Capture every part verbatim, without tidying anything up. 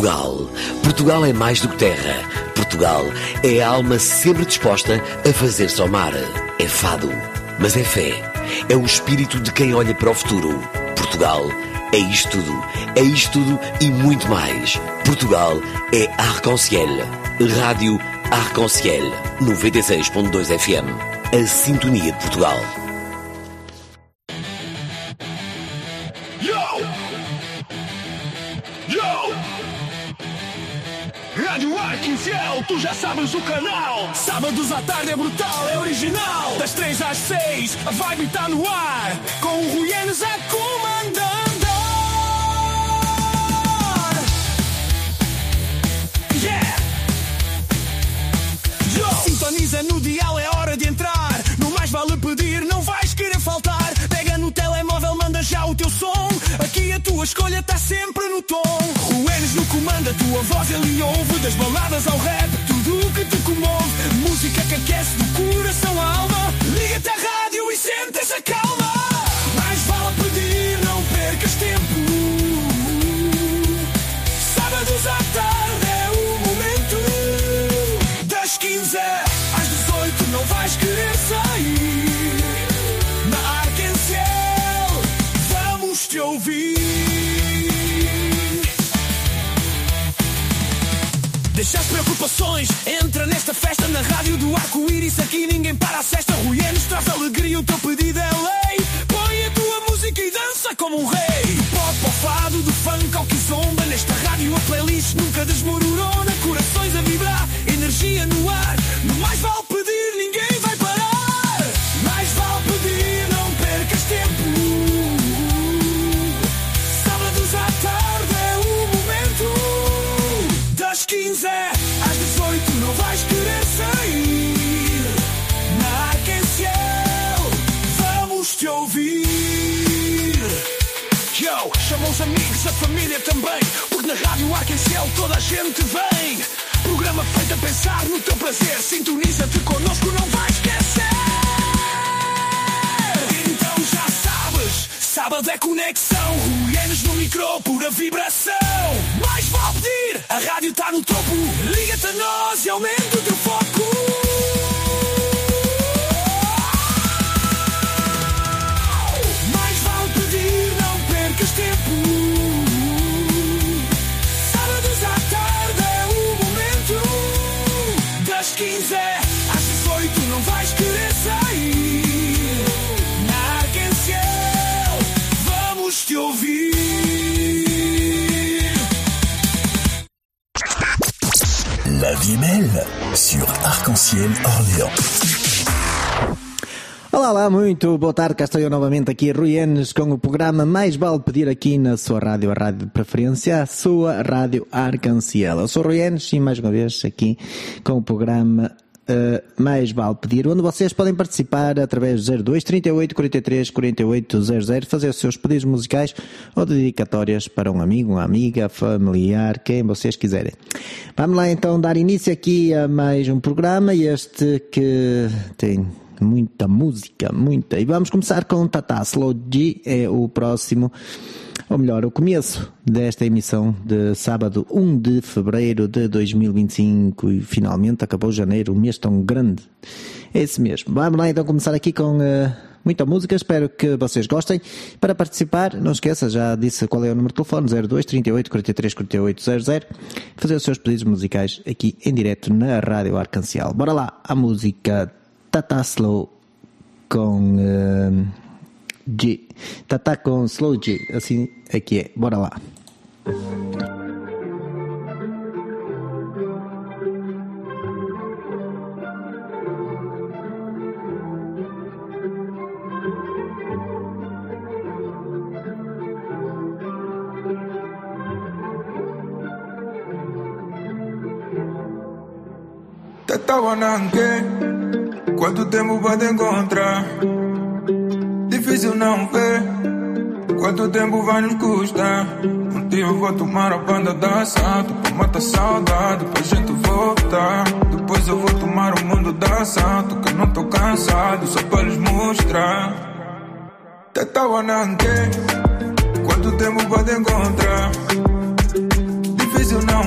Portugal. Portugal é mais do que terra. Portugal é a alma sempre disposta a fazer-se ao mar. É fado, mas é fé. É o espírito de quem olha para o futuro. Portugal é isto tudo. É isto tudo e muito mais. Portugal é Arc-en-Ciel. Rádio Arc-en-Ciel. noventa e seis ponto dois F M. A sintonia de Portugal. Rádio Arc-en-Ciel, tu já sabes o canal. Sábados à tarde é brutal, é original. Das três às seis, a vibe tá no ar. Com o Ruienes a comandar. Yeah! Yo! Sintoniza no dial, é hora de entrar. Não mais vale pedir, não vais querer faltar. Pega no telemóvel, manda já o teu som. Aqui a tua escolha tá sempre no tom. Ruenes no comando, a tua voz ele ouve. Das baladas ao rap, tudo o que te comove. Música que aquece do coração à alma. Liga-te à rádio e sente essa calma. Mais vale pedir, não percas tempo. Sábados à tarde é o momento. Das quinze às dezoito não vais querer sair. Na Arc-en-Ciel vamos te ouvir. Deixa as preocupações, entra nesta festa. Na rádio do arco-íris, aqui ninguém para a cesta. Ruienes traz alegria, o teu pedido é lei. Põe a tua música e dança como um rei. Do pop ao fado, do funk ao kizomba. Nesta rádio a playlist nunca desmorona. Corações a vibrar, energia no ar. No mais vale pedir, ninguém vai parar. Mais vale pedir, não percas tempo. Sábados à tarde é o momento. Das quinze às dezoito não vais querer sair. Na Arc-en-Ciel vamos te ouvir. Yo, chama os amigos, a família também. Porque na rádio Arc-en-Ciel toda a gente vem. Programa feito a pensar no teu prazer. Sintoniza-te connosco, não vais esquecer. Então já sabes, sábado é conexão. Ruienes no micro, pura vibração. Mais vale pedir, a rádio está no topo. Liga-te a nós e aumenta o teu foco. Mais vale pedir, não percas tempo. Sábados à tarde é o momento. Das quinze às dezoito não vais querer sair. Na Arc-en-Ciel vamos te ouvir. La vie est belle sur Arc-en-Ciel Orléans. Olá, olá, muito boa tarde, cá estou eu novamente aqui, Ruienes, com o programa Mais Vale Pedir aqui na sua rádio, a rádio de preferência, a sua rádio Arc-en-Ciel. Eu sou Ruienes e mais uma vez aqui com o programa uh, Mais Vale Pedir, onde vocês podem participar através do zero dois, trinta e oito, quarenta e três, quarenta e oito, zero zero, fazer os seus pedidos musicais ou dedicatórias para um amigo, uma amiga, familiar, quem vocês quiserem. Vamos lá então dar início aqui a mais um programa, este que tem muita música, muita. E vamos começar com Tata Slow G, é o próximo, ou melhor, o começo desta emissão de sábado um de fevereiro de dois mil e vinte e cinco e finalmente acabou janeiro, um mês tão grande. É esse mesmo. Vamos lá então começar aqui com uh, muita música, espero que vocês gostem. Para participar, não esqueça, já disse qual é o número de telefone, zero dois, trinta e oito, quarenta e três, quarenta e oito, zero zero, fazer os seus pedidos musicais aqui em direto na Rádio Arc-en-Ciel. Bora lá, a música Tata Slow com uh, G. Tata com Slow G, assim é que é. Bora lá. Tata Guananque, quanto tempo vai te encontrar? Difícil não ver. Quanto tempo vai nos custar? Um dia eu vou tomar a banda da assalto pra matar saudade, pra gente voltar. Depois eu vou tomar o mundo da assalto, que eu não tô cansado, só pra lhes mostrar. Tata Guananque, quanto tempo vai te encontrar? Difícil não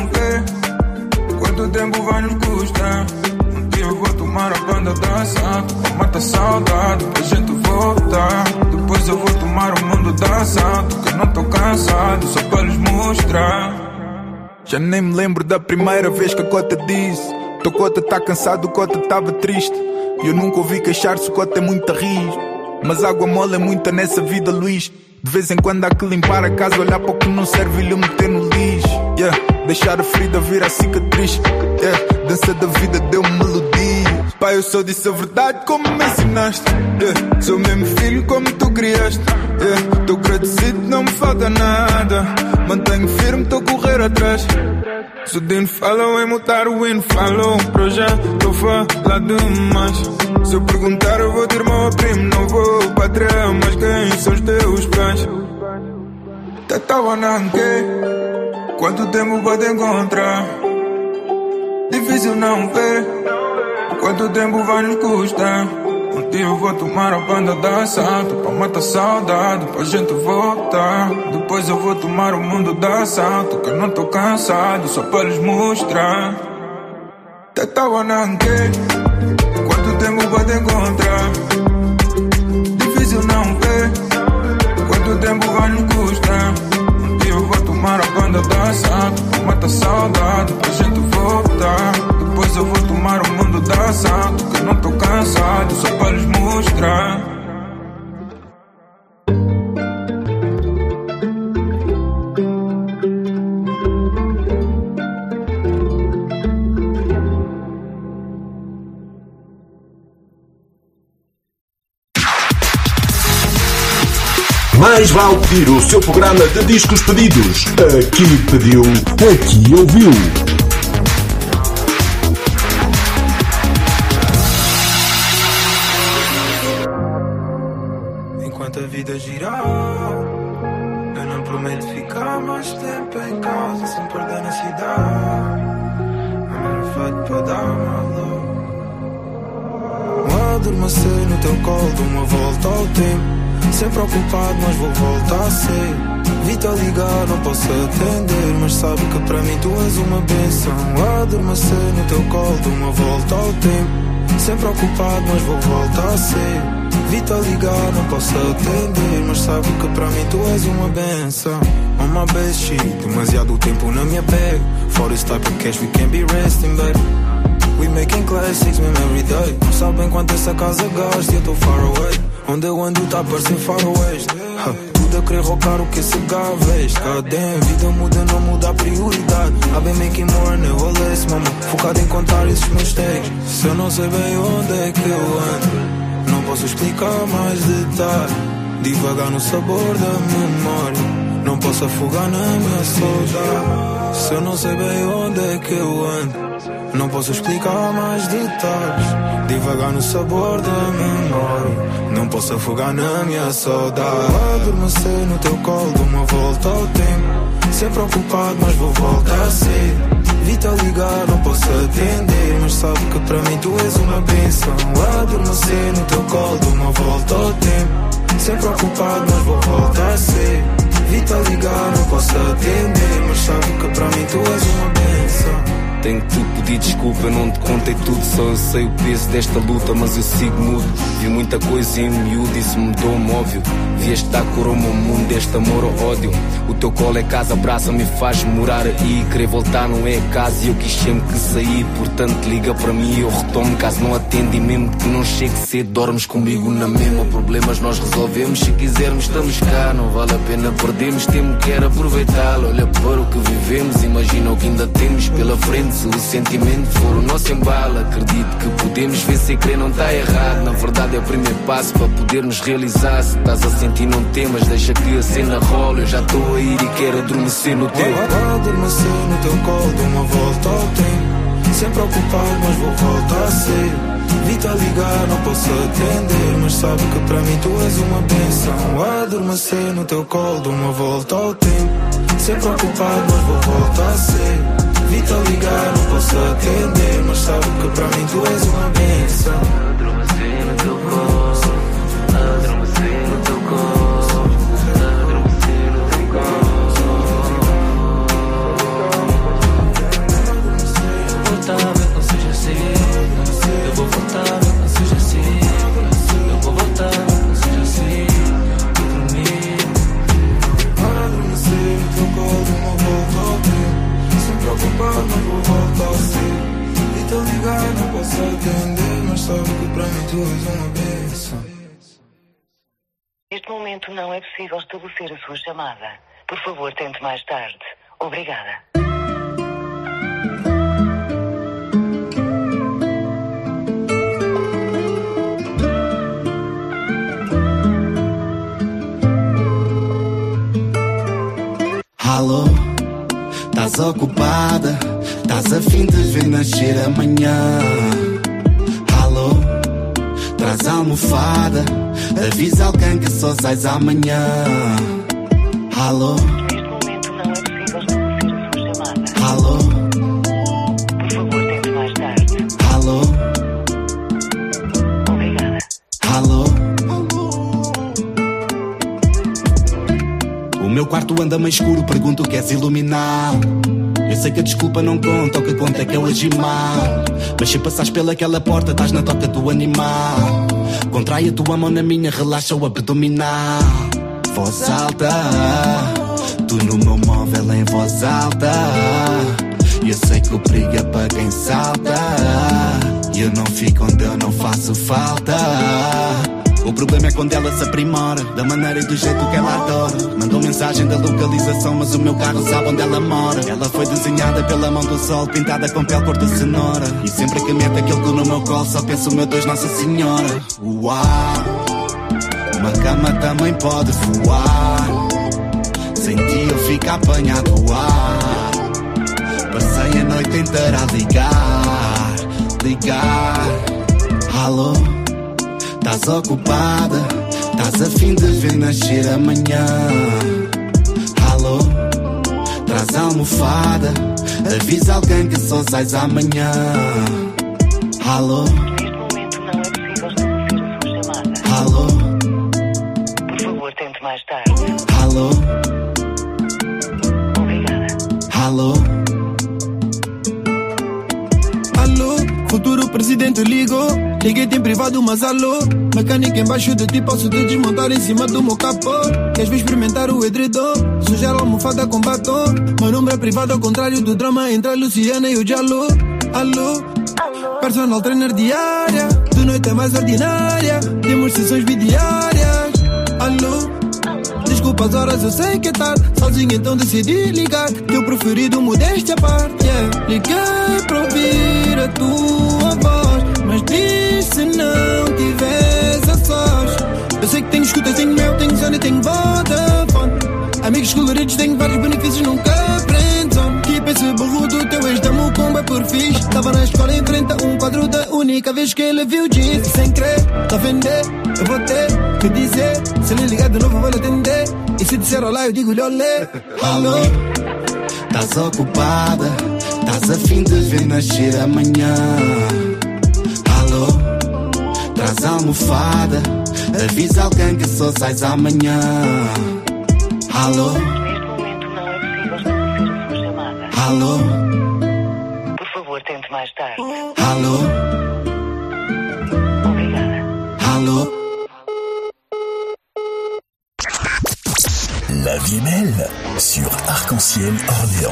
vai nos custar. Um dia eu vou tomar a banda da assalto pra matar saudade, pra gente voltar. Depois eu vou tomar o mundo da assalto, que eu não tô cansado, só pra lhes mostrar. Já nem me lembro da primeira vez que a cota disse: teu cota tá cansado, o cota tava triste. E eu nunca ouvi queixar-se, o cota é muita riso. Mas água mole é muita nessa vida, Luís. De vez em quando há que limpar a casa, olhar para o que não serve e lhe meter no lixo. Yeah, deixar a ferida vir a cicatriz. Yeah, dança da vida deu-me melodia. Pai, eu só disse a verdade como me ensinaste. Yeah, sou mesmo filho como tu criaste. Yeah, tô agradecido, não me falta nada. Mantenho firme, tô a correr atrás. Se o Dino falou em mudar o hino, falou para eu já tô falar demais. Se eu perguntar eu vou ter irmão primo, não vou patrão, mas quem são os teus pais? Até tava na anque, quanto tempo vai te encontrar? Difícil não ver, quanto tempo vai nos custar? Um dia eu vou tomar a banda da assalto pra matar saudade, pra gente voltar. Depois eu vou tomar o mundo da assalto, que eu não tô cansado, só pra lhes mostrar. Até tava na anque, quanto tempo vai te encontrar? Difícil não ver, quanto tempo vai nos custar? Um dia eu vou tomar a banda da assalto pra matar saudade, pra gente voltar. Depois eu vou tomar o mundo da assalto, que eu não tô cansado, só pra lhes mostrar. Mais vale pedir o seu programa de discos pedidos. Aqui pediu, aqui ouviu. Enquanto a vida girar, eu não prometo ficar mais tempo em casa sem perder na cidade. I'm feito para dar valor. Vou adormecer no teu colo, de uma volta ao tempo. Sempre ocupado, mas vou voltar a ser. Vi-te a ligar, não posso atender, mas sabe que para mim tu és uma bênção. Adormecer no teu colo, de uma volta ao tempo. Sempre ocupado, mas vou voltar a ser. Vi-te a ligar, não posso atender, mas sabe que para mim tu és uma benção. On my best shit, demasiado tempo na minha bag. For this type of cash we can't be resting, baby. We making classics mesmo every day. Não sabem quanto essa casa gasta e eu tô far away. Onde eu ando tá parecendo faroeste. Ha, tudo a querer rocar o que esse gajo veste. Cadê? Vida muda, não muda a prioridade. I've been making more never less, mama. Focado em contar esses meus tags. Se eu não sei bem onde é que eu ando, não posso explicar mais detalhe. Devagar no sabor da memória, não posso afogar na minha saudade. Se eu não sei bem onde é que eu ando, não posso explicar mais detalhes. Devagar no sabor da memória, não posso afogar na minha saudade. Adormecer no teu colo, de uma volta ao tempo. Sempre ocupado, mas vou voltar a ser. Vi-te a ligar, não posso atender, mas sabe que para mim tu és uma bênção. Adormecer no teu colo, de uma volta ao tempo. Sempre ocupado, mas vou voltar a ser. Vi-te a ligar, não posso atender, mas sabe que para mim tu és uma bênção. Tenho que te pedir desculpa, eu não te contei tudo. Só eu sei o peso desta luta, mas eu sigo mudo. Vi muita coisa em miúdo, isso mudou-me óbvio. Vi esta cor ao meu mundo, deste amor ou ódio. O teu colo é casa, abraça-me e faz morar aí. Querer voltar não é casa e eu quis sempre que sair. Portanto liga para mim e eu retomo. Caso não atende e mesmo que não chegue cedo, dormes comigo na mesma. Problemas nós resolvemos, se quisermos estamos cá. Não vale a pena perdermos, temos que era aproveitá-lo. Olha para o que vivemos, imagina o que ainda temos pela frente. Se o sentimento for o nosso embalo, acredito que podemos ver sem querer não está errado. Na verdade é o primeiro passo para podermos realizar. Se estás a sentir não temas, deixa que a cena rola. Eu já estou a ir e quero adormecer no teu. Vou adormecer no teu colo, de uma volta ao tempo. Sempre ocupado, mas vou voltar a ser. Vi-te a ligar, não posso atender, mas sabe que para mim tu és uma bênção. Adormecer no teu colo, de uma volta ao tempo. Sempre ocupado, mas vou voltar a ser. Vi-te a ligar, não posso atender, mas sabe que para mim tu és uma bênção. Adormecer no teu colo, adormecer no teu colo, adormecer no teu colo. Voltava sabe que pra mim tu és uma bênção. Neste momento não é possível estabelecer a sua chamada. Por favor, tente mais tarde. Obrigada. Alô, estás ocupada? Estás a fim de ver nascer amanhã? Alô, traz a almofada, avisa alguém que só sais amanhã. Alô, neste momento não é possível estabelecer a sua chamada. Alô, por favor, tente mais tarde. Alô, Obrigada. alô. O meu quarto anda meio escuro, pergunto o que és iluminar. Eu sei que a desculpa não conta, o que conta é que eu agi mal. Mas se passares pelaquela porta, estás na toca do animal. Contrai a tua mão na minha, relaxa o abdominal. Voz alta, tu no meu móvel em voz alta. Eu sei que o perigo é para quem salta. E eu não fico onde eu não faço falta. O problema é quando ela se aprimora, da maneira e do jeito que ela adora. Mandou mensagem da localização, mas o meu carro sabe onde ela mora. Ela foi desenhada pela mão do sol, pintada com pele cor de cenoura. E sempre que mete aquele cu no meu colo, só penso, meu Deus, Nossa Senhora. Uau, uma cama também pode voar. Sem ti eu fico apanhado do ar. Passei a noite inteira a ligar, ligar. Alô, estás ocupada? Estás a fim de ver nascer amanhã? Alô, traz a almofada, avisa alguém que só sais amanhã. Alô, Neste momento não é possível estabelecer a sua chamada. alô, Por favor, tente mais tarde. alô, Obrigada. alô. Alô, futuro presidente ligou. Liguei-te em privado, mas alô. Mecânica embaixo de ti, posso te desmontar em cima do meu capô. Queres ver experimentar o edredom? Sujar a almofada com batom. Meu número é privado ao contrário do drama entre a Luciana e o Jalô. Alô, personal trainer diária. De noite é mais ordinária. Temos sessões bidiárias. Alô, desculpa as horas, eu sei que é tarde. Sozinho então decidi ligar. Teu preferido, modéstia à parte, yeah. Liguei para ouvir a tua voz, mas diz se não tiveres a sós. Eu sei que tenho escutas, tenho meu, tenho Sony, tenho Vodafone. Amigos coloridos, tenho vários benefícios, nunca friendzone. Keep esse burro do teu ex, dá-me o combo é por fixe. Tava na escola em frente a um quadro da única vez que ele viu disse. Sem crer, tá a vender, eu vou ter que dizer. Se ele ligar de novo eu vou lhe atender. E se disser olá eu digo-lhe olé. Alô, Estás ocupada? Estás a fim de ver nascer amanhã? Alô, traz a almofada, avisa alguém que só sais amanhã. Alô, Neste momento não é possível estabelecer a sua chamada. alô, Por favor, tente mais tarde. alô, Obrigada. alô. La vie est belle sur Arc-en-Ciel Orléans.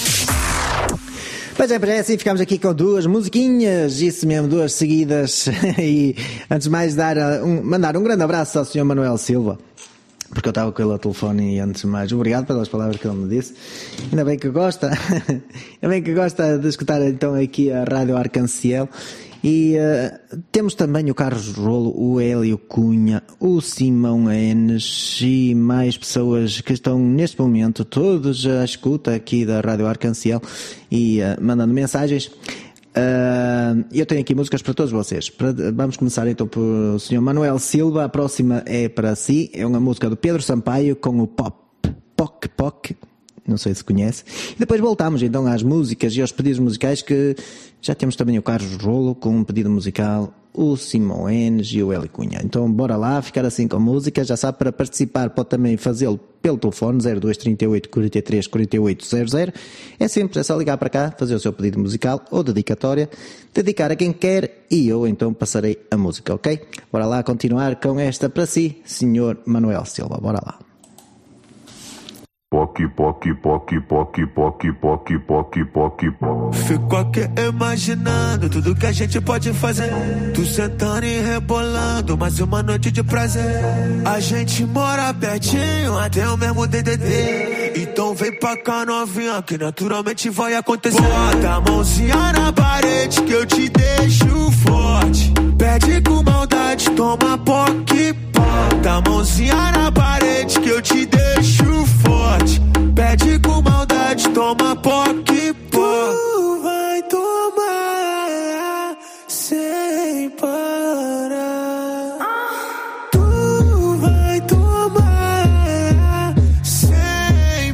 Pois é, pois é, assim ficamos aqui com duas musiquinhas, isso mesmo, duas seguidas. E antes de mais dar um, mandar um grande abraço ao senhor Manuel Silva, porque eu estava com ele ao telefone e antes de mais, obrigado pelas palavras que ele me disse. Ainda bem que gosta, ainda bem que gosta de escutar então aqui a Rádio Arc-en-Ciel. E uh, temos também o Carlos Rolo, o Hélio Cunha, o Simão Enes e mais pessoas que estão neste momento todos à escuta aqui da Rádio Arc-en-Ciel e uh, mandando mensagens. Uh, eu tenho aqui músicas para todos vocês. Para, vamos começar então pelo senhor Manuel Silva. A próxima é para si, é uma música do Pedro Sampaio com o Pop, Poc Poc. Não sei se conhece. E depois voltamos então às músicas e aos pedidos musicais, que já temos também o Carlos Rolo com um pedido musical, o Simão Enes e o Hélio Cunha. Então bora lá, ficar assim com música. Já sabe, para participar pode também fazê-lo pelo telefone zero dois trinta e oito, quarenta e três, quarenta e oito zero zero. É simples, é só ligar para cá, fazer o seu pedido musical ou dedicatória, dedicar a quem quer e eu então passarei a música, ok? Bora lá continuar com esta para si, senhor Manuel Silva. Bora lá. Poc poque, poque, poque, poque, poque, poque, poque, poque, poque. Fico aqui imaginando tudo que a gente pode fazer. Tu sentando e rebolando, mais uma noite de prazer. A gente mora pertinho, até o mesmo D D D. Então vem pra cá novinha, que naturalmente vai acontecer. Bota a mãozinha na parede que eu te deixo forte. Pede com maldade, toma poque, bota a mãozinha na parede que eu te deixo forte. Pede com maldade, toma poque, pó. Tu vai tomar sem parar. Tu vai tomar sem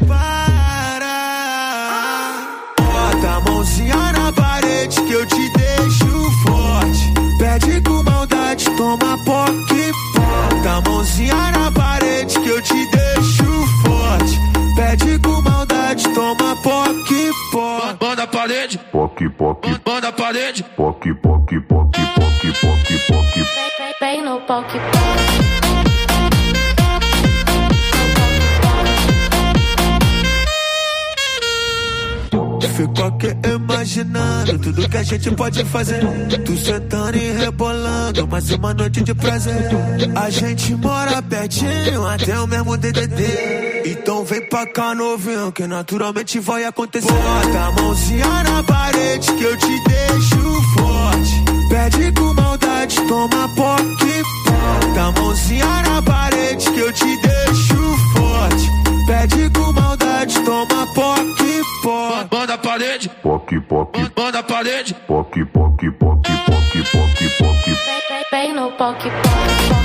parar. Bota a mãozinha na parede que eu te deixo forte. Pede com maldade, toma poque, bota a mãozinha na parede que eu te deixo forte. Pede com maldade, toma poque, pó. Banda parede, poque, poque, banda parede, poque, poque, poque, poque, poque, poque. Vem no poque, poque. Fico aqui imaginando tudo que a gente pode fazer. Tu sentando e rebolando, mais uma noite de prazer. A gente mora pertinho, até o mesmo D D D. Então vem pra cá novinho, que naturalmente vai acontecer. Bota a mãozinha na parede que eu te deixo forte. Pede com maldade, toma poque, bota a mãozinha na parede que eu te deixo forte. Pede com maldade, toma poque, pó. Banda parede, poque, poque, banda parede, poque, poque, poque, poque, poque, poque. Vem no poque, poque.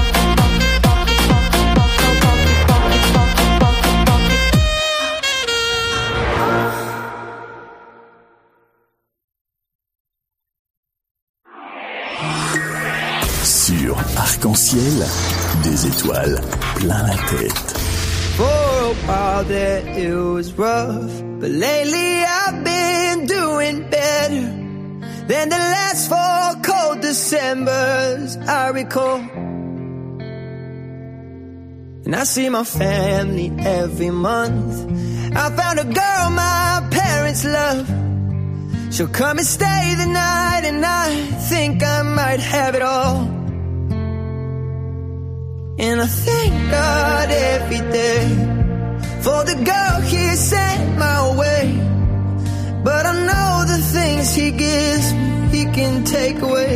Sur Arc-en-Ciel, des étoiles plein la tête. For a while there it was rough, but lately I've been doing better than the last four cold Decembers I recall. And I see my family every month. I found a girl my parents love. She'll come and stay the night, and I think I might have it all. And I thank God every day for the girl He sent my way. But I know the things He gives me, He can take away.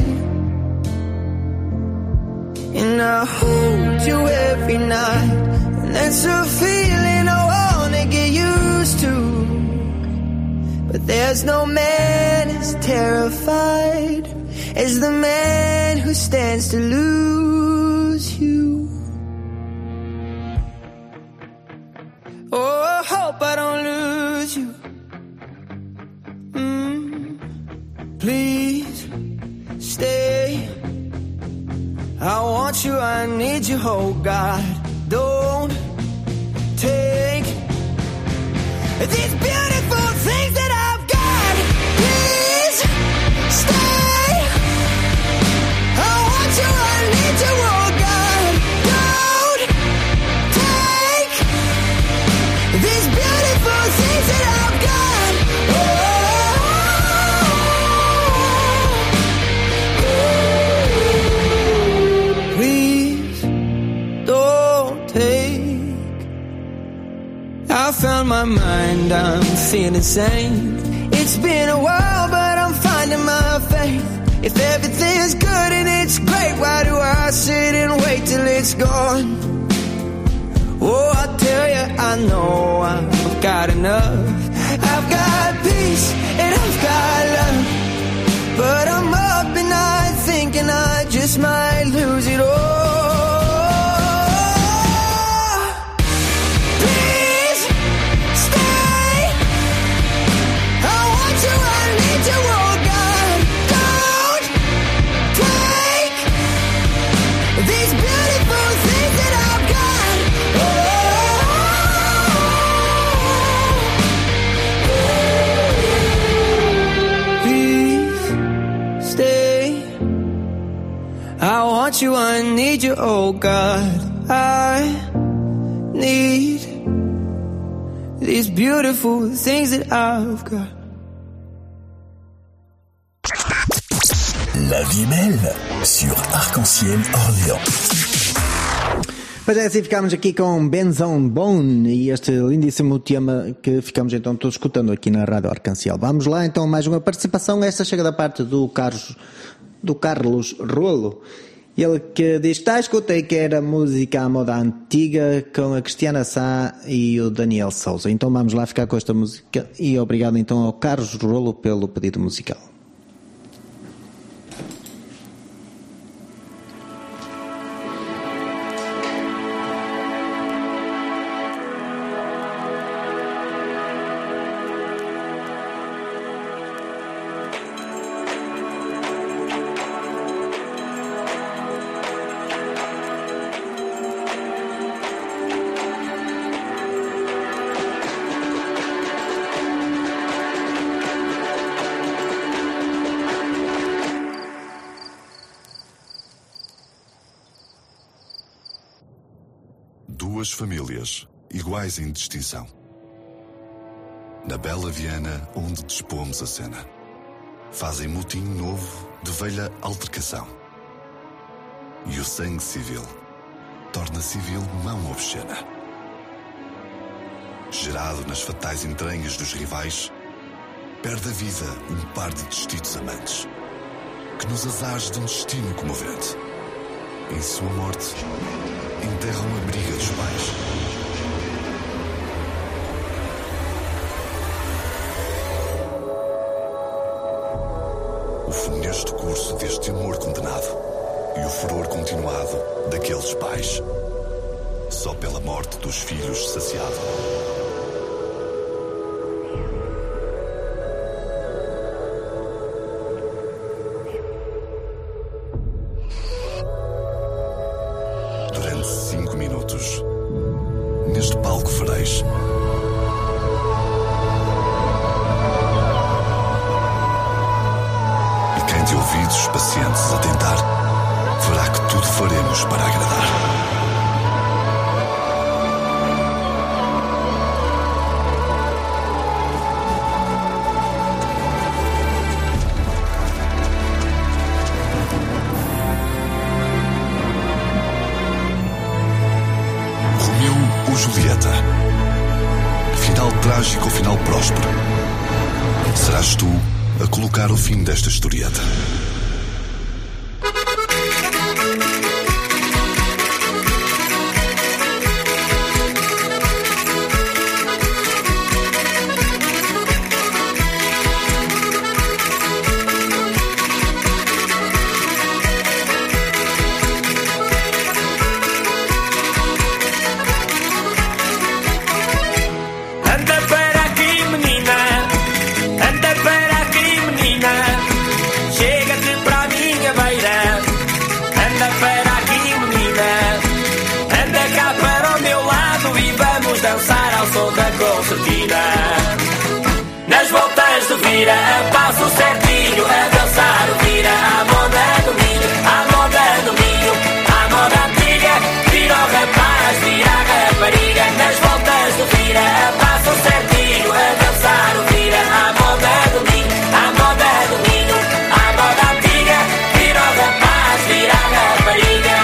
And I hold you every night, and that's a feeling I wanna get used to. But there's no man as terrified as the man who stands to lose you. Oh, I hope I don't lose you. Mm, please stay. I want you, I need you, oh God. Don't take these beautiful things that I've got. Please stay. I want you, I need you, oh God. Don't take these beautiful things that I've got. Oh, please don't take. I found my mind, I'm feeling sane. It's been a while, but I'm finding my faith. If everything's good and it's great, why do I sit and wait till it's gone? Oh, I tell you, I know I've got enough. I've got peace and I've got love. But I'm up at night thinking I just might lose it all. Please stay. I want you, I need you, oh God. Don't take these beautiful things that I've got. Please stay. I want you, I need you, oh God. I need these beautiful things that I've got. La vie est belle sur Arc-en-Ciel Orléans. Pois é, assim ficamos aqui com Benzone Bone e este lindíssimo tema que ficamos então todos escutando aqui na Rádio Arc-en-Ciel. Vamos lá então, mais uma participação. Esta chega da parte do Carlos, do Carlos Rolo. Ele que diz que está a escutar que era música à moda antiga com a Cristiana Sá e o Daniel Souza. Então vamos lá ficar com esta música e obrigado então ao Carlos Rolo pelo pedido musical. Duas famílias, iguais em distinção. Na bela Viana, onde dispomos a cena, fazem motim novo de velha altercação. E o sangue civil torna civil mão obscena. Gerado nas fatais entranhas dos rivais, perde a vida um par de distintos amantes, que nos azares de um destino comovente, em sua morte, enterram a briga dos pais. O funesto curso deste amor condenado e o furor continuado daqueles pais, só pela morte dos filhos saciado. Cinco minutos neste palco fareis. E quem de ouvidos pacientes atentar, verá que tudo faremos para agradar. Julieta, final trágico ou final próspero? Serás tu a colocar o fim desta historieta. Nas voltas do vira, a passo certinho, a dançar o vira, a moda do milho, a moda do milho, a moda antiga, vira o rapaz, vira a rapariga. Nas voltas do vira, a passo certinho, a dançar o vira, a moda do milho, a moda do milho, a moda antiga, vira o rapaz, vira a rapariga.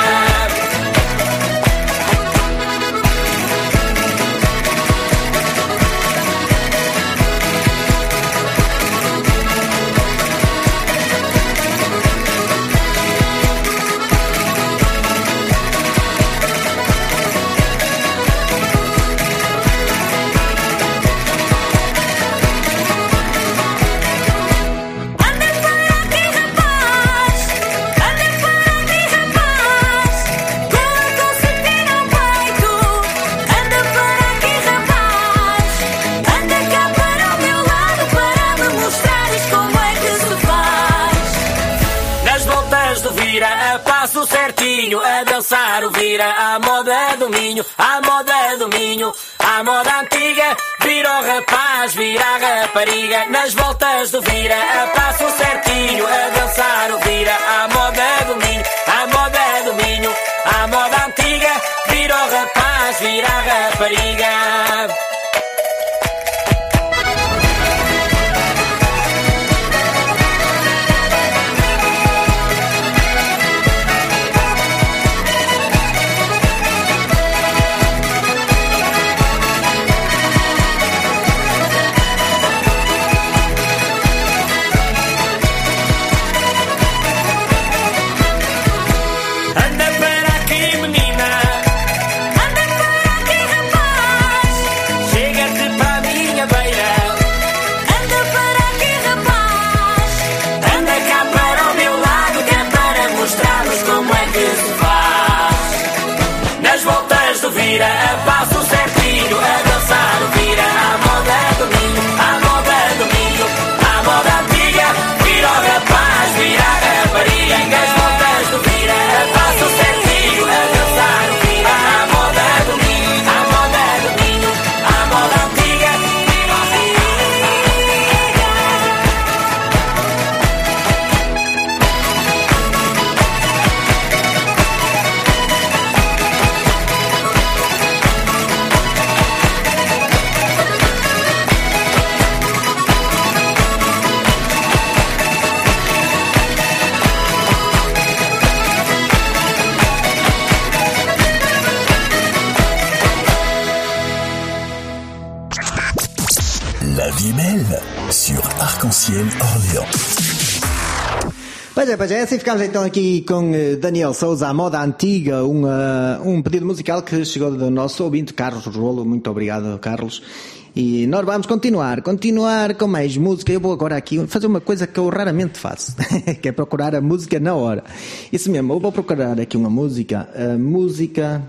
A dançar o vira, a moda do minho, a moda do minho, a moda antiga, vira o rapaz, vira a rapariga. Nas voltas do vira, a passo certinho, a dançar o vira, a moda do minho, a moda do minho, a moda antiga, vira o rapaz, vira a rapariga. La vie est belle sur Arc-en-Ciel Orléans. Pois é, pois é, assim ficamos então aqui com Daniel Souza, a moda antiga, um, uh, um pedido musical que chegou do nosso ouvinte Carlos Rolo. Muito obrigado, Carlos. E nós vamos continuar, continuar com mais música. Eu vou agora aqui fazer uma coisa que eu raramente faço, que é procurar a música na hora. Isso mesmo, eu vou procurar aqui uma música, a música...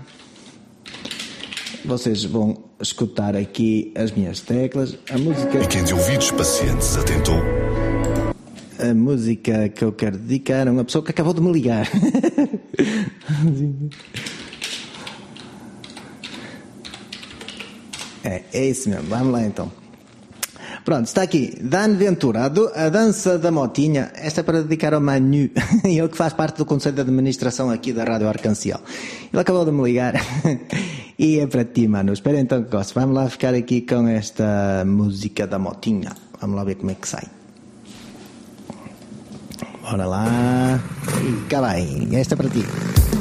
Vocês vão escutar aqui as minhas teclas, a música... E quem de ouvidos pacientes atentou... A música que eu quero dedicar a uma pessoa que acabou de me ligar. É, é isso mesmo, vamos lá então. Pronto, está aqui, Dan Ventura, a, do, a dança da motinha. Esta é para dedicar ao Manu, ele que faz parte do Conselho de Administração aqui da Rádio Arc-en-Ciel. Ele acabou de me ligar e é para ti, Manu. Espera então que gosto. Vamos lá ficar aqui com esta música da motinha. Vamos lá ver como é que sai. Bora lá. E cá vai, esta é para ti.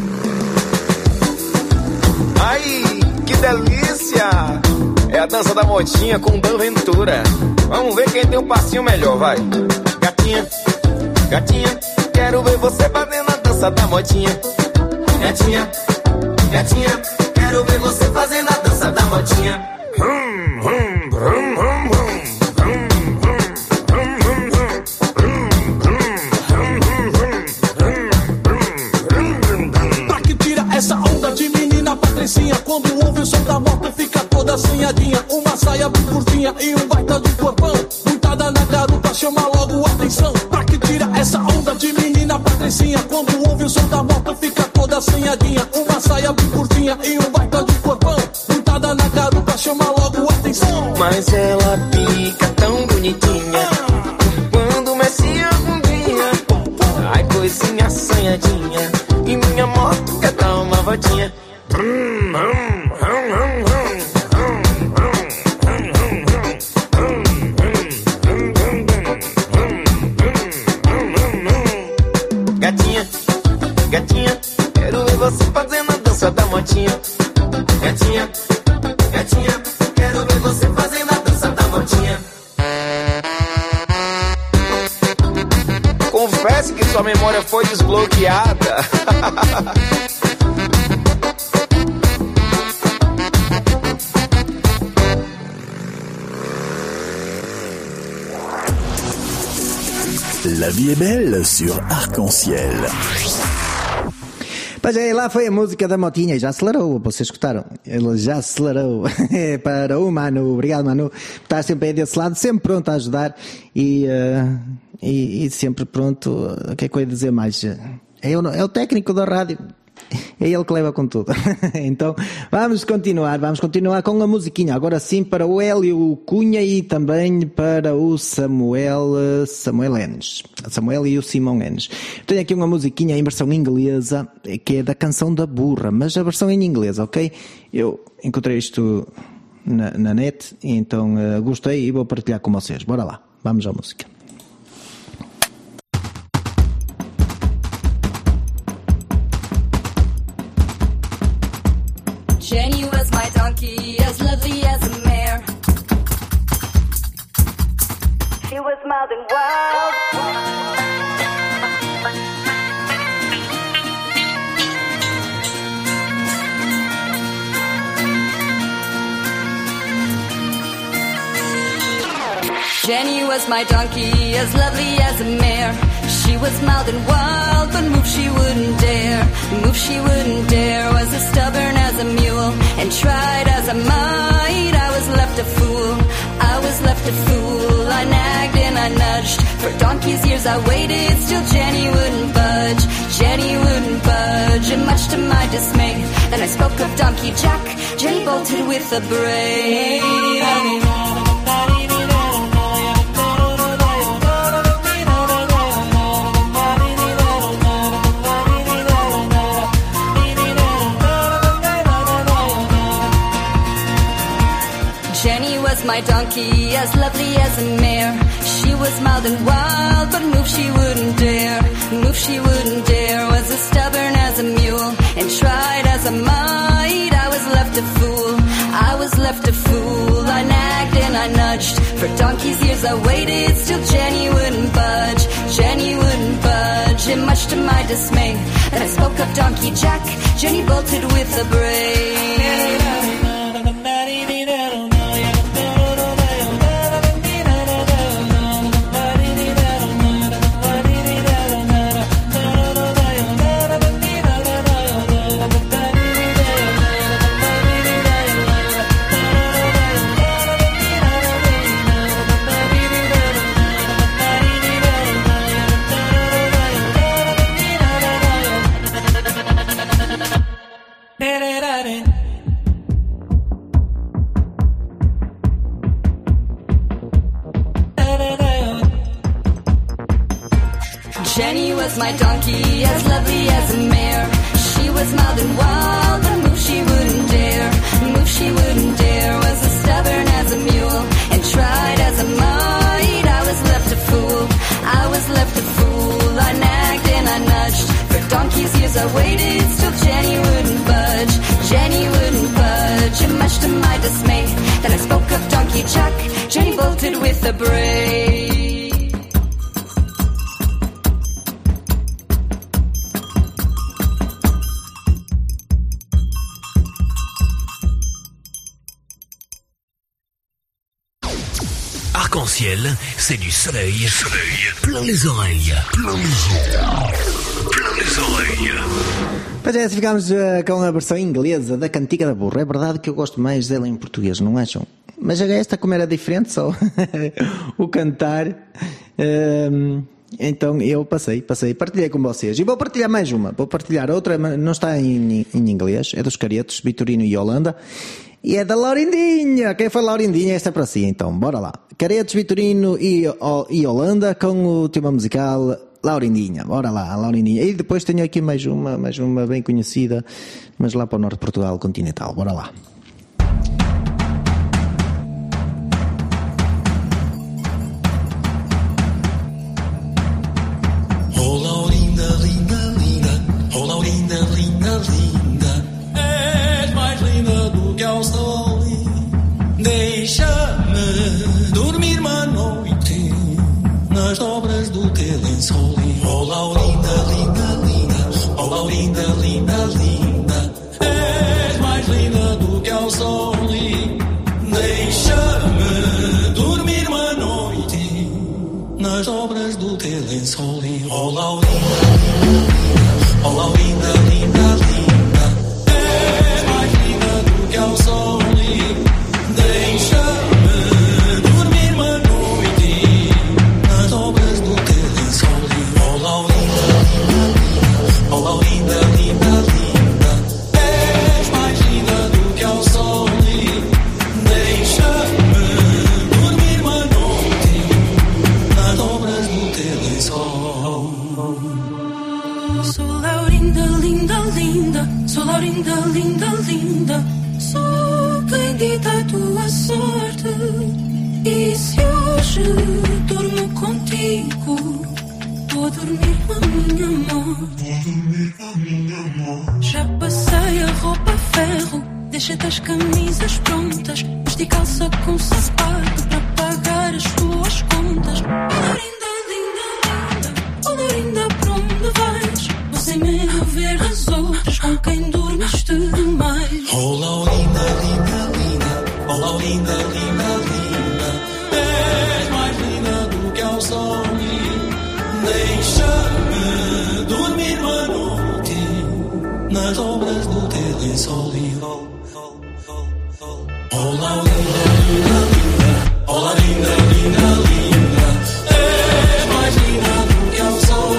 Ai, que delícia! É a dança da motinha com Dan Ventura. Vamos ver quem tem um passinho melhor, vai. Gatinha, gatinha, quero ver você fazendo a dança da motinha. Gatinha, gatinha, quero ver você fazendo a dança da motinha. Hum, hum, hum, hum, hum. Essa onda de menina patricinha, quando ouve o som da moto fica toda assanhadinha. Uma saia bem curtinha e um baita de corpão, montada na garupa chama logo a atenção. Pra que tira essa onda de menina patricinha, quando ouve o som da moto fica toda assanhadinha. Uma saia bem curtinha e um baita de corpão, montada na garupa chama logo a atenção. Mas ela fica tão bonitinha quando mexe a bundinha. Ai, coisinha assanhadinha, e minha moto quer dar uma voltinha. Gatinha, gatinha, quero ver você fazendo a dança da motinha. Gatinha, gatinha, quero ver você fazendo a dança da motinha. Confesse que sua memória foi desbloqueada. La vie est belle sur Arc-en-Ciel. Pois é, lá foi a música da motinha e já acelerou, vocês escutaram? Ele já acelerou. Para o Manu, obrigado Manu, está sempre aí desse lado, sempre pronto a ajudar e, uh, e, e sempre pronto, o que é que eu ia dizer mais? É o, é o técnico da rádio, é ele que leva com tudo. Então vamos continuar, vamos continuar com a musiquinha, agora sim para o Hélio Cunha e também para o Samuel, Samuel Enes, Samuel e o Simão Enes. Tenho aqui uma musiquinha em versão inglesa, que é da canção da burra, mas a versão em inglês, ok? Eu encontrei isto na, na net, então uh, gostei e vou partilhar com vocês. Bora lá, vamos à música. Jenny was my donkey, as lovely as a mare. She was mild and wild. Jenny was my donkey, as lovely as a mare. She was mild and wild, but move she wouldn't dare. Move she wouldn't dare, was as stubborn as a mule. And tried as I might, I was left a fool. I was left a fool, I nagged and I nudged. For donkey's years I waited, still Jenny wouldn't budge. Jenny wouldn't budge, and much to my dismay, then I spoke of Donkey Jack. Jenny bolted with a bray. My donkey, as lovely as a mare. She was mild and wild, but move she wouldn't dare. Move she wouldn't dare, was as stubborn as a mule. And tried as I might, I was left a fool. I was left a fool, I nagged and I nudged. For donkey's years I waited, still Jenny wouldn't budge. Jenny wouldn't budge, and much to my dismay, then I spoke of Donkey Jack. Jenny bolted with a bray. Jenny was my donkey, as lovely as a mare. She was mild and wild, but move she wouldn't dare. Move she wouldn't dare, was as stubborn as a mule, and tried as I might, I was left a fool. I was left a fool, I nagged and I nudged. For donkey's years I waited, still Jenny wouldn't budge. Jenny wouldn't budge, and much to my dismay, then I spoke of Donkey Jack. Jenny bolted with a bray. Arc-en-ciel, c'est du soleil, soleil, plein les oreilles, plein les oreilles, plein les oreilles. Pois é, ficámos uh, com a versão inglesa da Cantiga da Burra. É verdade que eu gosto mais dela em português, não acham? Mas esta, como era diferente, só o cantar, uh, então eu passei, passei, partilhei com vocês. E vou partilhar mais uma, vou partilhar outra, não está em, em inglês, é dos Caretos, Vitorino e Holanda. E é da Laurindinha. Quem foi Laurindinha? Esta é para si, então. Bora lá. Caretos, Vitorino e, e Holanda com o tema musical Laurindinha. Bora lá, Laurindinha. E depois tenho aqui mais uma, mais uma bem conhecida, mas lá para o norte de Portugal continental. Bora lá. Oh, Laurinda, linda, linda. Oh, Laurinda, linda, linda. És mais linda do que ao sol. Deixa-me dormir uma noite nas dobras do teu lençol. Oh, Laurinda, linda, linda. Oh, Laurinda, linda, linda. És mais linda do que ao sol. Deixa-me dormir uma noite nas dobras do teu lençol. Oh, Laurinda, linda, linda. Oh, Laurinda, linda, linda. És mais linda do que ao sol. Deixa-me dormir uma noite nas obras do teu lençol. Oh, Laurinda, linda, linda. Oh, Laurinda, linda, linda. És mais linda do que ao sol. Deixa-me dormir uma noite nas obras do teu lençol. Sou Laurinda, linda, linda. Sou Laurinda, linda, linda. Sou quem dita a tua sorte. E se hoje durmo contigo, vou dormir com a minha morte. Já passei a roupa a ferro, deixei-te as camisas prontas, vesti calça com sapato para pagar as tuas contas. Oh, Laurinda, linda, linda. Oh, Laurinda, para onde vais? Você me ver as outras com quem dormiste demais. Oh, Laurinda, linda, linda. Oh, Laurinda, linda, linda. És mais linda do que ao sol. Deixa-me dormir uma noite nas obras do teu lençol. Oh, Laurinda, linda, linda. Oh, Laurinda, linda, linda. És mais linda do que ao sol.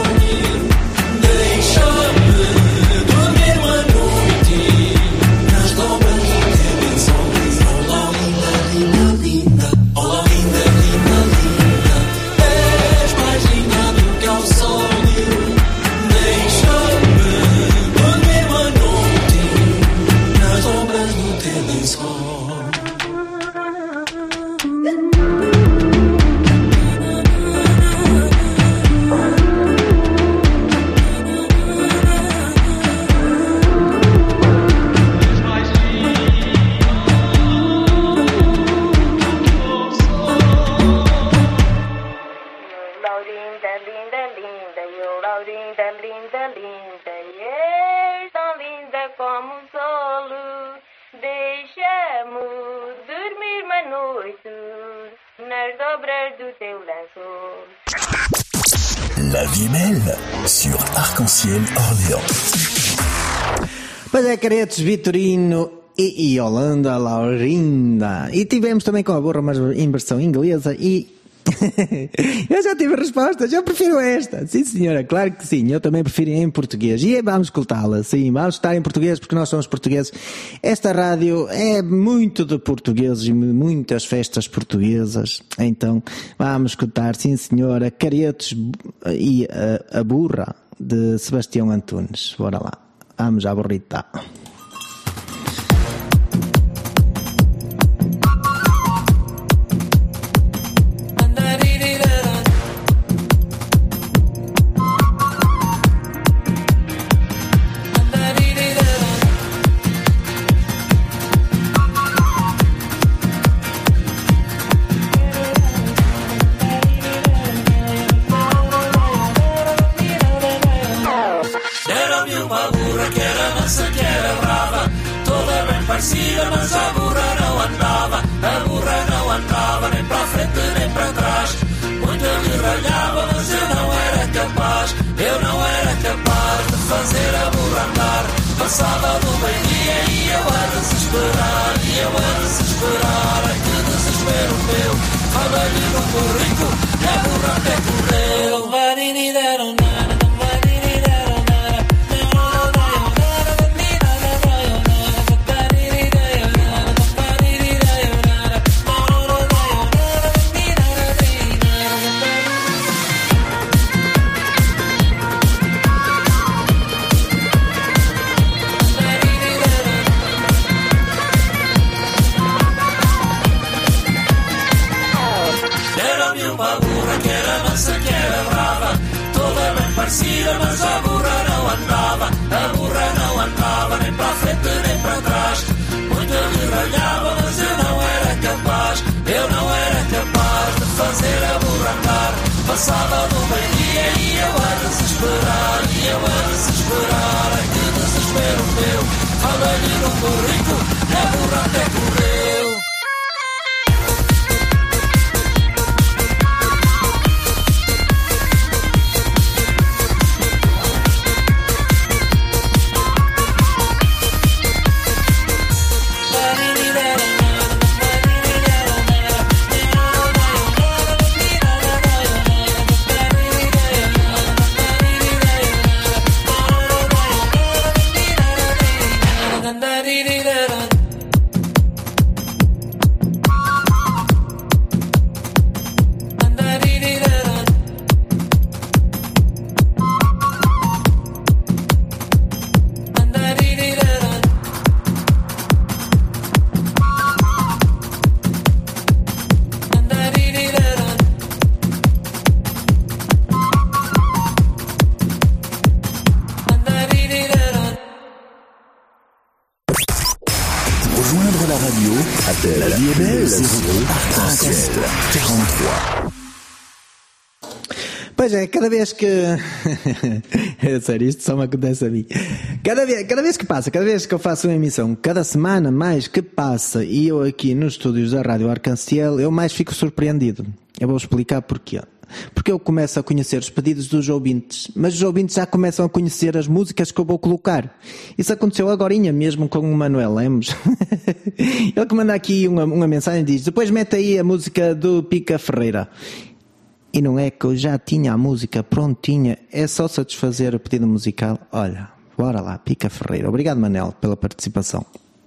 Deixa-me dormir uma noite nas dobras do teu lençol. Oh, Laurinda, linda, linda. Oh, Laurinda, linda, linda. És mais linda do que ao sol. Deixa-me dormir uma noite nas dobras do teu lenço. La vie est belle sur Arc-en-Ciel Orléans. Pois é, Caretos, Vitorino e, e Holanda, Laurinda. E tivemos também com a burra, mas em versão inglesa. E eu já tive respostas, eu prefiro esta. Sim, senhora, claro que sim, eu também prefiro em português. E vamos escutá-la, sim, vamos estar em português porque nós somos portugueses. Esta rádio é muito de portugueses e muitas festas portuguesas. Então vamos escutar, sim, senhora, Caretos e a, a burra de Sebastião Antunes. Bora lá, vamos à burrita. Mas a burra não andava, a burra não andava nem para a frente nem para trás. Muito lhe ralhava, mas eu não era capaz, eu não era capaz de fazer a burra andar. Passava do meio-dia e eu a desesperar, e eu a desesperar. Ai que desespero meu, fala-lhe no burrico e a burra até correu. Vai-di-di-da-ro, nada, vai-di-di-da-ro, nada. Mas a burra não andava, a burra não andava nem para a frente nem para trás. Muito lhe ralhava, mas eu não era capaz, eu não era capaz de fazer a burra andar. Passava do meio-dia e eu a desesperar, e eu a desesperar. Ai que desespero meu, fala-lhe no burrico e a burra até correu. Pois é, cada vez que... é sério, isto só me acontece a mim. Cada vez, cada vez que passa, cada vez que eu faço uma emissão, cada semana mais que passa, e eu aqui nos estúdios da Rádio Arc-en-Ciel, eu mais fico surpreendido. Eu vou explicar porquê. Porque eu começo a conhecer os pedidos dos ouvintes, mas os ouvintes já começam a conhecer as músicas que eu vou colocar. Isso aconteceu agorinha mesmo com o Manuel Lemos. Ele que manda aqui uma, uma mensagem e diz: depois mete aí a música do Pica Ferreira. E não é que eu já tinha a música prontinha, é só satisfazer o pedido musical. Olha, bora lá, Pica Ferreira. Obrigado, Manel, pela participação.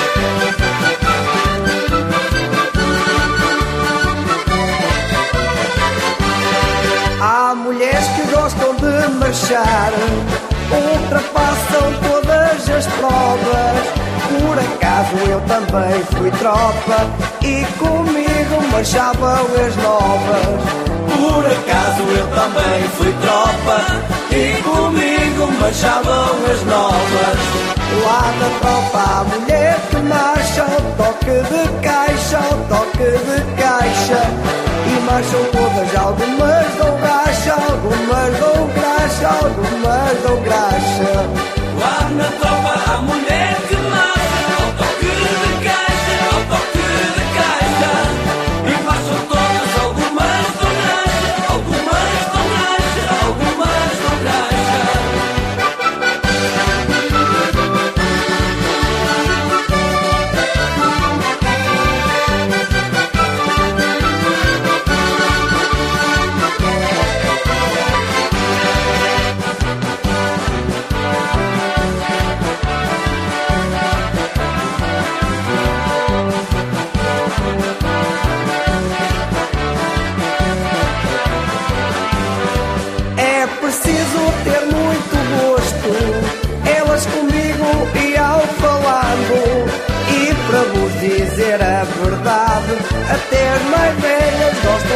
Há mulheres que gostam de marchar, ultrapassam todas as provas. Por acaso eu também fui tropa e comigo marchavam as novas. Por acaso eu também fui tropa e comigo marchavam as novas. Lá na tropa há mulher que marcha ao toque de caixa, ao toque de caixa. E marcham todas, algumas dão graxa, algumas dão graxa, algumas dão graxa. Lá na tropa há mulher que marcha ao toque de caixa, ao toque de caixa. E marcham todas, algumas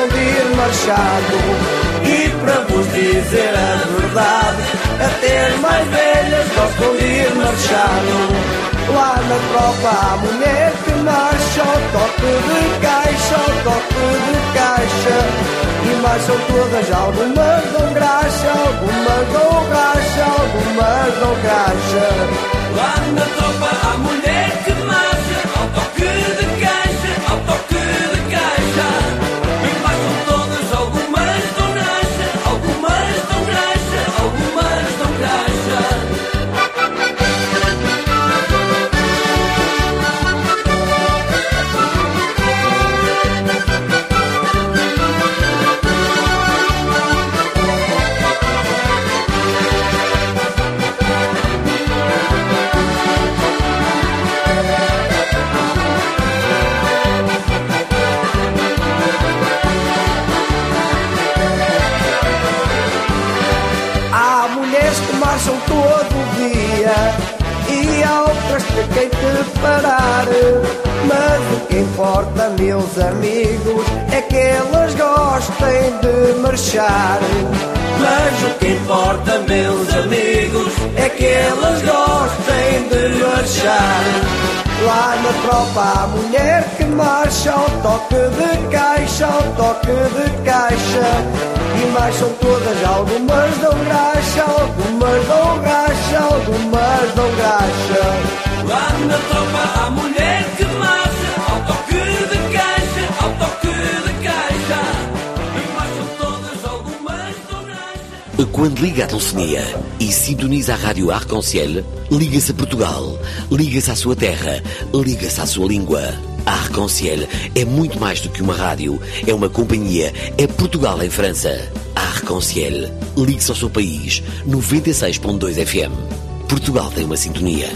gostam de ir marchado. E para vos dizer a verdade, até as mais velhas gostam de ir marchado. Lá na tropa há mulher que marcha ao toque de caixa, ao toque de caixa. E marcham todas, algumas dão graxa, algumas dão racha, algumas dão graxa. Lá na tropa há mulher que marcha ao toque de caixa, ao toque de caixa. E marcham todas, algumas dão graxa, algumas dão graxa, algumas dão graxa. Marcham todo dia e há outras que quem te parar. Mas o que importa, meus amigos, é que elas gostem de marchar. Mas o que importa, meus amigos, é que elas gostem de marchar. Lá na tropa há mulher que marcha ao toque de caixa, ao toque de caixa. E marcham todas, algumas dão graxa, algumas dão racha, algumas dão graxa. Lá na tropa há mulher que marcha ao toque de caixa, ao toque de caixa. E marcham todas, algumas dão graxa. Quando liga a telefonia e sintoniza a rádio Arc-en-Ciel, liga-se a Portugal, liga-se à sua terra, liga-se à sua língua. A Arc-en-Ciel é muito mais do que uma rádio, é uma companhia, é Portugal em França. A Arc-en-Ciel, ligue-se ao seu país, noventa e seis ponto dois F M. Portugal tem uma sintonia.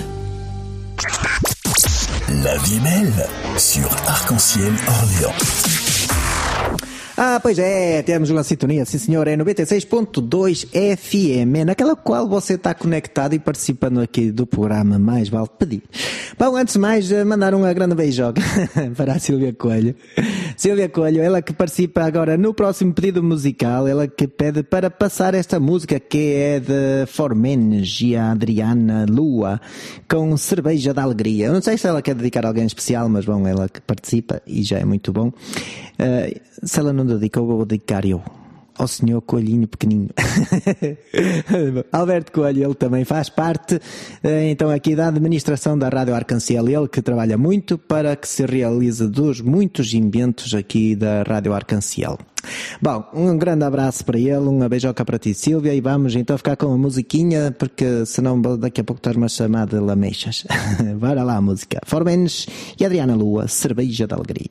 La vie belle sur Arc-en-Ciel Orléans. Ah, pois é, temos uma sintonia, sim senhor, é noventa e seis ponto dois F M, naquela qual você está conectado e participando aqui do programa Mais Vale Pedir. Bom, antes de mais, mandar uma grande beijoca para a Silvia Coelho. Silvia Coelho, ela que participa agora no próximo pedido musical, ela que pede para passar esta música que é de Formenes e a Adriana Lua, com Cerveja da Alegria. Eu não sei se ela quer dedicar a alguém especial, mas bom, ela que participa e já é muito bom. Uh, se ela não dedica, eu vou dedicar eu ao senhor Coelhinho Pequenino. Alberto Coelho, ele também faz parte então aqui da administração da Rádio Arc-en-Ciel, ele que trabalha muito para que se realize dos muitos inventos aqui da Rádio Arc-en-Ciel. Bom, um grande abraço para ele, uma beijoca para ti, Sílvia, e vamos então ficar com a musiquinha, porque senão daqui a pouco estás-me a chamar de lamechas. Bora lá a música. Formenes e Adriana Lua, Cerveja da Alegria.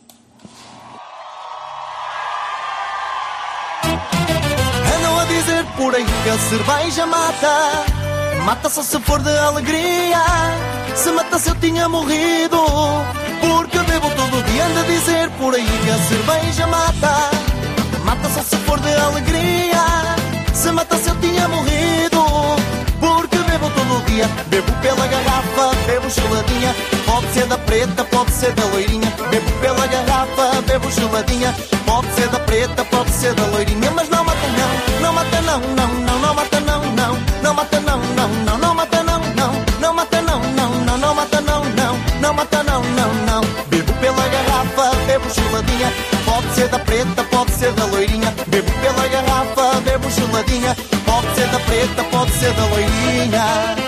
Por aí que a cerveja mata, mata só se for de alegria. Se matasse eu tinha morrido, porque bebo todo dia. Anda a dizer por aí que a cerveja mata, mata só se for de alegria. Se matasse eu tinha morrido, porque bebo todo dia. Bebo pela garrafa, bebo geladinha. Pode ser da preta, pode ser da loirinha. Bebo pela garrafa, bebo geladinha. Pode ser da preta, pode ser da loirinha. Mas não mata não, não mata não, não, não, não mata não, não. Não mata não, não, não, não mata não, não. Não mata não, não, não, não mata não, não. Não mata não, não, não. Bebo pela garrafa, bebo geladinha. Pode ser da preta, pode ser da loirinha. Bebo pela garrafa, bebo geladinha. Pode ser da preta, pode ser da loirinha.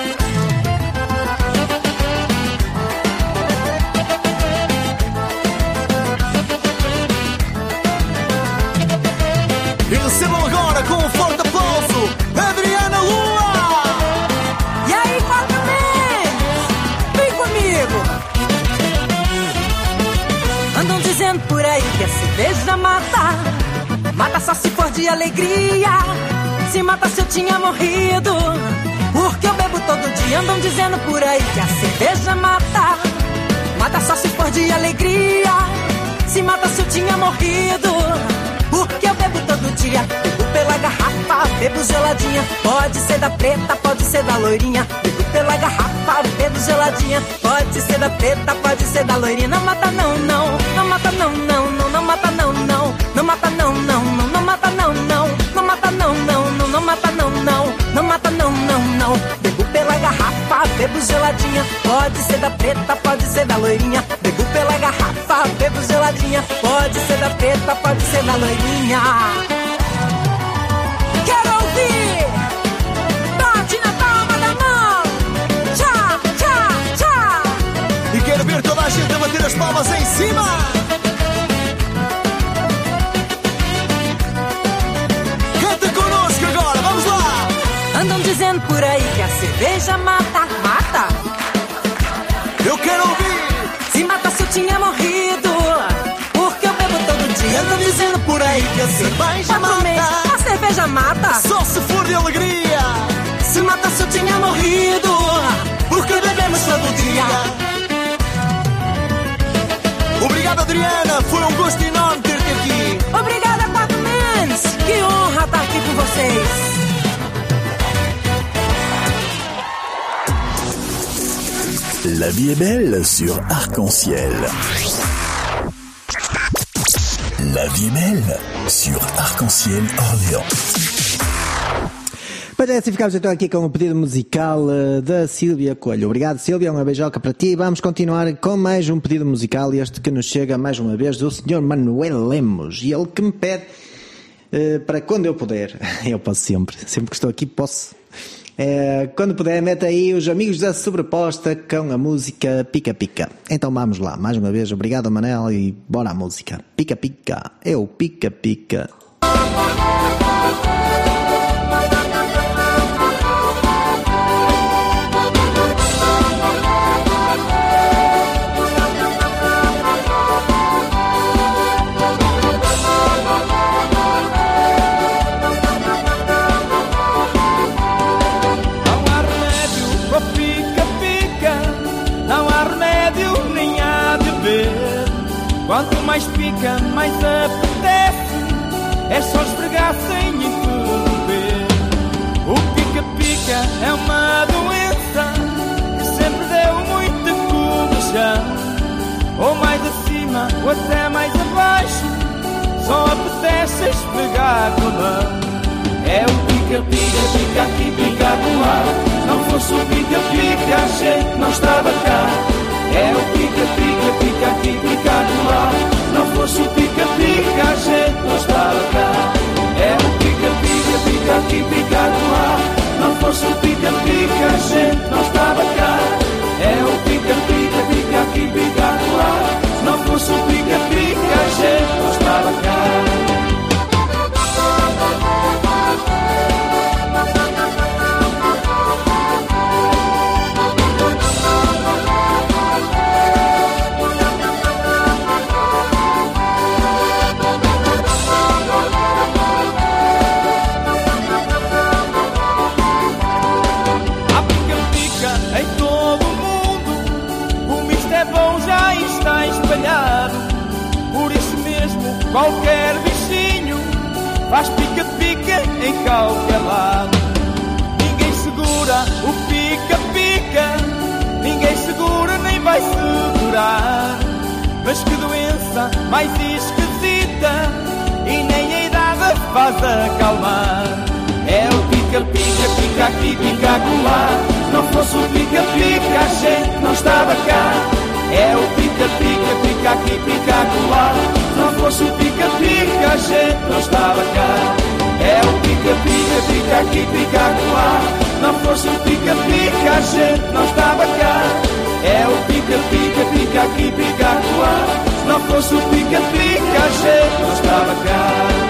E recebam agora com um forte aplauso Adriana Lua! E aí, Formenes? Vem comigo! Andam dizendo por aí que a cerveja mata, mata só se for de alegria. Se mata se eu tinha morrido, porque eu bebo todo dia. Andam dizendo por aí que a cerveja mata, mata só se for de alegria. Se mata se eu tinha morrido, porque eu bebo todo dia. Bebo pela garrafa, bebo geladinha. Pode ser da preta, pode ser da loirinha. Bebo pela garrafa, bebo geladinha. Pode ser da preta, pode ser da loirinha. Não mata não, não, não mata não, não, não, não mata não, não. Não mata geladinha. Pode ser da preta, pode ser da loirinha. Bebo pela garrafa, bebo geladinha. Pode ser da preta, pode ser da loirinha. Quero ouvir! Bate na palma da mão. Tchá, tchá, tchá. E quero ver toda a gente a bater as palmas em cima. Canta connosco agora, vamos lá. Andam dizendo por aí que a cerveja mata, mata. Eu quero ouvir. Se matasse eu tinha morrido, porque eu bebo todo dia. Andam dizendo por aí que a cerveja mata. A cerveja mata. Só se for de alegria. Se matasse eu tinha morrido, porque bebemos todo dia. Obrigado, Adriana, foi um gosto enorme ter-te aqui. Obrigada, Quatro Mens, que honra estar aqui com vocês. La vie est belle sur Arc-en-Ciel. La vie est belle sur Arc-en-Ciel Orléans. Pois é, assim ficamos então aqui com o pedido musical uh, da Sílvia Coelho. Obrigado, Sílvia, uma beijoca para ti. Vamos continuar com mais um pedido musical, este que nos chega mais uma vez do senhor Manuel Lemos. E ele que me pede uh, para quando eu puder, eu posso sempre, sempre que estou aqui posso. Uh, quando puder, mete aí os Amigos da Sobreposta com a música Pica Pica. Então vamos lá, mais uma vez, obrigado Manel e bora à música. Pica Pica, é o Pica Pica. Quanto mais pica, mais apetece. É só esfregar sem interromper. O pica-pica é uma doença que sempre deu muita comichão. Ou mais acima, ou até mais abaixo. Só apetece esfregar com a mão. É o pica-pica, pica aqui, pica lá. Não fosse o pica-pica, a gente não estava cá. É o pica-pica, pica aqui, pica lá. Não fosse o pica-pica, a gente não estava cá. É o pica-pica, pica aqui, pica lá. Não fosse o pica-pica, a gente não estava cá. É o pica-pica, pica aqui, pica lá. Não fosse o pica-pica, a gente não estava cá. Por isso mesmo, qualquer bichinho faz pica-pica em qualquer lado. Ninguém segura o pica-pica, ninguém segura nem vai segurar. Mas que doença mais esquisita, e nem a idade faz acalmar. É o pica-pica, pica aqui, pica lá. Não fosse o pica-pica, a gente não estava cá. É o pica-pica, pica aqui, pica lá. Não fosse o pica-pica, a gente não estava cá. É o pica-pica, pica aqui, pica lá. Não fosse o pica-pica, a gente não estava cá. É o pica-pica, pica aqui, pica lá. Não fosse o pica-pica, a gente não estava cá.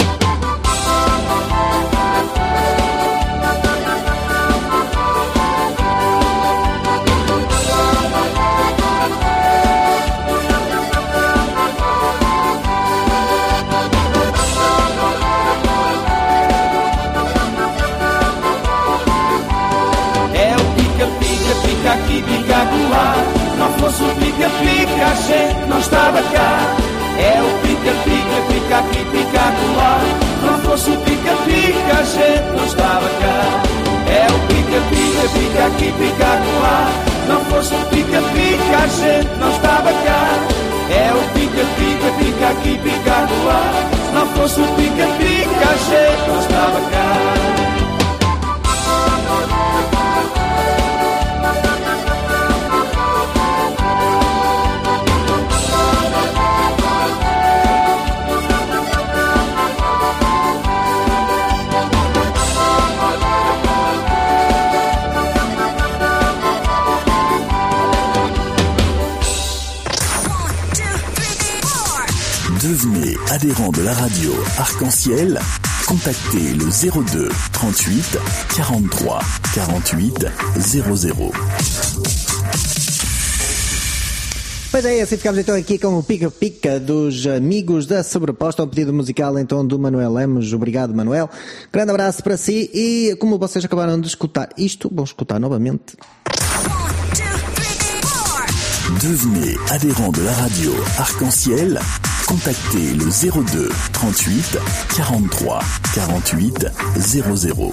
Aqui, pica lá. Não fosse o pica-pica, a gente não estava cá. É o pica-pica, pica aqui, pica lá. Não fosse o pica-pica, a gente não estava cá. É o pica-pica, pica aqui, pica lá. Não fosse o pica-pica, a gente não estava cá. É o pica-pica, pica aqui, pica lá. Não fosse o pica-pica, a gente não estava cá. Devenez adhérent de la radio Arc-en-Ciel. Contactez le zéro deux trente-huit quarante-trois quarante-huit zero zero. Pois é, assim ficamos então aqui com o Pica-Pica dos Amigos da Sobreposta, um pedido musical então do Manuel Lemos. Obrigado, Manuel. Grande abraço para si e como vocês acabaram de escutar isto, vão escutar novamente. Devenez adhérent de la radio Arc-en-Ciel. Contactez le zéro deux trente-huit quarante-trois quarante-huit zero zero.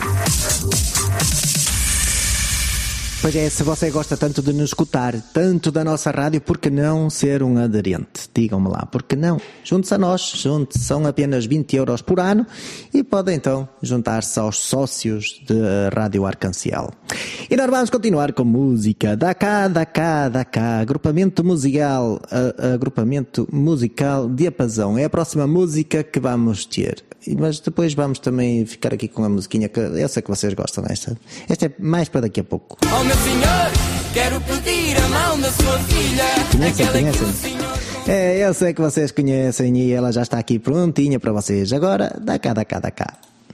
Pois é, se você gosta tanto de nos escutar, tanto da nossa rádio, por que não ser um aderente? Digam-me lá, por que não? Junte-se a nós, junte-se, são apenas vinte euros por ano e pode então juntar-se aos sócios da Rádio Arc-en-Ciel. E nós vamos continuar com música. Da cá, da cá, da cá, agrupamento musical, uh, agrupamento musical Diapasão. É a próxima música que vamos ter. Mas depois vamos também ficar aqui com a musiquinha que eu sei que vocês gostam desta. Esta é mais para daqui a pouco. Oh meu senhor, quero pedir a mão da sua filha. Conhecem, conhecem? É, eu sei que vocês conhecem e ela já está aqui prontinha para vocês. Agora, da cá, da cá, da cá.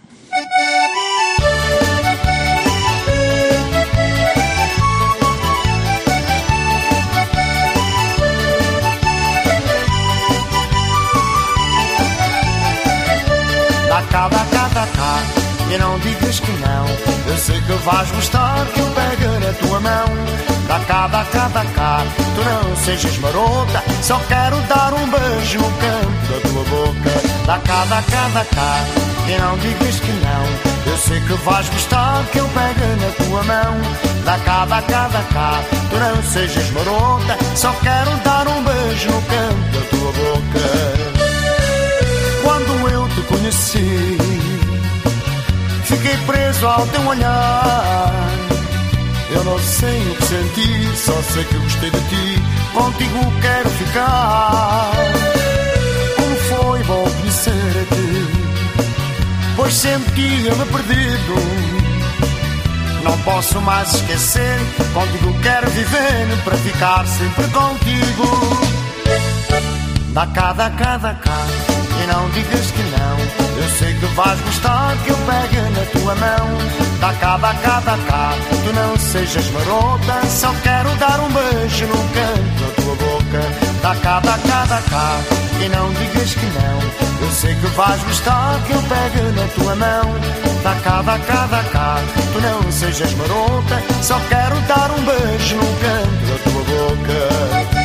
Da cá, da cá, da cá, e não digas que não. Eu sei que vais gostar que eu pegue na tua mão. Da cá, da cá, da cá, tu não sejas marota. Só quero dar um beijo no canto da tua boca. Da cá, da cá, da cá, e não digas que não. Eu sei que vais gostar que eu pegue na tua mão. Da cá, da cá, da cá, tu não sejas marota. Só quero dar um beijo no canto da tua boca. Quando eu te conheci, fiquei preso ao teu olhar. Eu não sei o que senti, só sei que gostei de ti. Contigo quero ficar. Como foi bom conhecer-te, pois sentia-me perdido. Não posso mais esquecer, contigo quero viver, para ficar sempre contigo. Da cá, da cá, da cá, e não digas que não. Eu sei que vais gostar que eu pegue na tua mão. Da cá, da cá, da cá, tu não sejas marota. Só quero dar um beijo no canto da tua boca. Da cá, da cá, da cá, e não digas que não. Eu sei que vais gostar que eu pegue na tua mão. Da cá, da cá, da cá, tu não sejas marota. Só quero dar um beijo no canto da tua boca.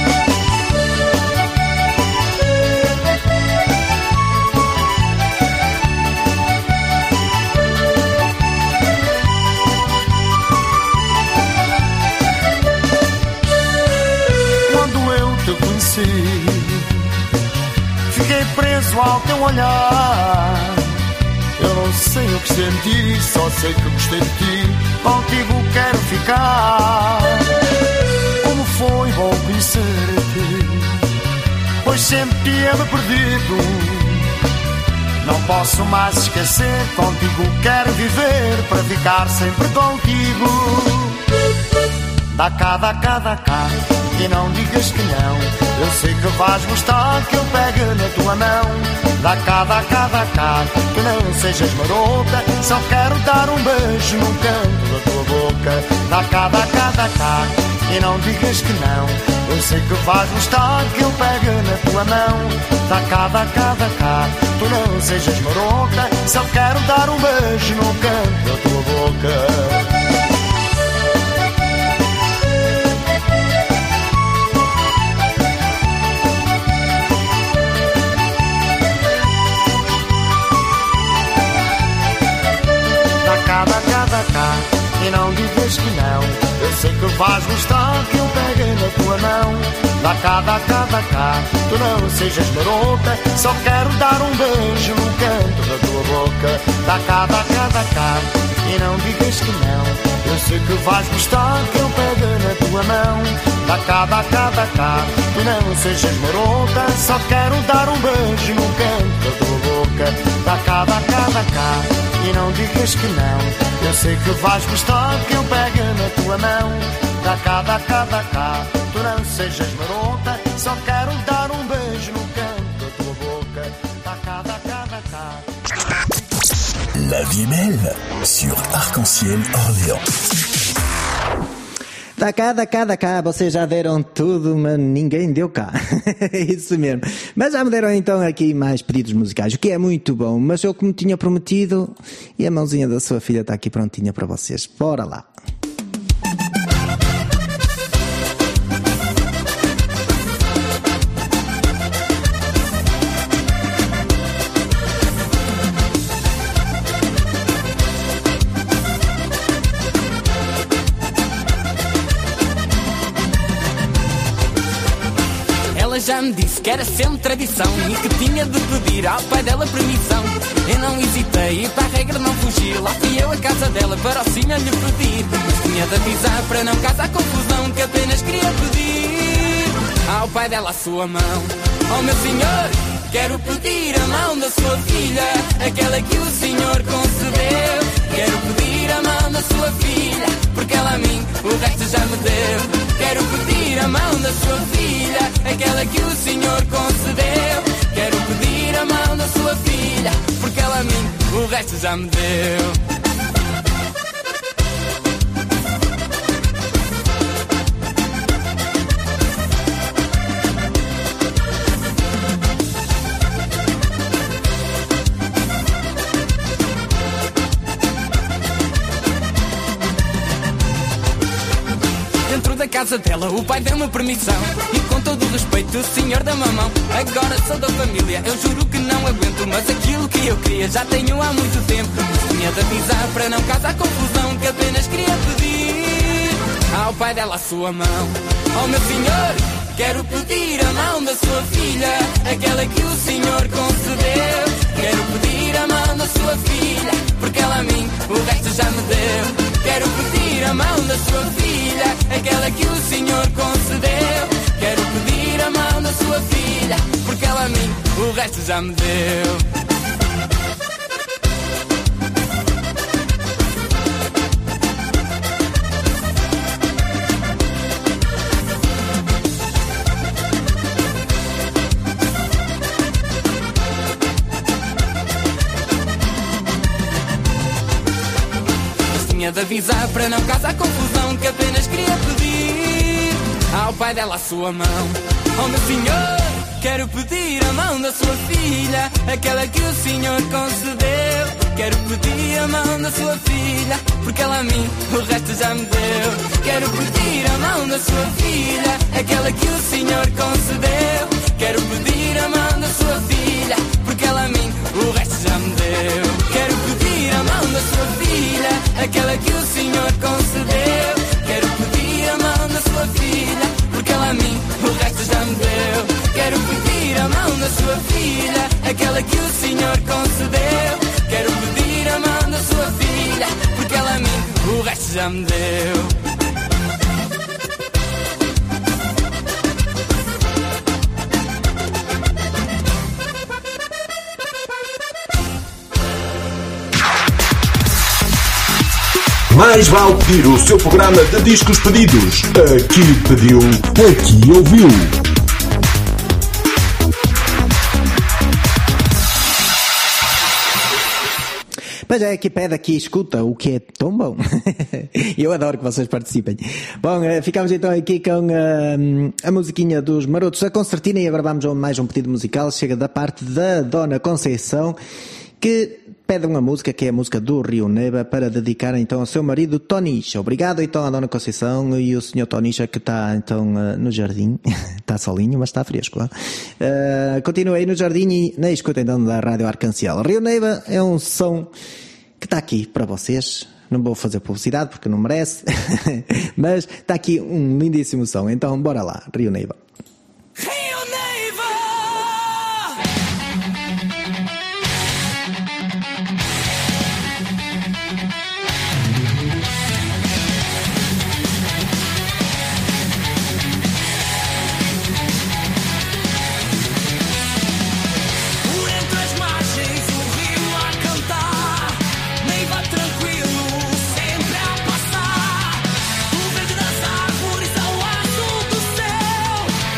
Fiquei preso ao teu olhar. Eu não sei o que senti, só sei que gostei de ti. Contigo quero ficar. Como foi bom conhecer-te, pois sentia-me perdido. Não posso mais esquecer, contigo quero viver, para ficar sempre contigo. Da cá, da cá, da cá, e não digas que não. Eu sei que vais gostar que eu pegue na tua mão. Da cá, da cá, da cá, tu não sejas marota. Só quero dar um beijo no canto da tua boca. Da cá, da cá, da cá, e não digas que não. Eu sei que vais gostar que eu pegue na tua mão. Da cá, da cá, da cá, tu não sejas marota. Só quero dar um beijo no canto da tua boca. Da cá, da cá, e não digas que não. Eu sei que vais gostar que eu pegue na tua mão. Da cá, da cá, da cá, tu não sejas marota. Só quero dar um beijo no canto da tua boca. Da cá, da cá, da cá, e não digas que não. Eu sei que vais gostar que eu pegue na tua mão. Da cá, da cá, da cá, tu não sejas marota. Só quero dar um beijo no canto da tua boca. Da cá, da cá, da cá, e não digas que não. Eu sei que vais gostar que eu pegue na tua mão. Da cá, da cá, da cá, tu não sejas marota. Só quero dar um beijo no canto da tua boca. La vie est belle sur Arc-en-Ciel Orléans. Da cá, da cá, da cá, vocês já deram tudo, mas ninguém deu cá. Isso mesmo. Mas já me deram então aqui mais pedidos musicais, o que é muito bom. Mas eu, como tinha prometido, e a mãozinha da sua filha está aqui prontinha para vocês. Bora lá. Já me disse que era sempre tradição e que tinha de pedir ao pai dela permissão. Eu não hesitei e para a regra não fugi. Lá fui eu à casa dela para o senhor lhe pedir. Mas tinha de avisar para não causar confusão, que apenas queria pedir ao pai dela a sua mão. Oh meu senhor, quero pedir a mão da sua filha, aquela que o senhor concedeu. Quero pedir a mão da sua filha, porque ela a mim o resto já me deu. Quero pedir a mão da sua filha, aquela que o senhor concedeu. Quero pedir a mão da sua filha, porque ela a mim o resto já me deu. Da casa dela o pai deu-me permissão e com todo o respeito o senhor da mamão. Agora sou da família, eu juro que não aguento, mas aquilo que eu queria já tenho há muito tempo. Tinha de avisar para não causar confusão, que apenas queria pedir ao pai dela a sua mão. Oh meu senhor, quero pedir a mão da sua filha, aquela que o senhor concedeu. Quero pedir a mão da sua filha, porque ela a mim o resto já me deu. Quero pedir a mão da sua filha, aquela que o senhor concedeu. Quero pedir a mão da sua filha, porque ela a mim o resto já me deu. Tinha de avisar para não causar confusão, que apenas queria pedir ao pai dela a sua mão. Oh meu senhor, quero pedir a mão da sua filha, aquela que o senhor concedeu. Quero pedir a mão da sua filha, porque ela a mim o resto já me deu. Quero pedir a mão da sua filha, aquela que o senhor concedeu. Quero pedir a mão da sua filha, porque ela a mim o resto já me deu. Quero pedir a mão da sua filha, aquela que o senhor concedeu. Quero pedir a mão da sua filha, porque ela a mim o resto já me deu. Quero pedir a mão da sua filha, aquela que o senhor concedeu. Quero pedir a mão da sua filha, porque ela a mim o resto já me deu. Mais vale pedir o seu programa de discos pedidos. Aqui pediu, aqui ouviu. Mas é, aqui pede, aqui escuta, o que é tão bom. Eu adoro que vocês participem. Bom, ficamos então aqui com uh, a musiquinha dos Marotos da Concertina e agora vamos a mais um pedido musical. Chega da parte da Dona Conceição, que pede uma música, que é a música do Rio Neva, para dedicar então ao seu marido Tonicha. Obrigado então à Dona Conceição e o senhor Tonicha, que está então no jardim, está solinho, mas está fresco lá. Uh, continua aí no jardim e na escuta então da Rádio Arc-en-Ciel. Rio Neva é um som que está aqui para vocês. Não vou fazer publicidade porque não merece, mas está aqui um lindíssimo som. Então bora lá, Rio Neva. Tranquilo, sempre a passar, o verde das árvores ao azul do céu.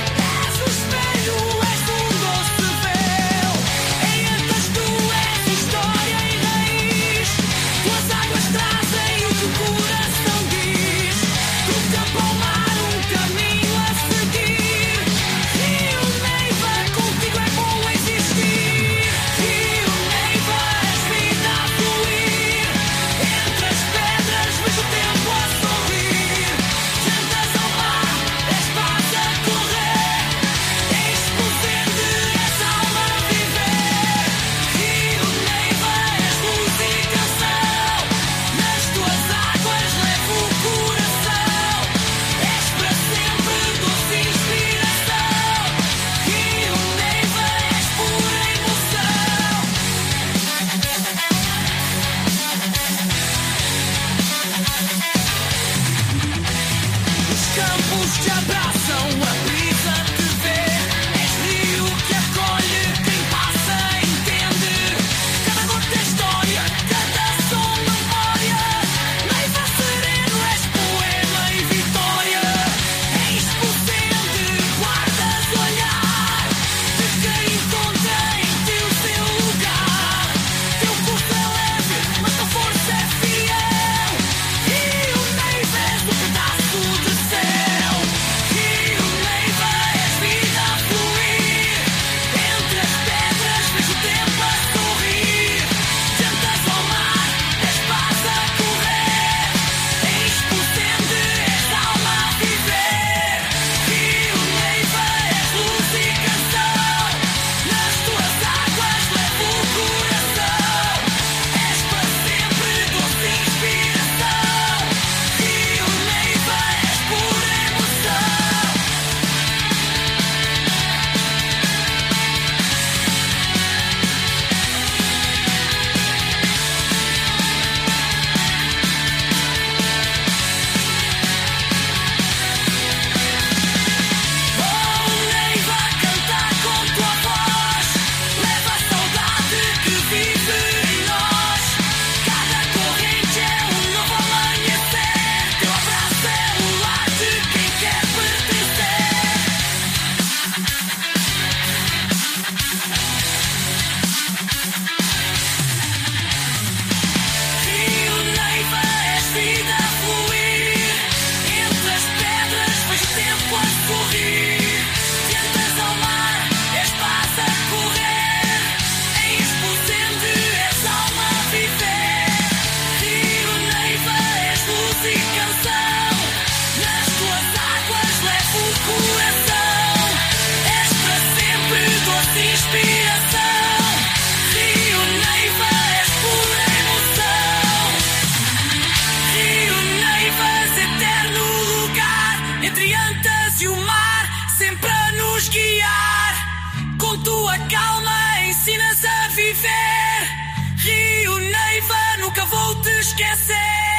viver. Rio Neiva, nunca vou te esquecer.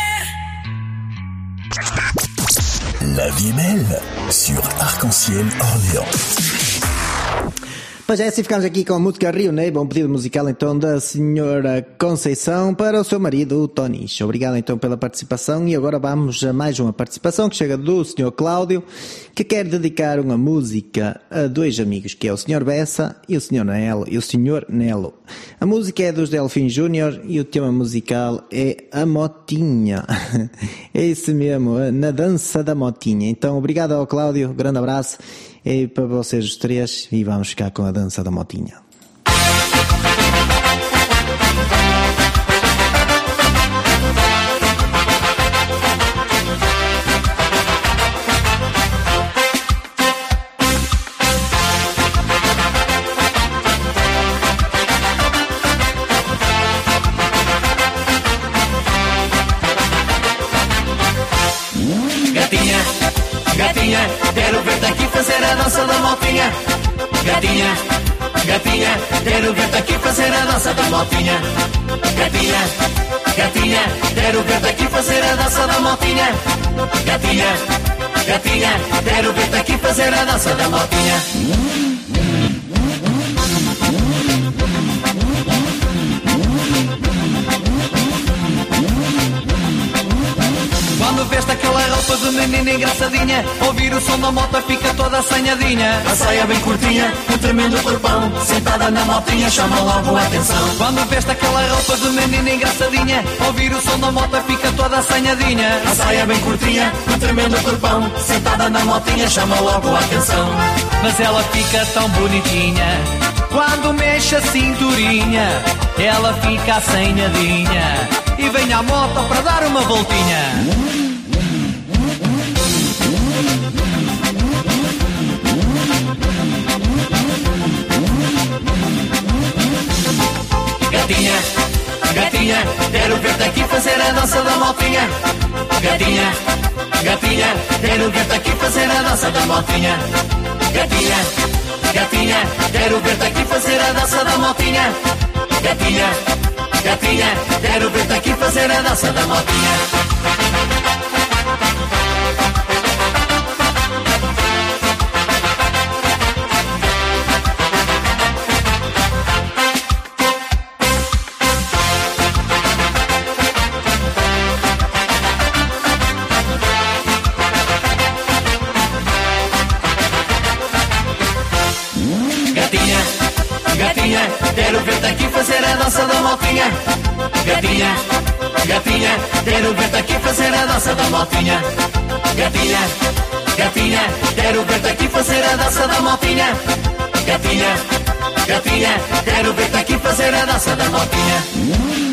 La vie est belle sur Arc-en-Ciel Orléans. Pois é, assim ficamos aqui com a música Rio Neiva, um pedido musical então da senhora Conceição para o seu marido, o Tonicho. Obrigado então pela participação e agora vamos a mais uma participação que chega do senhor Cláudio, que quer dedicar uma música a dois amigos, que é o senhor Bessa e o senhor Nelo, e o senhor Nelo. A música é dos Delfim Júnior e o tema musical é a Motinha. É isso mesmo, na dança da Motinha. Então, obrigado ao Cláudio, grande abraço. É para vocês os três e vamos ficar com a dança da Motinha. Gatinha, gatinha, quero ver-te aqui fazer a dança da motinha. Gatinha, gatinha, quero ver-te aqui fazer a dança da motinha. Gatinha, gatinha, quero ver-te aqui fazer a dança da motinha. Gatinha, gatinha, quero ver-te aqui fazer a dança da motinha. Quando veste aquela roupa de menina engraçadinha, ouvir o som da moto fica toda assanhadinha. A saia bem curtinha, um tremendo corpão, sentada na motinha chama logo a atenção. Quando veste aquela roupa de menina engraçadinha, ouvir o som da moto fica toda assanhadinha. A saia bem curtinha, um tremendo corpão, sentada na motinha chama logo a atenção. Mas ela fica tão bonitinha, quando mexe a cinturinha, ela fica assanhadinha e vem à moto para dar uma voltinha. Gatinha, gatinha, quero ver-te aqui fazer a dança da motinha. Gatinha, gatinha, quero ver-te aqui fazer a dança da motinha. Gatinha, gatinha, quero ver-te aqui fazer a dança da motinha. Gatinha, gatinha, quero ver-te aqui fazer a dança da motinha. Gatinha, quero ver-te aqui fazer a dança da motinha. Gatinha, gatinha, quero ver-te aqui fazer a dança da motinha. Gatinha, gatinha, quero ver-te aqui fazer a dança da motinha. Gatinha, gatinha, quero ver-te aqui fazer a dança da motinha.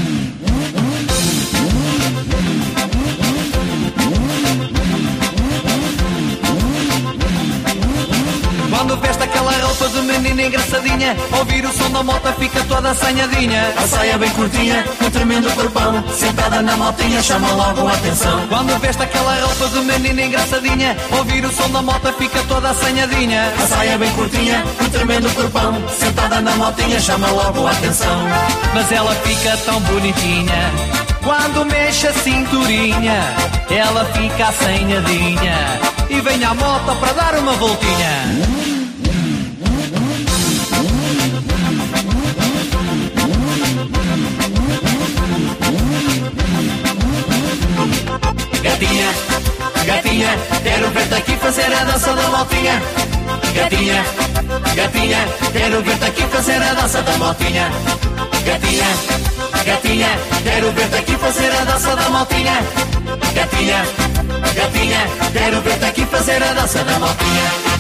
Quando veste aquela roupa de menina engraçadinha, ouvir o som da moto fica toda assanhadinha. A saia bem curtinha, um tremendo corpão, sentada na motinha chama logo a atenção. Quando veste aquela roupa de menina engraçadinha, ouvir o som da moto fica toda assanhadinha. A saia bem curtinha, um tremendo corpão, sentada na motinha chama logo a atenção. Mas ela fica tão bonitinha, quando mexe a cinturinha, ela fica assanhadinha e vem à moto para dar uma voltinha. Gatinha, gatinha, quero ver-te aqui fazer a dança da motinha. Gatinha, gatinha, quero ver-te aqui fazer a dança da motinha. Gatinha, gatinha, quero ver-te aqui fazer a dança da motinha. Gatinha, gatinha, quero ver-te aqui fazer a dança da motinha.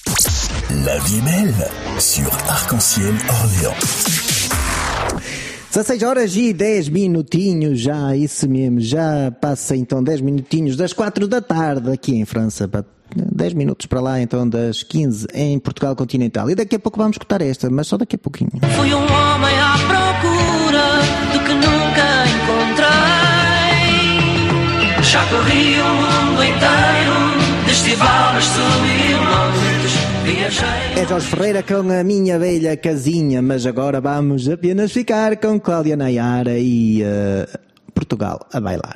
La vie est belle sur Arc-en-Ciel Orléans. dezasseis horas e dez minutinhos, já, isso mesmo, já passa então dez minutinhos das quatro da tarde aqui em França, dez minutos para lá então das quinze em Portugal continental. E daqui a pouco vamos escutar esta, mas só daqui a pouquinho. Fui um homem à procura do que nunca encontrei. Já corri o mundo inteiro, de estivalas subi montes, viajei. É Jorge Ferreira com A Minha Velha Casinha, mas agora vamos apenas ficar com Cláudia Nayara e uh, Portugal a bailar.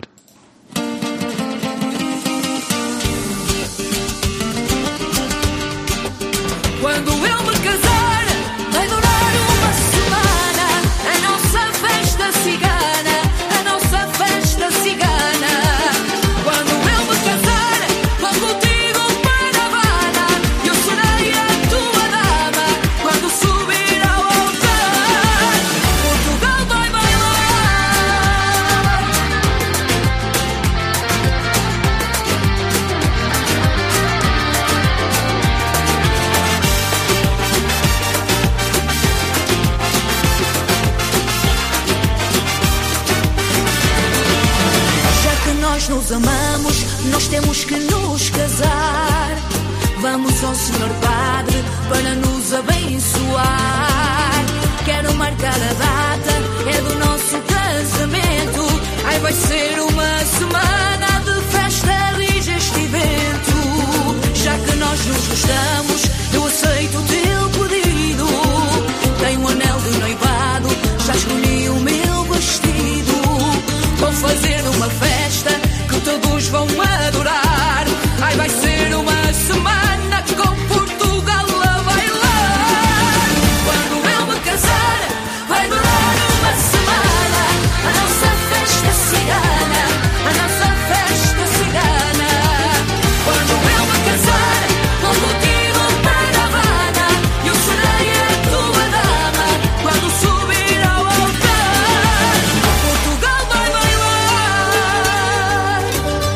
Quando eu me casar, vai durar uma semana a nossa festa cigana, a nossa festa cigana. Quando eu me casar, vou contigo para a Havana, eu serei a tua dama quando subir ao altar. Portugal vai nós nos amamos, nós temos que nos casar. Vamos ao senhor padre para nos abençoar. Quero marcar a data, é do nosso casamento. Ai, vai ser uma semana de festa, rige este evento. Já que nós nos gostamos, eu aceito o teu pedido. Tenho um anel de noivado, já escolhi o meu vestido. Vou fazer uma festa que todos vão adorar. Ai, vai ser uma semana com Portugal a bailar. Quando eu me casar, vai durar uma semana a nossa festa cigana, a nossa festa cigana. Quando eu me casar, vou contigo para a Havana, eu serei a tua dama quando subir ao altar. Portugal vai bailar.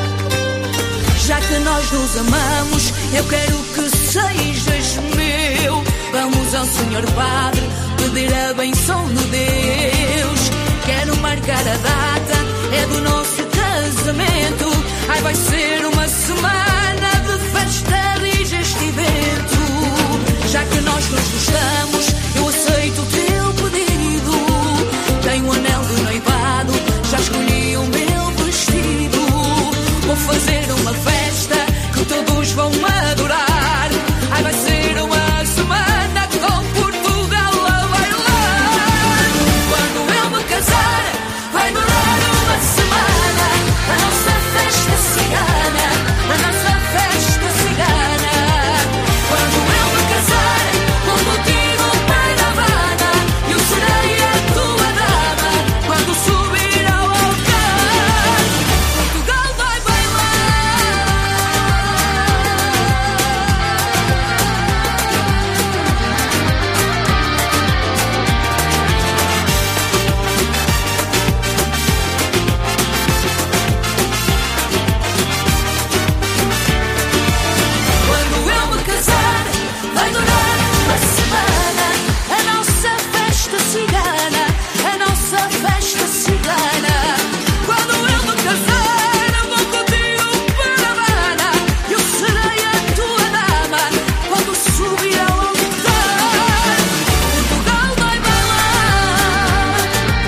Já que nós nos amamos, eu quero que sejas meu. Vamos ao senhor padre pedir a benção de Deus. Quero marcar a data, é do nosso casamento. Ai, vai ser uma semana de festa, rige este evento. Já que nós nos gostamos, eu aceito o teu pedido. Tenho um anel de noivado, já escolhi o meu vestido. Vou fazer uma festa que todos vão adorar. Ai, vai ser uma semana com Portugal a bailar. Quando eu me casar, vai durar uma semana a nossa festa cigana, a nossa festa cigana. Quando eu me casar, vou contigo para a Havana, eu serei a tua dama quando subir ao altar. Portugal vai Quando eu me casar, vai durar uma semana a nossa festa cigana, a nossa festa cigana. Quando eu me casar, vou contigo para a Havana, eu serei a tua dama quando subir ao altar. Portugal vai bailar.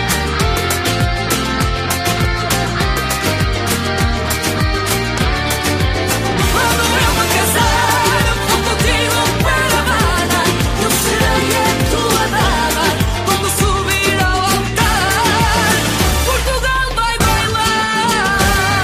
Quando eu me casar, vou contigo para a Havana, eu serei a tua dama quando subir ao altar. Portugal vai bailar.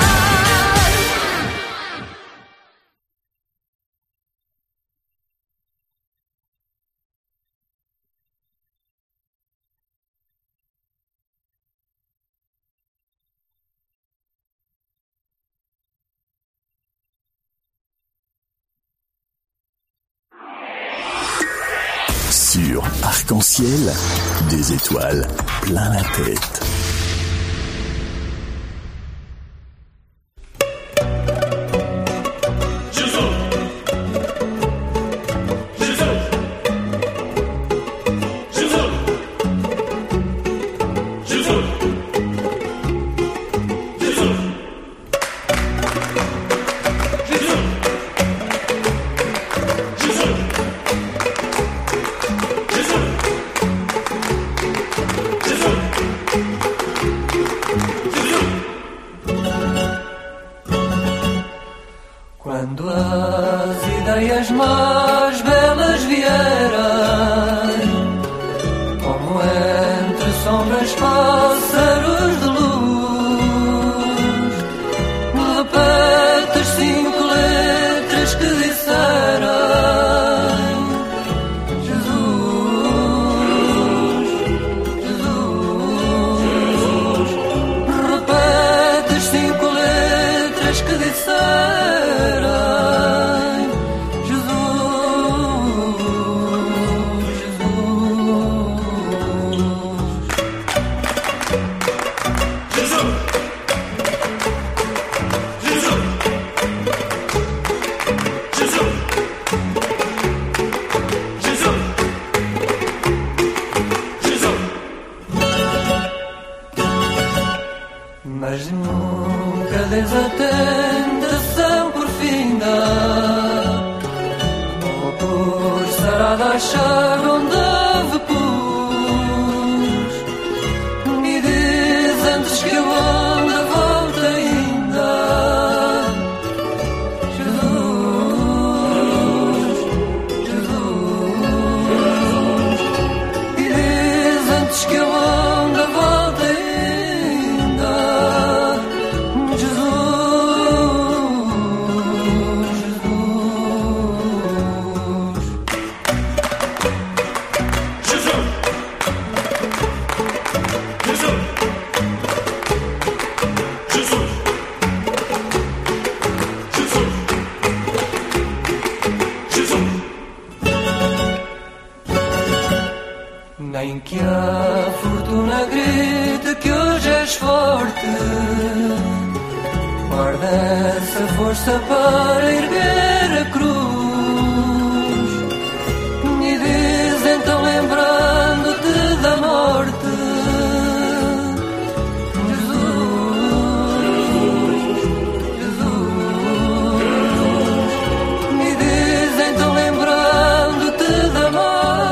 Sur Arc-en-Ciel, des étoiles plein la tête. Jesus, Quando as ideias mais belas vierem, como entre sombras, pássaros de luz, repete as cinco letras que disseram Jesus, Jesus. Repete as cinco letras que disseram mas nunca des a tentação por finda, ou por estar a achar onde ave pus, e diz antes que eu ande a volta ainda, Jesus, Jesus, e diz antes que eu ande a volta ainda. Nem que a fortuna grite que hoje és forte, guarda essa força para erguer a cruz, e diz então lembrando-te da morte, Jesus, Jesus, e diz então lembrando-te da morte.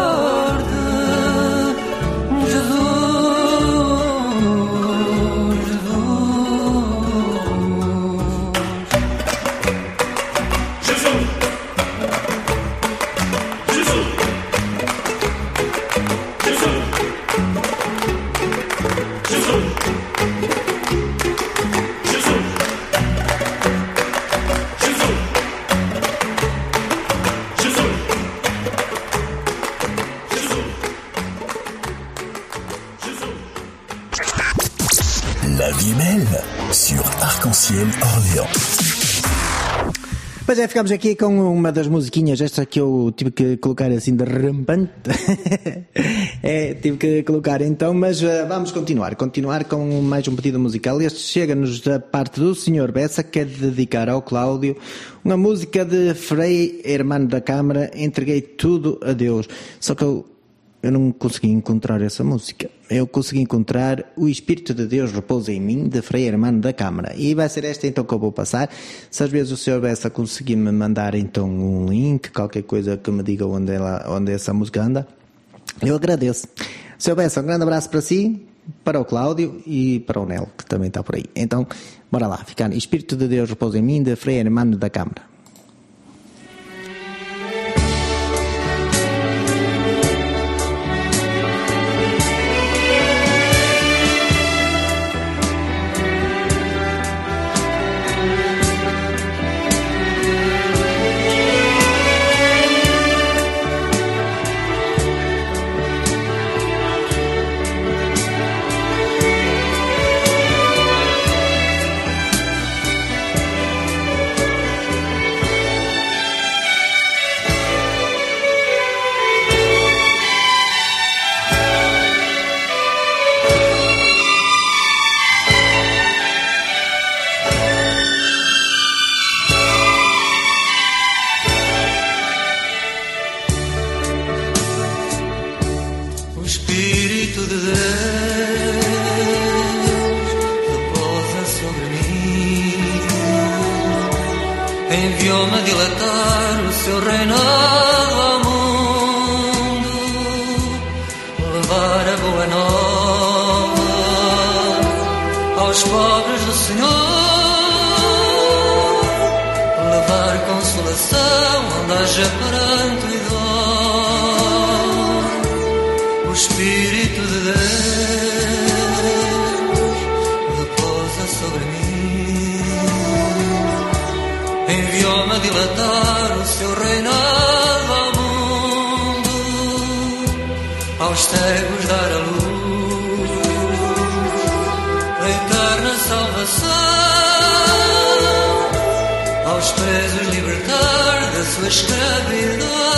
La vie belle sur Arc-en-Ciel Orléans. Pois é, ficamos aqui com uma das musiquinhas, esta que eu tive que colocar assim de rampante. É, tive que colocar então, mas uh, vamos continuar, continuar com mais um pedido musical. Este chega-nos da parte do senhor Bessa, que quer dedicar ao Cláudio uma música de Frei Hermano da Câmara, Entreguei Tudo a Deus. Só que eu, eu não consegui encontrar essa música. Eu consegui encontrar O Espírito de Deus Repousa em Mim, de Frei Hermano da Câmara. E vai ser esta então que eu vou passar. Se às vezes o senhor Bessa conseguir me mandar então um link, qualquer coisa que me diga onde, ela, onde essa música anda, eu agradeço. senhor Bessa, um grande abraço para si, para o Cláudio e para o Nel, que também está por aí. Então, bora lá, ficar Espírito de Deus Repousa em Mim, de Frei Hermano da Câmara. Enviou-me a dilatar o seu reinado ao mundo, levar a boa nova aos pobres do Senhor, levar com consolação onde haja pranto e dor. O Espírito de Deus repousa sobre mim, enviou-me a dilatar o seu reinado ao mundo, aos cegos dar a luz, a eterna salvação, aos presos libertar da sua escravidão.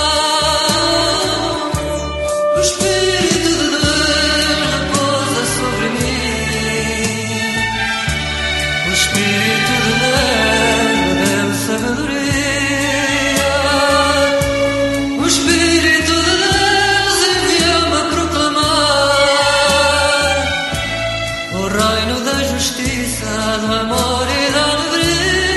O Espírito de Deus repousa sobre mim, o Espírito de Deus me deu sabedoria, o Espírito de Deus enviou-me a proclamar o reino da justiça, do amor e da alegria.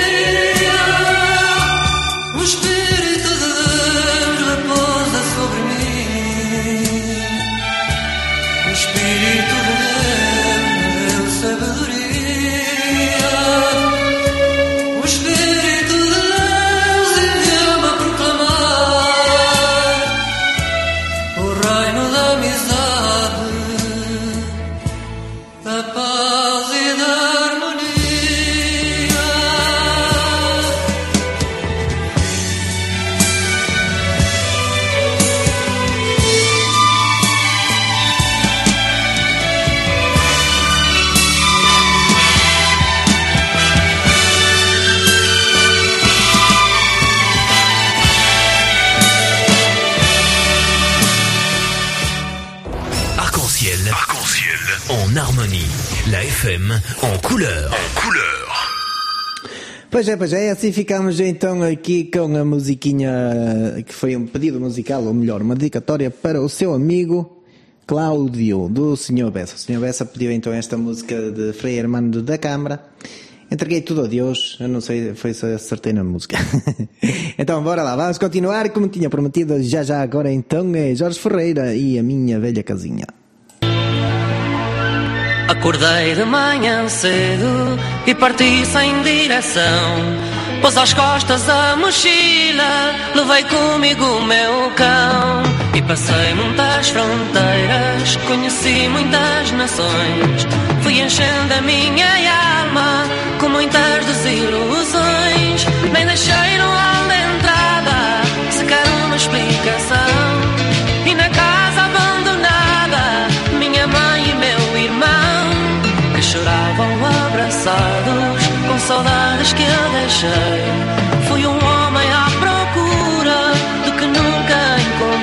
O Espírito de Deus repousa sobre mim, o Espírito de Deus me deu sabedoria, o Espírito de Deus enviou-me a proclamar o reino da amizade, da paz e da harmonia. Arc-en-ciel, arc-en-ciel, en harmonie. La F M en couleur. En couleur. Pois é, pois é, assim ficamos então aqui com a musiquinha que foi um pedido musical, ou melhor, uma dedicatória para o seu amigo Cláudio, do senhor Bessa. O senhor Bessa pediu então esta música de Frei Hermano da Câmara. Entreguei tudo a Deus, eu não sei, foi se acertei na música. Então bora lá, vamos continuar como tinha prometido, já já agora então é Jorge Ferreira e a Minha Velha Casinha. Acordei de manhã cedo e parti sem direção. Pôs às costas a mochila, levei comigo o meu cão. E passei muitas fronteiras, conheci muitas nações. Fui enchendo a minha alma com muitas desilusões. Nem deixei no hall de entrada sequer uma explicação. E na casa abandonada, minha mãe e meu irmão, que choravam abraçados com saudades que eu deixei. Fui um homem à procura do que nunca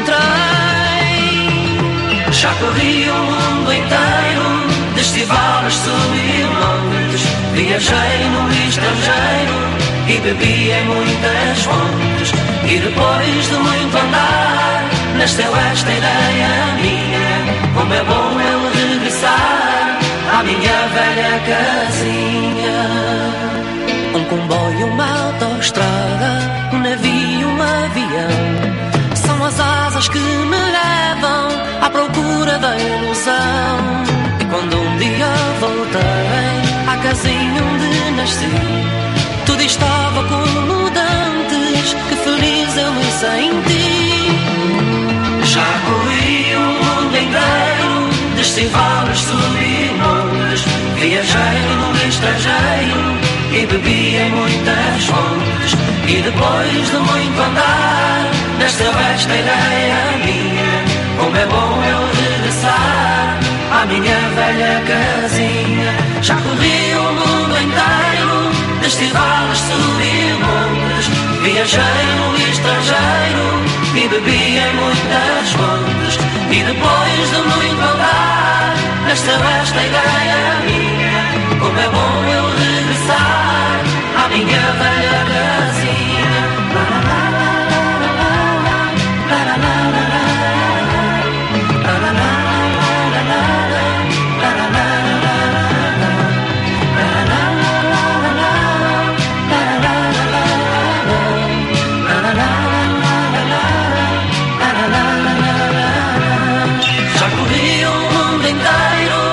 encontrei. Já corri o mundo inteiro, desde vales, subi montes. Viajei no estrangeiro e bebi em muitas fontes. E depois de muito andar, nasceu esta ideia minha: como é bom eu regressar à minha velha casinha. Um comboio, uma autoestrada, um navio, um avião, são as asas que me levam à procura da ilusão. E quando um dia voltei à casinha onde nasci, tudo estava como dantes, que feliz eu me senti. Já corri o mundo inteiro, desci vales, subi montes. Viajei no estrangeiro e bebi em muitas fontes. E depois de muito andar, nasceu esta ideia minha: como é bom eu regressar à minha velha casinha. Já corri o mundo inteiro, desci vales, subi montes. Viajei no estrangeiro e bebi em muitas fontes. E depois de muito andar, nasceu esta ideia minha: como é bom eu regressar à minha velha casinha. La, la, la, la, la, la, la, la, la, la, la.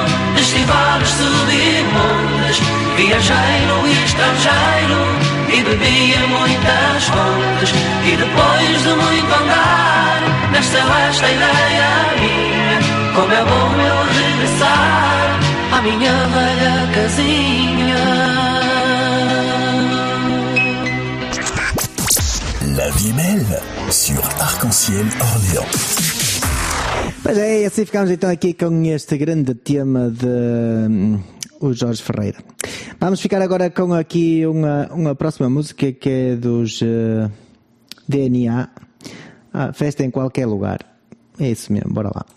Viajei no estrangeiro e bebi em muitas fontes. E depois de muito andar, nasceu esta ideia minha. Como é bom eu regressar à minha velha casinha. La Vie Belle sur Arc-en-Ciel Orléans. Pois é, assim ficamos então aqui com este grande tema de um, o Jorge Ferreira. Vamos ficar agora com aqui uma, uma próxima música que é dos uh, D N A. Ah, Festa em Qualquer Lugar. É isso mesmo, bora lá.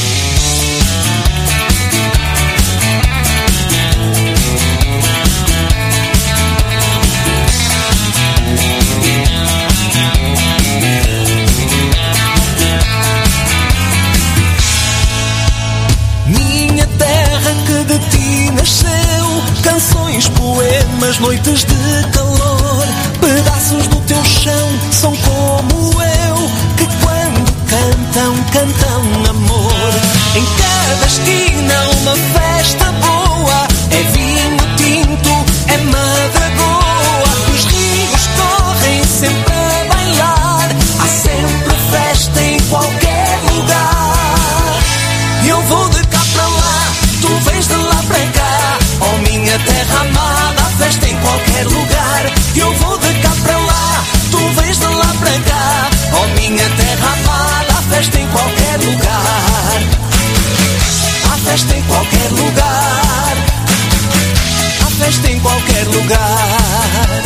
Minha terra que de ti nasceu, canções, poemas, noites de calor, pedaços do teu chão são como eu, que quando cantam, cantam amor. Em cada esquina uma festa boa, é vinho tinto, é madragoa, os rios correm sempre a bailar, há sempre festa em qualquer lugar. Eu vou de cá para lá, tu vens de lá para cá, oh minha terra amada, há festa em qualquer lugar. Eu vou de cá para lá, tu vens de lá para cá, oh minha terra amada, há festa em qualquer lugar. Há festa em qualquer lugar, há festa em qualquer lugar.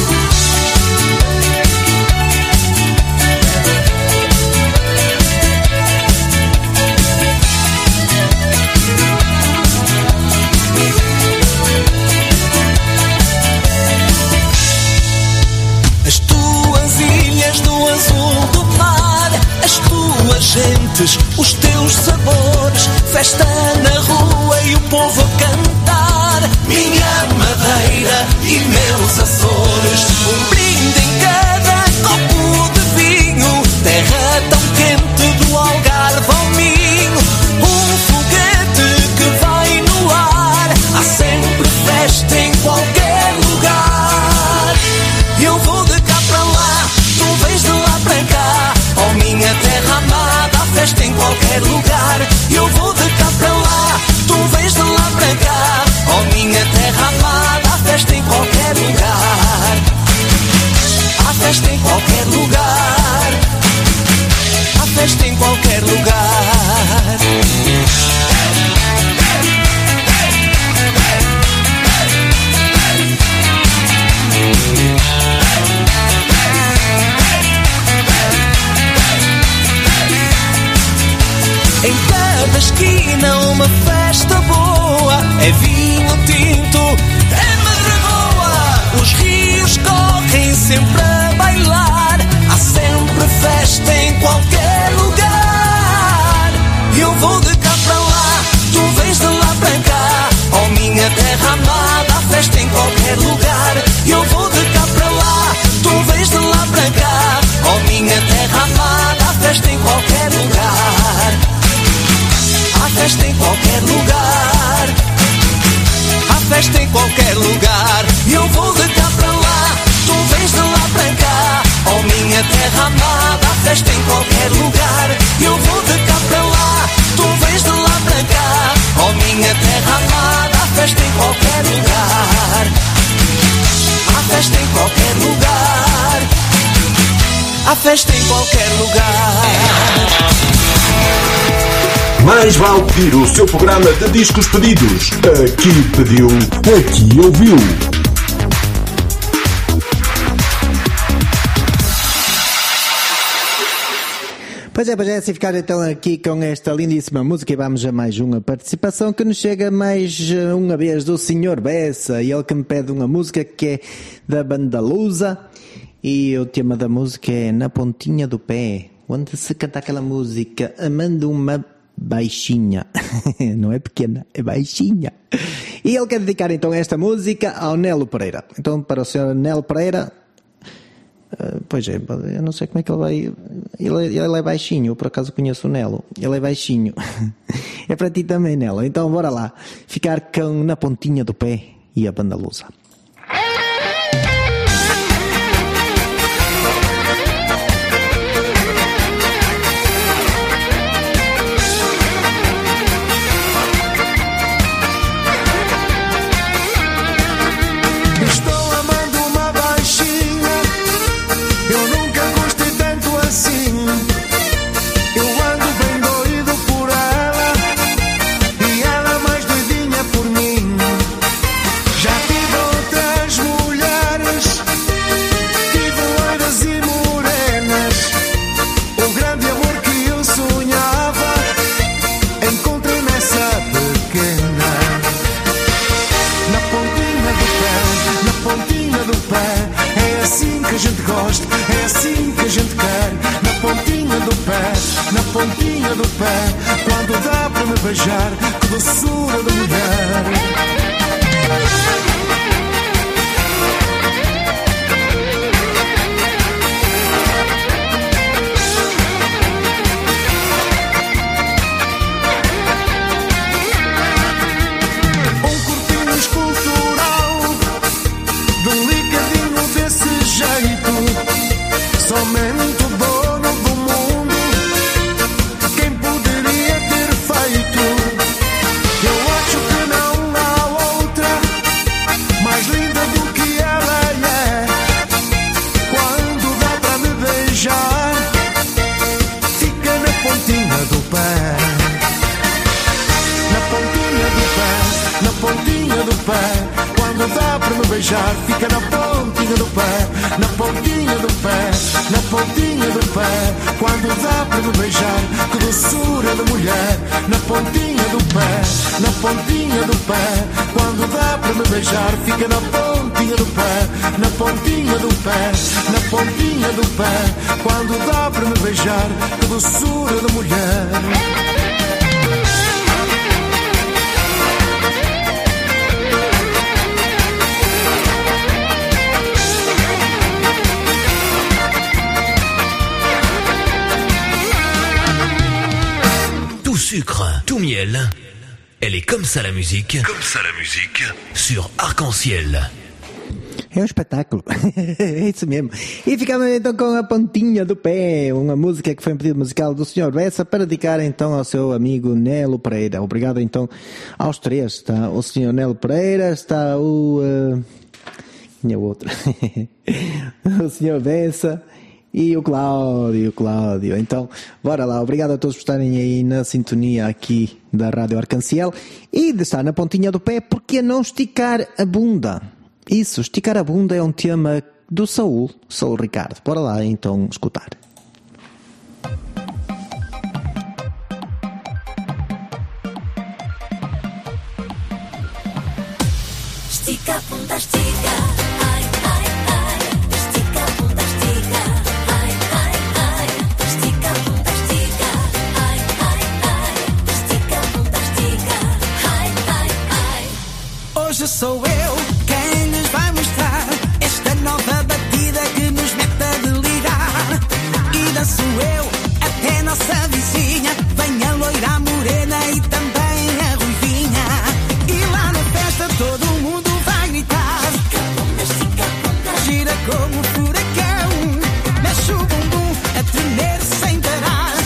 As tuas ilhas do azul do mar, as tuas gentes, os teus sabores, festa na rua e o povo a cantar. Minha Madeira e meus Açores, um brinde em cada copo de vinho, terra tão quente do Algarve ao Minho, um foguete que vai no ar, há sempre festa em qualquer lugar. Eu vou de cá para lá, tu vens de lá para cá, oh minha terra amada, há festa em qualquer lugar. Eu vou de cá para lá, tu vens de lá para cá, oh minha terra amada, há festa em qualquer lugar. Há festa em qualquer lugar, há festa em qualquer lugar. Em cada esquina uma festa boa, é vinho tinto, é madragoa, os rios correm sempre a bailar, há sempre festa em qualquer lugar. Eu vou de cá para lá, tu vens de lá para cá, oh minha terra amada, há festa em qualquer lugar. Eu vou de cá para lá, tu vens de lá para cá, oh minha terra amada, há festa em qualquer lugar. Há festa em qualquer lugar, há festa em qualquer lugar. Eu vou de cá para lá, tu vens de lá para cá, oh minha terra amada, há festa em qualquer lugar. Eu vou de cá para lá, tu vens de lá para cá, oh minha terra amada, há festa em qualquer lugar. Há festa em qualquer lugar, há festa em qualquer lugar. Mais vale pedir o seu programa de discos pedidos. Aqui pediu, aqui ouviu. Pois é, pois é, assim ficar então aqui com esta lindíssima música e vamos a mais uma participação que nos chega mais uma vez do senhor Bessa, e ele que me pede uma música que é da banda Lusa, e o tema da música é Na Pontinha do Pé, onde se canta aquela música amando uma baixinha. Não é pequena, é baixinha. E ele quer dedicar então esta música ao Nelo Pereira. Então, para o senhor Nelo Pereira, uh, pois é, eu não sei como é que ele vai. Ele, ele é baixinho, eu por acaso conheço o Nelo. Ele é baixinho. É para ti também, Nelo. Então, bora lá. Ficar com Na Pontinha do Pé e a banda Lusa. é assim que a gente quer. Na pontinha do pé, na pontinha do pé, quando dá para me beijar, que doçura de mulher. Somente o dono do mundo, quem poderia ter feito? Eu acho que não há outra mais linda do que ela é. Quando dá para me beijar, fica na pontinha do pé. Na pontinha do pé, na pontinha do pé. Quando dá para me beijar, fica na pontinha do pé. Na pontinha do pé, na pontinha do pé. Quando dá para me beijar, que doçura de mulher. Na pontinha do pé, na pontinha do pé. Quando dá para me beijar, fica na pontinha do pé. Na pontinha do pé, na pontinha do pé. Quando dá para me beijar, que doçura de mulher. Sucre, tout miel. Elle est comme ça la musique. Comme ça la musique. Sur Arc-en-Ciel. É um espetáculo. É isso mesmo. E ficamos então com a pontinha do pé, uma música que foi um pedido musical do senhor Bessa para dedicar então ao seu amigo Nelo Pereira. Obrigado então aos três. Está o senhor Nelo Pereira, está o... Uh... Quem é o outro? O senhor Bessa. E o Cláudio, o Cláudio. Então, bora lá. Obrigado a todos por estarem aí na sintonia aqui da Rádio Arc-en-Ciel. E de estar na pontinha do pé, porque não esticar a bunda? Isso, esticar a bunda é um tema do Saúl, Saúl Ricardo. Bora lá então escutar. Estica a bunda, estica. Ai, ai, ai. Estica a bunda, estica. Ai, ai, ai. Estica a bunda, estica. Ai, ai, ai. Estica a bunda, estica. Ai, ai, ai. Hoje sou eu quem lhes vai mostrar esta nova batida que nos mete a delirar. E danço eu até nossa vizinha. Vem a loira, a morena e também a ruivinha. E lá na festa todo mundo vai gritar. Gira como um furacão. Mexe o bumbum a tremer sem parar.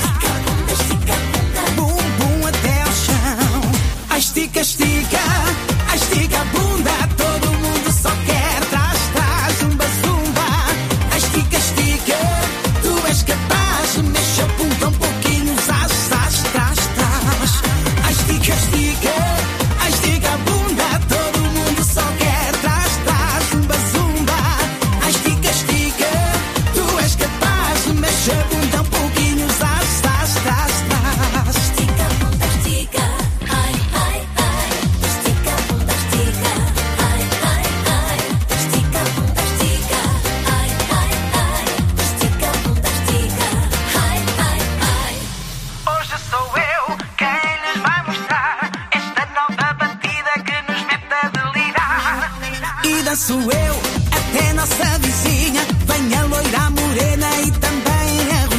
Bumbum até ao chão. Ai, estica, estica. Ai, estica a bunda. Todo mundo só quer trás, trás. Zumba, zumba. Ai, estica, estica. Tu és capaz. Mexe a bunda um pouquinho. Zaz, zaz, trás, trás. Ai, estica, estica. Ai, estica a bunda. Todo mundo só quer trás, trás. Zumba, zumba. Ai, estica, estica. Tu és capaz. Mexe a bunda um pouquinho. Zaz, zaz, trás, trás. Estica a bunda, estica. Ai, ai, ai. Estica a bunda, estica. Ai, ai, ai. Estica a bunda, estica. Ai, ai, ai. Estica a bunda, estica. Ai, ai, ai. Hoje sou eu quem lhes vai mostrar esta nova batida que nos mete a delirar. E danço eu até nossa vizinha. Vem a loira, a morena e também a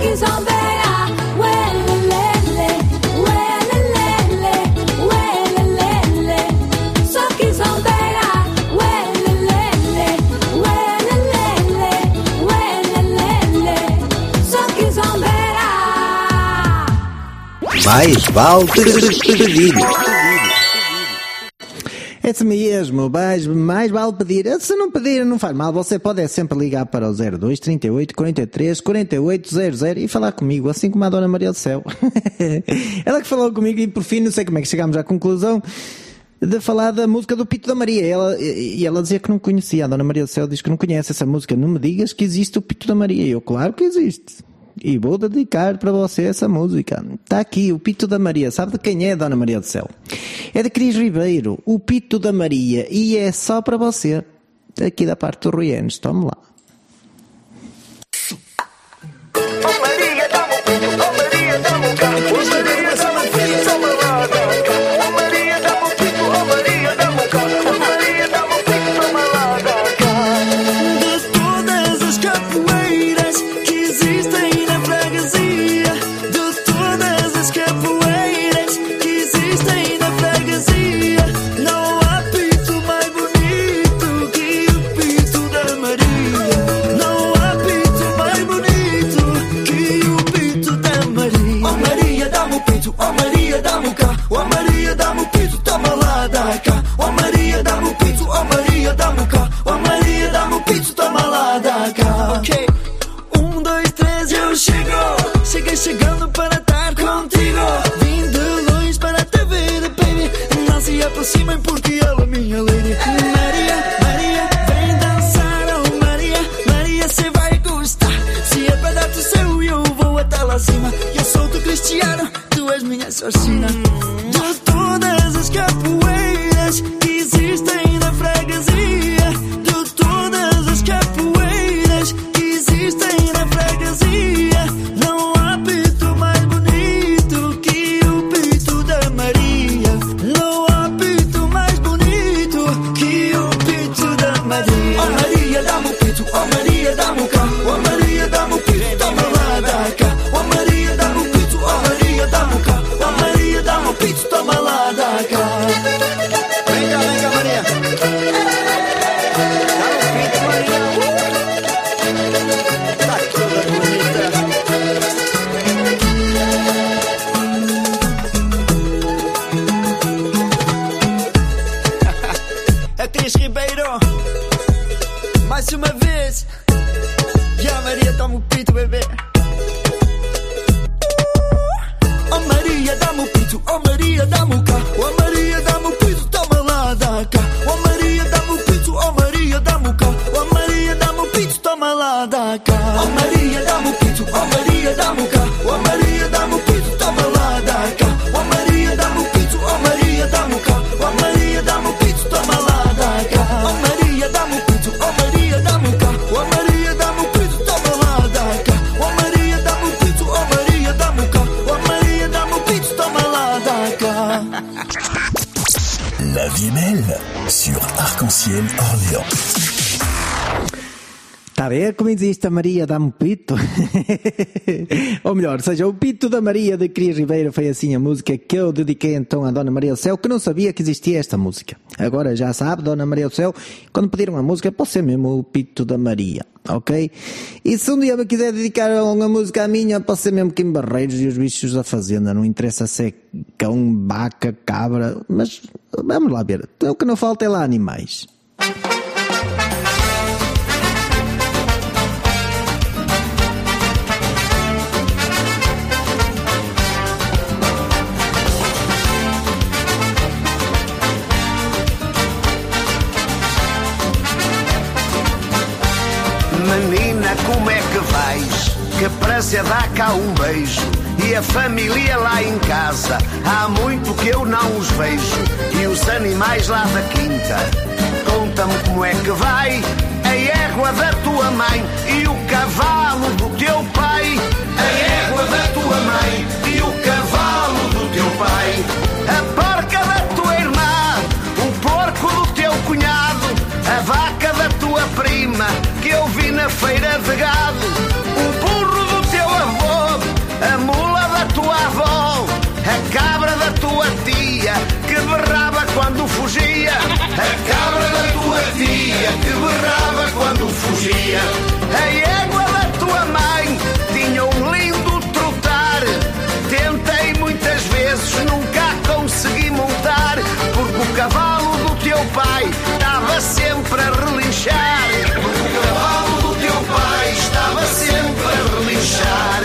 que zombeira, uelelele, uelelele, uelelele. Só que zombeira, uelelele, uelelele, uelelele. Só que zombeira. Mais vale pedir. É isso mesmo, mais, mais vale pedir. Se não pedir, não faz mal. Você pode é sempre ligar para o zero dois, trinta e oito, quarenta e três, quarenta e oito, zero zero e falar comigo, assim como a Dona Maria do Céu. Ela que falou comigo e por fim, não sei como é que chegámos à conclusão de falar da música do Pito da Maria. Ela, e ela dizia que não conhecia. A Dona Maria do Céu diz que não conhece essa música. Não me digas que existe o Pito da Maria. Eu, claro que existe. E vou dedicar para você essa música. Está aqui, o Pito da Maria. Sabe de quem é, Dona Maria do Céu? É de Cris Ribeiro, o Pito da Maria. E é só para você, aqui da parte do Rui Enes. Tome lá. Oh Maria, dá-me o pito, oh Maria, dá-me o carro. Oh Maria, dá-me o pito, toma lá, dá o carro. Oh Maria, dá-me o pito, oh Maria, dá-me o carro. Oh Maria, dá-me o pito, toma lá, dá o carro. De todas as capoeiras que existem na freguesia, de todas as capoeiras que existem na freguesia, não há pito mais bonito que o Pito da Maria. Não há pito mais bonito que o Pito da Maria. Oh Maria, dá-me o pito, oh Maria, dá-me o cá. Oh Maria, dá-me o pito, toma lá, dá cá. Oh Maria, dá-me o pito, oh Maria, dá-me o cá. Oh Maria, dá-me o pito, toma lá, dá cá. Ok, um, dois, três, eu chego. Cheguei chegando para estar contigo. Vim de longe para te ver, baby. Não se aproximem porque ela é minha lady. Maria, Maria, vem dançar, oh Maria. Maria, cê vai gostar. Se é para dar-te o seu, eu vou até lá cima. Eu sou do Cristiano, tu és minha assassina. De todas as capoeiras que existem na freguesia, de todas as capoeiras que existem na freguesia, não há pito mais bonito que o Pito da Maria. Não há pito mais bonito que o Pito da Maria. Oh Maria, dá-me o pito, oh Maria, dá-me o cá. Oh Maria, dá-me o pito, toma lá, dá cá. Oh Maria, dá-me o pito, oh Maria, dá-me o cá. Oh Maria, dá-me o pito, toma lá, dá cá. Vem cá, vem cá, Maria. Dá-me o pito, Maria. Tá toda bonita. É Cris Ribeiro, mais uma vez. E a Maria, toma o pito, bebê. Oh Maria, dá-me o pito, oh Maria, dá-me o cá. Oh Maria, dá-me o pito, toma lá, dá cá. Oh Maria, dá-me o pito, oh Maria, dá-me o cá. Oh Maria, dá-me o pito, toma lá, dá cá. Oh Maria, dá-me o pito, oh Maria, dá-me o cá. Oh Maria, dá-me o pito, toma lá, dá cá. Oh Maria, dá-me o pito, oh Maria, dá-me o cá. Oh Maria, dá-me o pito, toma lá, dá cá. Oh Maria, dá-me o pito, oh Maria, dá-me o cá. Oh Maria, dá-me o pito, toma lá, dá cá. Oh Maria, dá-me o pito, oh Maria, dá-me o cá. Oh Maria, dá-me o pito, toma lá, dá cá. La vie est belle sur Arc-en-Ciel Orléans. Está a ver como existe a Maria dá-me o pito? Ou melhor, seja, o Pito da Maria de Cris Ribeiro foi assim a música que eu dediquei então à Dona Maria do Céu, que não sabia que existia esta música. Agora já sabe, Dona Maria do Céu, quando pediram a música, pode ser mesmo o Pito da Maria, ok? E se um dia me quiser dedicar uma música à minha, pode ser mesmo Kim Barreiros e os bichos da fazenda, não interessa se é cão, vaca, cabra, mas vamos lá ver, o que não falta é lá animais. Menina, como é que vais? Que prazer dá cá um beijo. E a família lá em casa, há muito que eu não os vejo. E os animais lá da quinta, conta-me como é que vai. A égua da tua mãe e o cavalo do teu pai. A égua da tua mãe e o cavalo do teu pai. A porca da tua irmã, o porco do teu cunhado. A vaca da tua prima, que eu vi na feira de gado. O burro do teu avô A cabra da tua tia que berrava quando fugia. A égua da tua mãe tinha um lindo trotar. Tentei muitas vezes, nunca consegui montar, porque o cavalo do teu pai estava sempre a relinchar. Porque o cavalo do teu pai estava sempre a relinchar.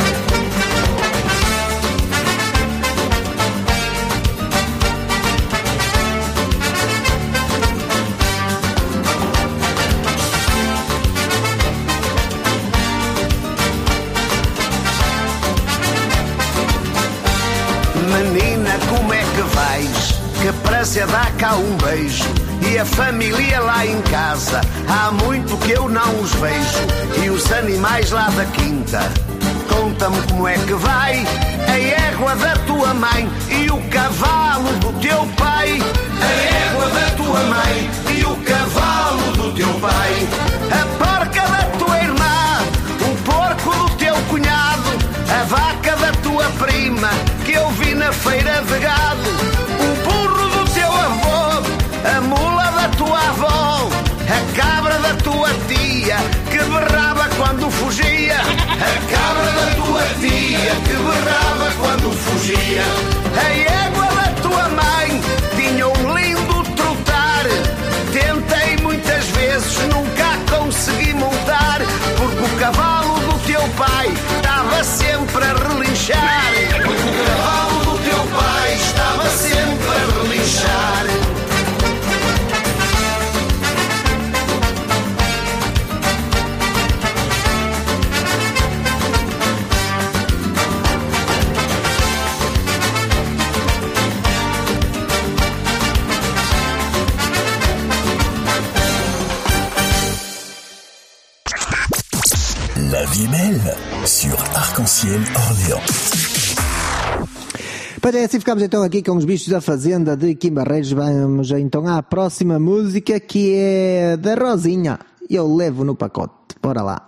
Menina, como é que vais? Que prazer dá cá um beijo. E a família lá em casa, há muito que eu não os vejo. E os animais lá da quinta, conta-me como é que vai. A égua da tua mãe e o cavalo do teu pai. A égua da tua mãe e o cavalo do teu pai. A porca da tua irmã, o porco do teu cunhado, a vaca da tua prima que eu vi na feira de gado, o burro do teu avô, a mula da tua avó, a cabra da tua tia que berrava quando fugia. A cabra da tua tia que berrava quando fugia. A égua da tua mãe tinha um lindo trotar. Tentei muitas vezes, nunca consegui montar, porque o cavalo do teu pai estava sempre a relinchar. Porque o cavalo do teu pai estava sempre a relinchar. La vie est belle sur Arc-en-Ciel Orléans. Pois é, assim ficamos então aqui com os bichos da fazenda de Kim Barreiros. Vamos então à próxima música, que é da Rosinha. Eu levo no pacote. Bora lá.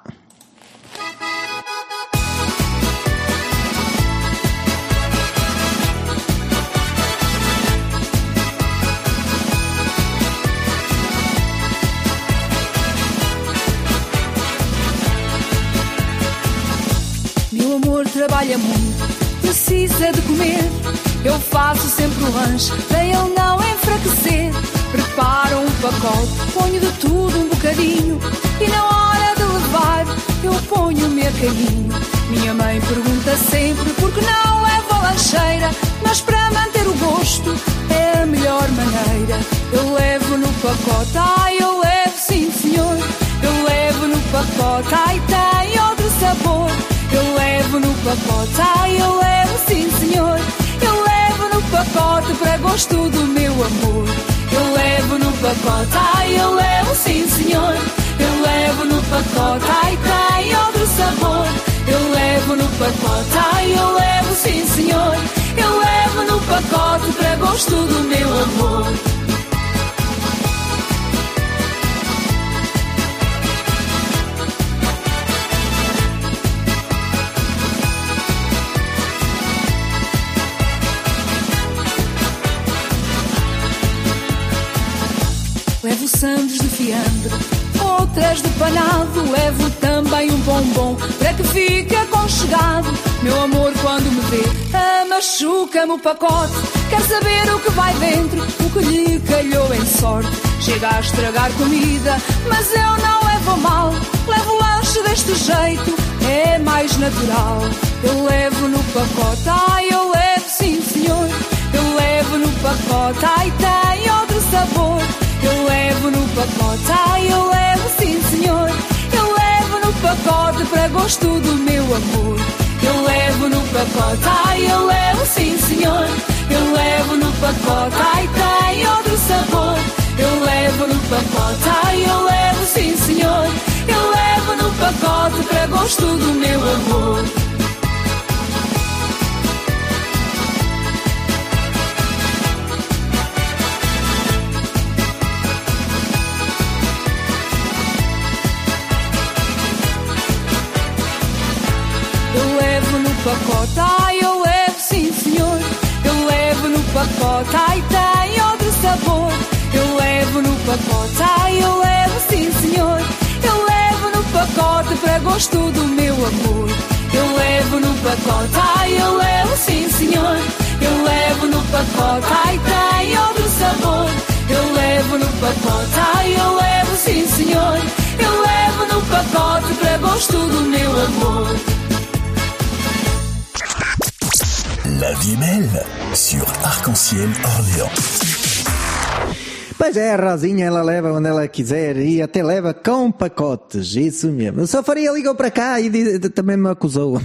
Meu amor trabalha muito, precisa de comer. Eu faço sempre o lanche para ele não enfraquecer. Preparo um pacote, ponho de tudo um bocadinho, e na hora de levar eu ponho o mercadinho. Minha mãe pergunta sempre por que não levo a lancheira, mas para manter o gosto é a melhor maneira. Eu levo no pacote, ai eu levo sim senhor. Eu levo no pacote, ai tem outro sabor. Eu levo no pacote, ai eu levo sim senhor. Eu levo no pacote para gosto do meu amor. Eu levo no pacote, ai eu levo sim senhor. Eu levo no pacote, ai tem outro sabor. Eu levo no pacote, ai eu levo sim senhor. Eu levo no pacote para gosto do meu amor. Levo sandes de fiambre, outras de panado. Levo também um bombom para que fique aconchegado. Meu amor quando me vê, ah, machuca-me o pacote. Quer saber o que vai dentro, o que lhe calhou em sorte. Chega a estragar comida, mas eu não levo a mal. Levo lanche deste jeito, é mais natural. Eu levo no pacote, ai eu levo sim senhor. Eu levo no pacote, ai tem outro sabor. Eu levo no pacote, ai eu levo sim senhor. Eu levo no pacote para gosto do meu amor. Eu levo no pacote, ai eu levo sim senhor. Eu levo no pacote, ai tem outro sabor. Eu levo no pacote, ai eu levo sim senhor. Eu levo no pacote para gosto do meu amor. Eu levo no pacote, ai eu levo sim senhor. Eu levo no pacote, ai tem outro sabor. Eu levo no pacote, ai eu levo sim senhor. Eu levo no pacote para gosto do meu amor. Eu levo no pacote, ai eu levo sim senhor. Eu levo no pacote, ai tem outro sabor. Eu levo no pacote, ai eu levo sim senhor. Eu levo no pacote para gosto do meu amor. La vie est belle sur Arc-en-Ciel Orléans. Pois é, a Rosinha, ela leva onde ela quiser e até leva com pacotes, isso mesmo. O Safaria ligou para cá e diz, também me acusou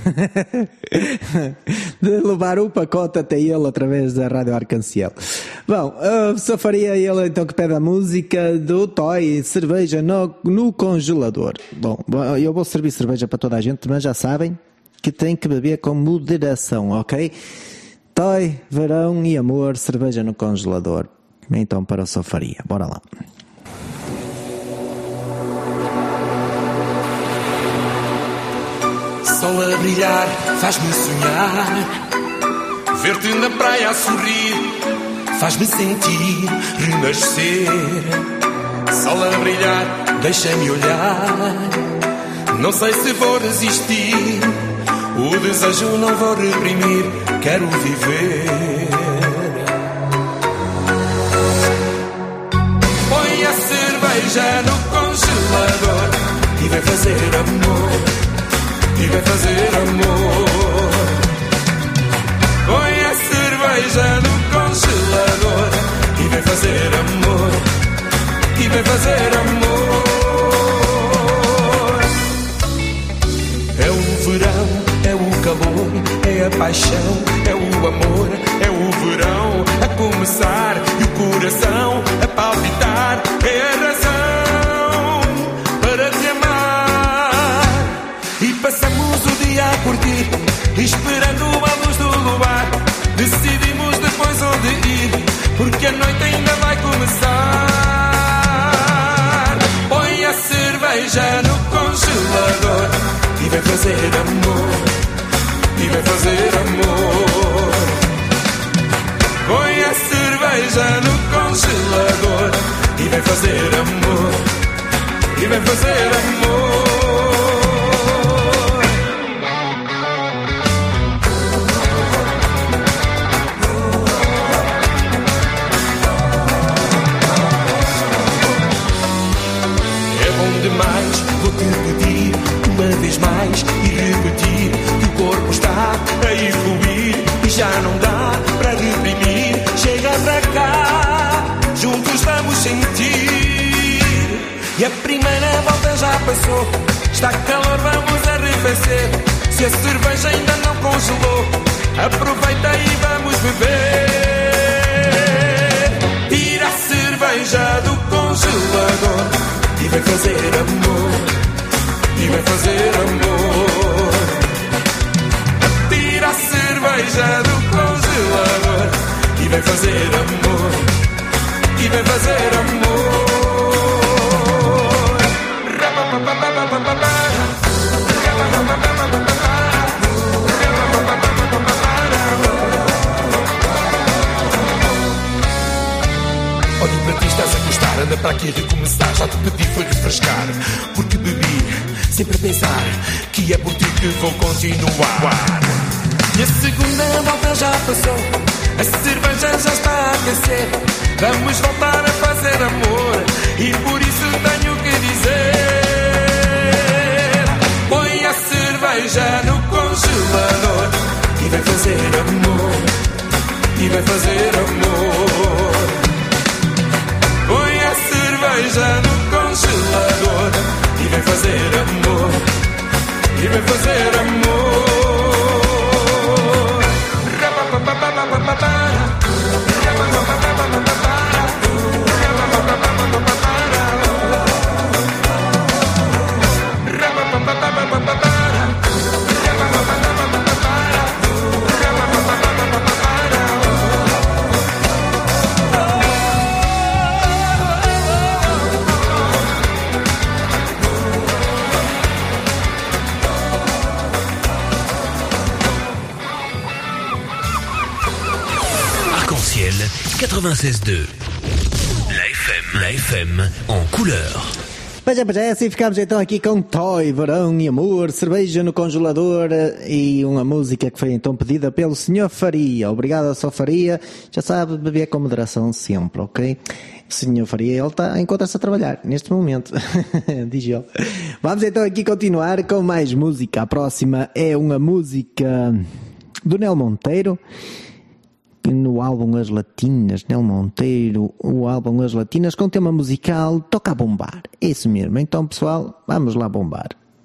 de levar o pacote até ele através da Rádio Arc-en-Ciel. Bom, o Safaria, ele então que pede a música do Toy, cerveja no, no congelador. Bom, eu vou servir cerveja para toda a gente, mas já sabem que tem que beber com moderação, ok? Toy, verão e amor, cerveja no congelador. Então para o Safaria, bora lá. Sol a brilhar faz-me sonhar, ver-te na praia a sorrir faz-me sentir renascer. Sol a brilhar, deixa-me olhar, não sei se vou resistir, o desejo não vou reprimir, quero viver. Cerveja no congelador e vai fazer amor, e vai fazer amor. Põe a cerveja no congelador e vai fazer amor, e vai fazer amor. É o verão, é o calor, é a paixão, é o amor, é o verão a começar e o coração a palpitar. É a razão para te amar e passamos o dia a curtir, esperando a luz do luar. Decidimos depois onde ir, porque a noite ainda vai começar. Põe a cerveja no congelador e vai fazer amor, e vai fazer amor. Põe a cerveja no congelador e vai fazer amor, e vai fazer amor. É bom demais, vou-te pedir uma vez mais e repetir que o corpo está a evoluir e já não dá para reprimir. Chega para cá, juntos vamos sentir. E a primeira volta já passou, está calor, vamos arrefecer. Se a cerveja ainda não congelou, aproveita e vamos beber. Tira a cerveja do congelador e vai fazer amor, e vai fazer amor. Tira a cerveja do congelador e vai fazer amor, e vai fazer amor. Olho para ti, estás a gostar, anda para aqui a recomeçar. Já te pedi foi refrescar, porque bebi sempre a pensar que é por ti que vou continuar. E a segunda volta já passou, a cerveja já está a aquecer. Vamos voltar a fazer amor e por isso tenho que dizer: põe a cerveja no congelador e vai fazer amor, e vai fazer amor. Põe a cerveja no congelador e vai fazer amor, e vai fazer amor. quatre-vingt-seize deux. La F F M en couleur. Pois é, pois é, assim ficamos então aqui com Toy, Verão e Amor, cerveja no congelador e uma música que foi então pedida pelo senhor Faria. Obrigado ao senhor Faria, já sabe, beber com moderação sempre, ok? O senhor Faria, ele está, encontra-se a trabalhar neste momento, diz ele. Vamos então aqui continuar com mais música. A próxima é uma música do Nel Monteiro, no álbum As Latinas, Nel Monteiro, o álbum As Latinas, com tema musical Toca a Bombar. É isso mesmo. Então, pessoal, vamos lá bombar.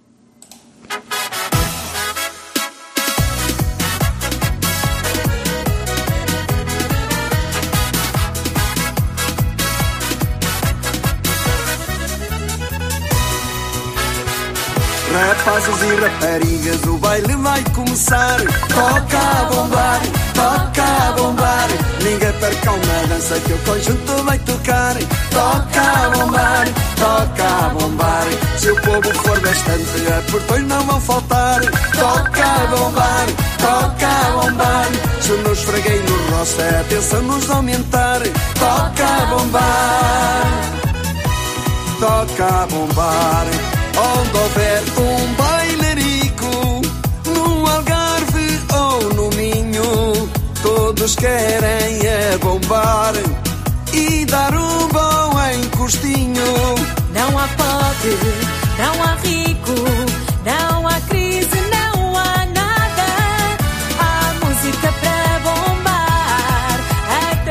Rapazes e raparigas, o baile vai começar. Toca a bombar, toca a bombar. Ninguém perca uma dança que o conjunto vai tocar. Toca a bombar, toca a bombar. Se o povo for bastante, é portões não vão faltar. Toca a bombar, toca a bombar. Se eu não esfreguei no rosto, é atenção nos aumentar. Toca a bombar, toca a bombar. Onde houver um bailarico, no Algarve ou no Minho, todos querem é bombar e dar um bom encostinho. Não há pobre, não há rico, não há crise, não há nada. Há música para bombar até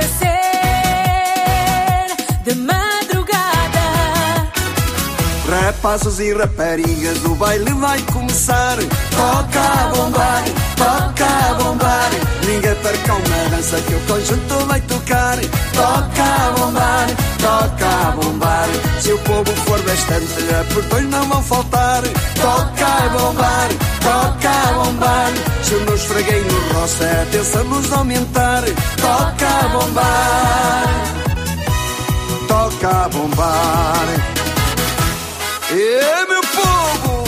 ser de madrugada. Rapazes e raparigas, o baile vai começar. Toca a bombar, toca a bombar. Ninguém perca uma dança que o conjunto vai tocar. Toca a bombar, toca a bombar. Se o povo for bastante, é portões não vão faltar. Toca a bombar, toca a bombar. Se eu não esfreguei no rosto, é atenção nos aumentar. Toca a bombar, toca a bombar. E meu povo,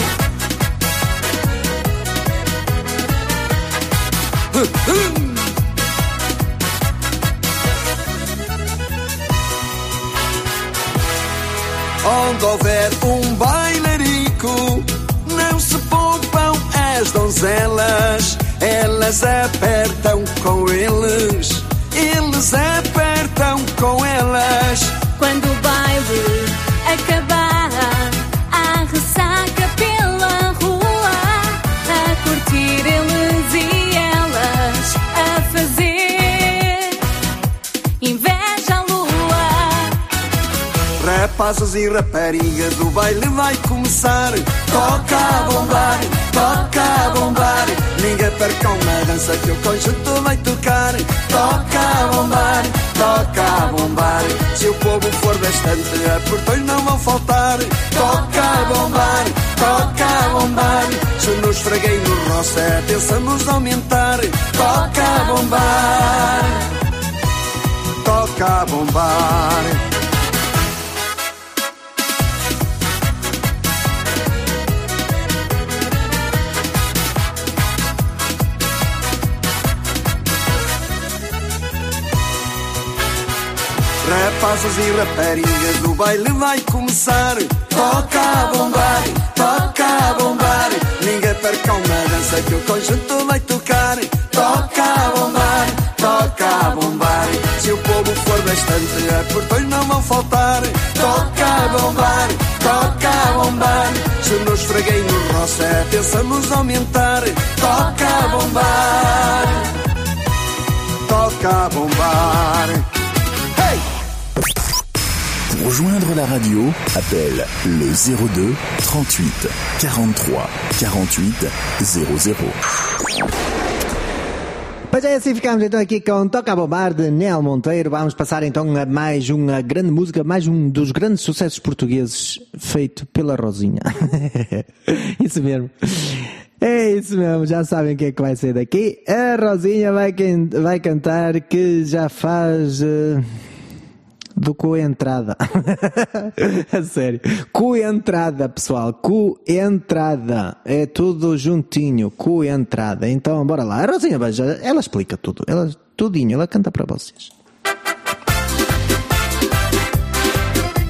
onde houver um bailarico, não se poupam as donzelas. Elas apertam com eles, eles apertam com elas. Quando o baile acabar, a ressaca pela rua, a curtir eles e elas, a fazer inveja à lua. Rapazes e raparigas, o baile vai começar. Toca a bombar, toca a bombar. Ninguém perca uma dança que o conjunto vai tocar. Toca a bombar, toca a bombar. Se o povo for bastante, é portões não vão faltar. Toca a bombar, toca a bombar. Se eu não esfreguei no rosto, é atenção nos aumentar. Toca a bombar, toca a bombar. Rapazes e raparigas, o baile vai começar. Toca a bombar, toca a bombar. Ninguém perca uma dança que o conjunto vai tocar. Toca a bombar, toca a bombar. Se o povo for bastante, é portões não vão faltar. Toca a bombar, toca a bombar. Se eu não esfreguei no rosto, é atenção nos aumentar. Toca a bombar, toca a bombar. Hey! Pour rejoindre la radio, appelle le zéro deux trente-huit quarante-trois quarante-huit zéro zéro. Pois é, assim ficamos então aqui com Toca a Bombar de Nel Monteiro. Vamos passar então a mais uma grande música, mais um dos grandes sucessos portugueses feito pela Rosinha. Isso mesmo. É isso mesmo, já sabem o que é que vai ser daqui. A Rosinha vai, vai cantar que já faz... Uh... do coentrada. A sério. Coentrada, pessoal. Coentrada. É tudo juntinho. Coentrada. Então, bora lá. A Rosinha, veja, ela explica tudo. Ela, tudinho. Ela canta para vocês.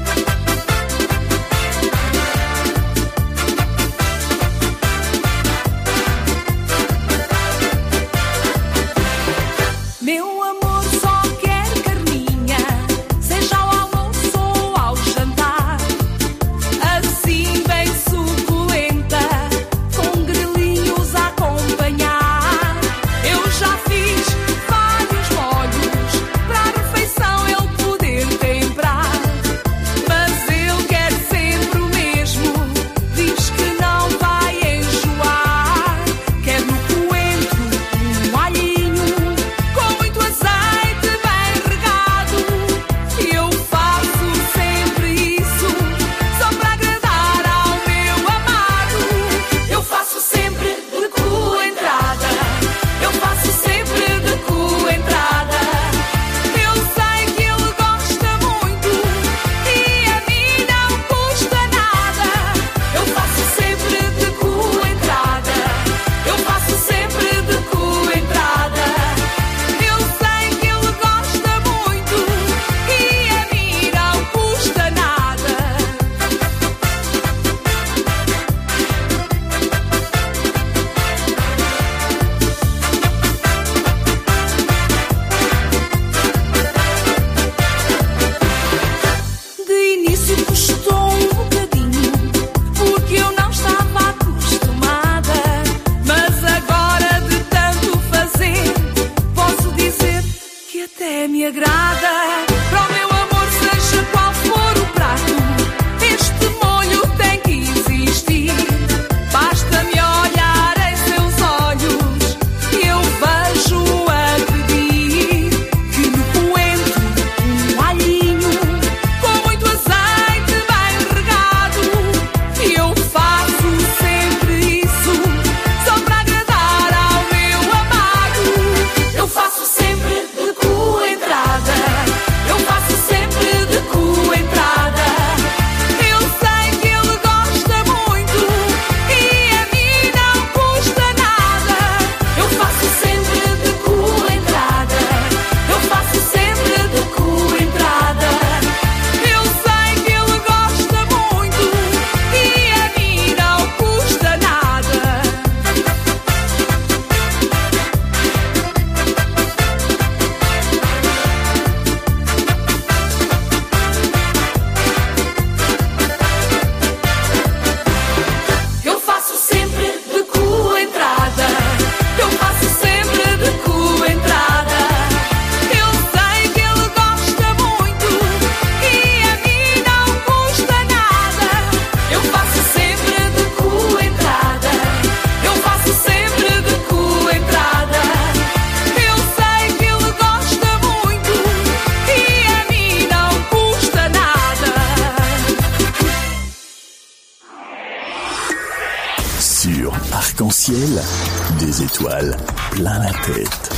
Arc-en-ciel, des étoiles plein la tête.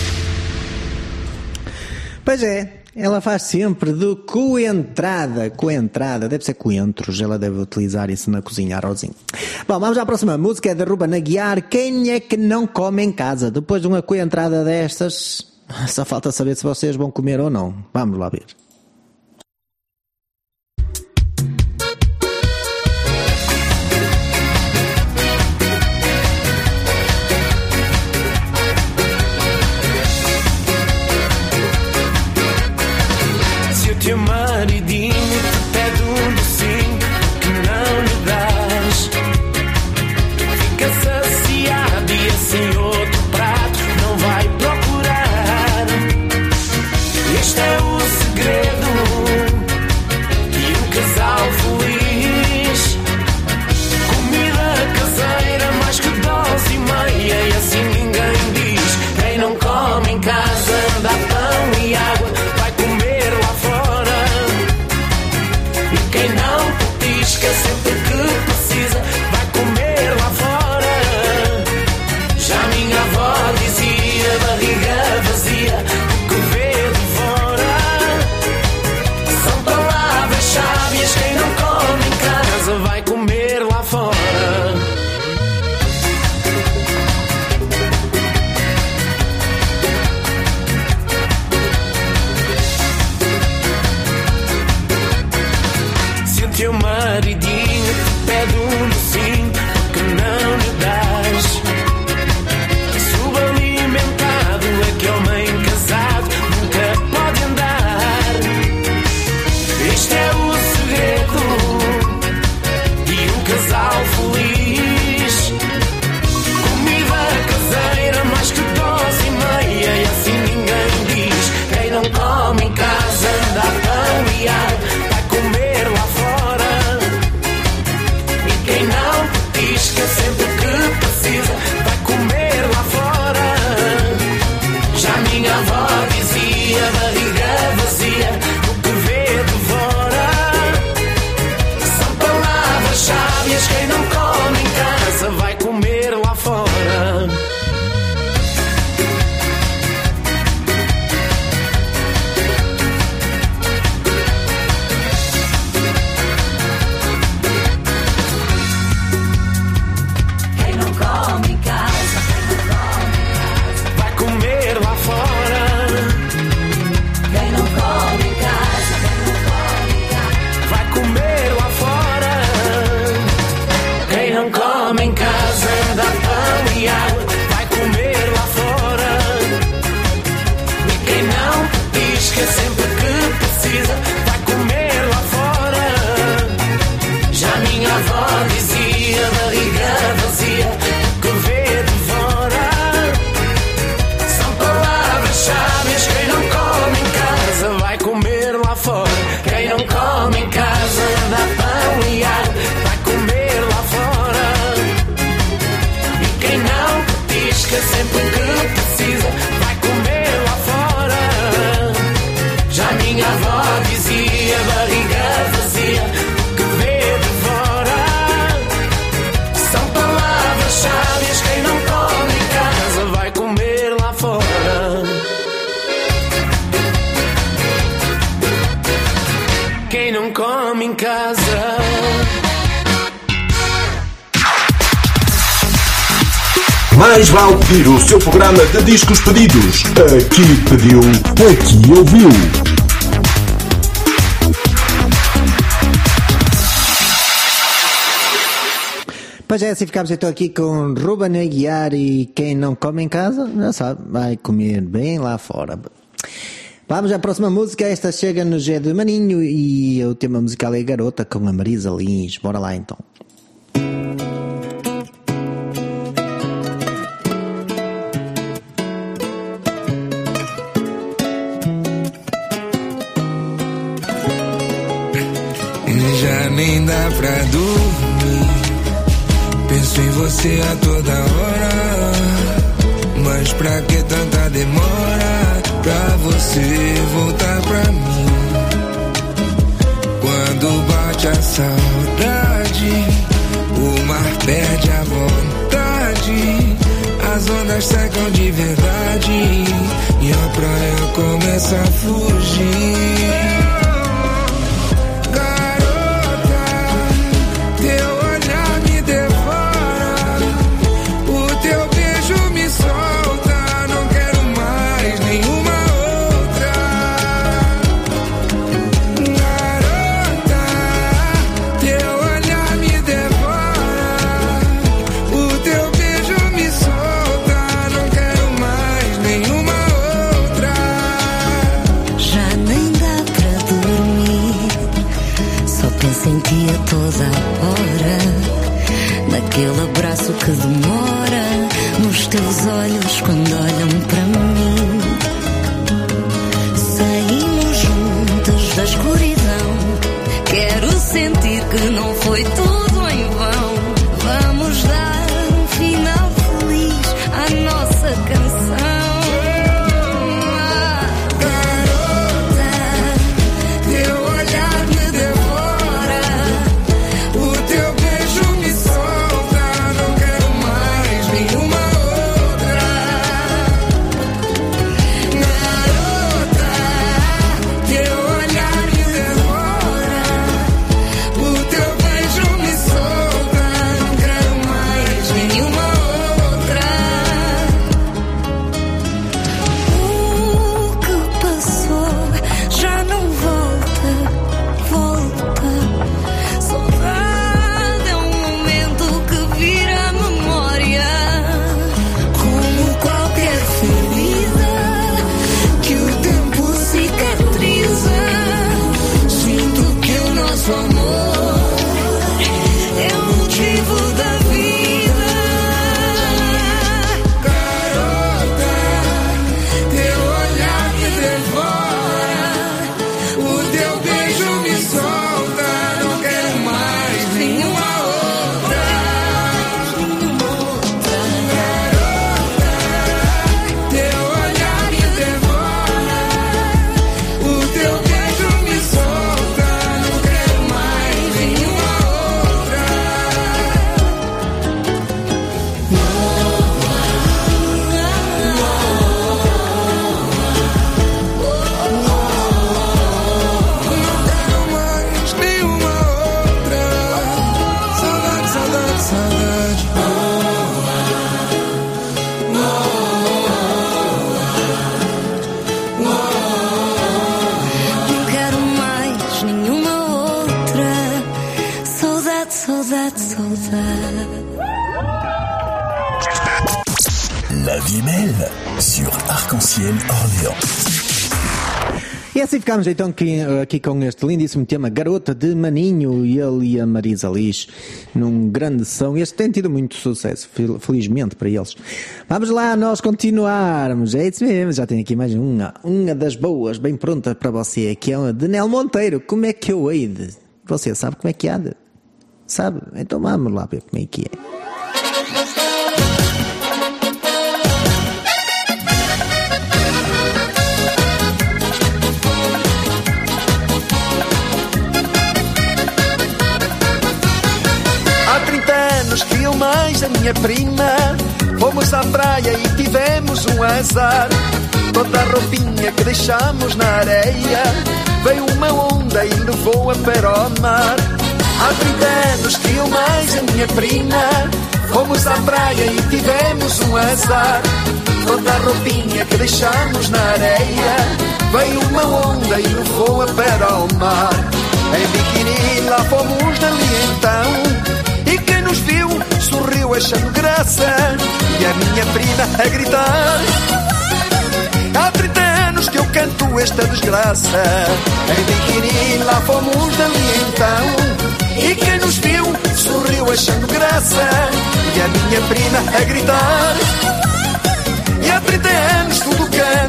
Pois é, ela faz sempre do coentrada, coentrada, deve ser coentros, ela deve utilizar isso na cozinha, arrozinho. Bom, vamos à próxima música, é da Ruben Aguiar, Quem é que não come em casa? Depois de uma coentrada destas, só falta saber se vocês vão comer ou não. Vamos lá ver. Teu maridinho te pede um docinho que não lhe dás. Fica saciado e assim outro prato não vai procurar. Este é o segredo de um casal feliz. Comida caseira mais que dose e meia, e assim ninguém diz. Quem não come em casa dá pão e água, vai comer lá fora. Quem não petisca sempre que precisa vai comer lá fora. Já minha avó dizia, barriga vazia, o que vê de fora. São palavras sábias, quem não come em casa vai comer lá fora. Teu maridinho te pede um docinho que não lhe dás. Subalimentado é que homem casado nunca pode andar. Este é o segredo de um casal feliz. Comida caseira mais que dose e meia, e assim ninguém diz. Quem não come em casa dá pão e água, vai comer lá fora. Quem não petisca sempre que precisa vai comer lá fora. Já minha avó dizia, barriga vazia, o que vê devora. São palavras sábias, quem não come em casa vai comer lá fora. Que sempre que precisa vai comer lá fora. Já minha avó dizia, barriga vazia, o que vê devora. São palavras sábias, quem não come em casa vai comer lá fora. Quem não come em casa dá pão e água, vai comer lá fora. E quem não petisca sempre que precisa vai comer lá fora. Já minha avó dizia, barriga vazia, o que vê devora. São palavras sábias, quem não come em casa vai comer lá fora. Quem não come em casa. Mais vale pedir o seu programa de discos pedidos. Aqui pediu, aqui ouviu. Pois é, assim ficamos então aqui com Ruben Aguiar e quem não come em casa, já sabe, vai comer bem lá fora. Vamos à próxima música, esta chega-nos é de Maninho e o tema musical é Garota com a Marisa Lins. Bora lá então. Já nem dá pra dormir, penso em você a toda hora. Mas pra que tanta demora pra você voltar pra mim? Quando bate a saudade, o mar perde a vontade. tarde, as ondas secam de verdade e a praia começa a fugir. Toda hora, naquele abraço que demora, nos teus olhos quando olham para mim. Saímos juntos da escuridão, quero sentir que não foi tudo em vão. Vamos dar um final feliz à nossa canção. La vie belle sur Arc-en-Ciel Orléans. E assim ficamos então aqui, aqui com este lindíssimo tema Garota de Maninho, e ele e a Marisa Liz num grande som. Este tem tido muito sucesso, felizmente para eles. Vamos lá, nós continuarmos. É isso mesmo, já tenho aqui mais uma, uma das boas, bem pronta para você, que é a de Nel Monteiro. Como é que eu hei de? Você sabe como é que há de? Sabe? Então vamos lá ver como é que é. Que eu mais a minha prima fomos à praia e tivemos um azar. Toda a roupinha que deixamos na areia veio uma onda e levou-a para o mar. Há trinta anos que eu mais a minha prima fomos à praia e tivemos um azar. Toda a roupinha que deixamos na areia veio uma onda e levou-a para o mar. Em biquíni lá fomos dali então, nos viu, sorriu achando graça, e a minha prima a gritar: há trinta anos que eu canto esta desgraça. Em biquíni lá fomos dali então, e quem nos viu, sorriu achando graça, e a minha prima a gritar: e há trinta anos tudo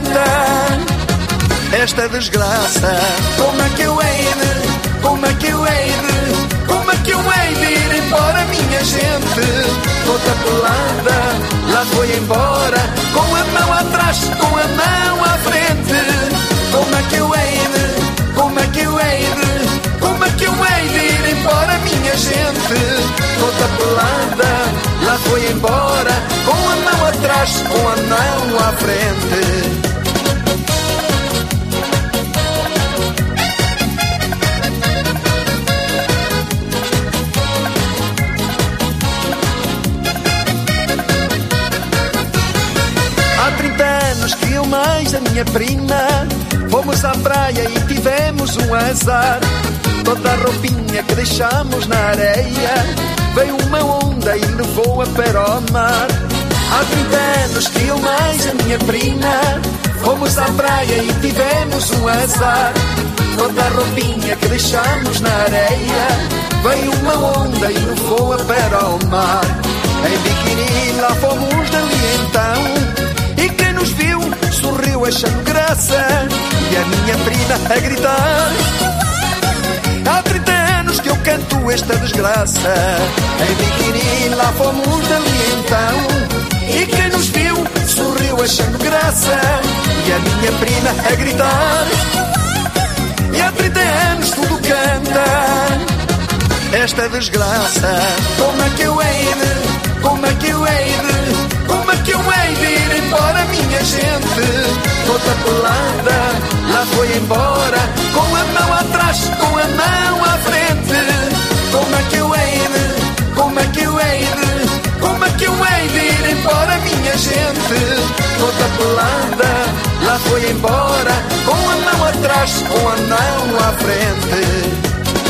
canta esta desgraça. Como é que eu hei de, como é que eu hei de, como é que eu hei de ir embora, minha gente? Toda pelada, lá foi embora, com a mão atrás, com a mão à frente. Como é que eu hei de, como é que eu hei de, como é que eu hei de ir embora, minha gente? Toda pelada, lá foi embora, anão à frente. Há trinta anos que eu mais a minha prima fomos à praia e tivemos um azar. Toda a roupinha que deixamos na areia veio uma onda e levou-a para o mar. Há trinta anos que eu mais a minha prima fomos à praia e tivemos um azar. Toda a roupinha que deixamos na areia veio uma onda e levou-a para o mar. Em biquíni lá fomos dali então, e quem nos viu sorriu achando graça, e a minha prima a gritar: há trinta anos que eu canto esta desgraça. Em biquíni lá fomos dali então, e quem nos viu sorriu achando graça, e a minha prima a gritar: e há trinta anos tudo canta esta desgraça. Como é que eu hei de, como é que eu hei de, como é que eu hei de ir embora, minha gente? Toda pelada, lá foi embora, com a mão atrás, com a mão à frente. Como é que eu hei de, como é que eu hei de, como é que eu hei de ir embora, minha gente? Toda pelada, lá foi embora, com a mão atrás, com a mão à frente.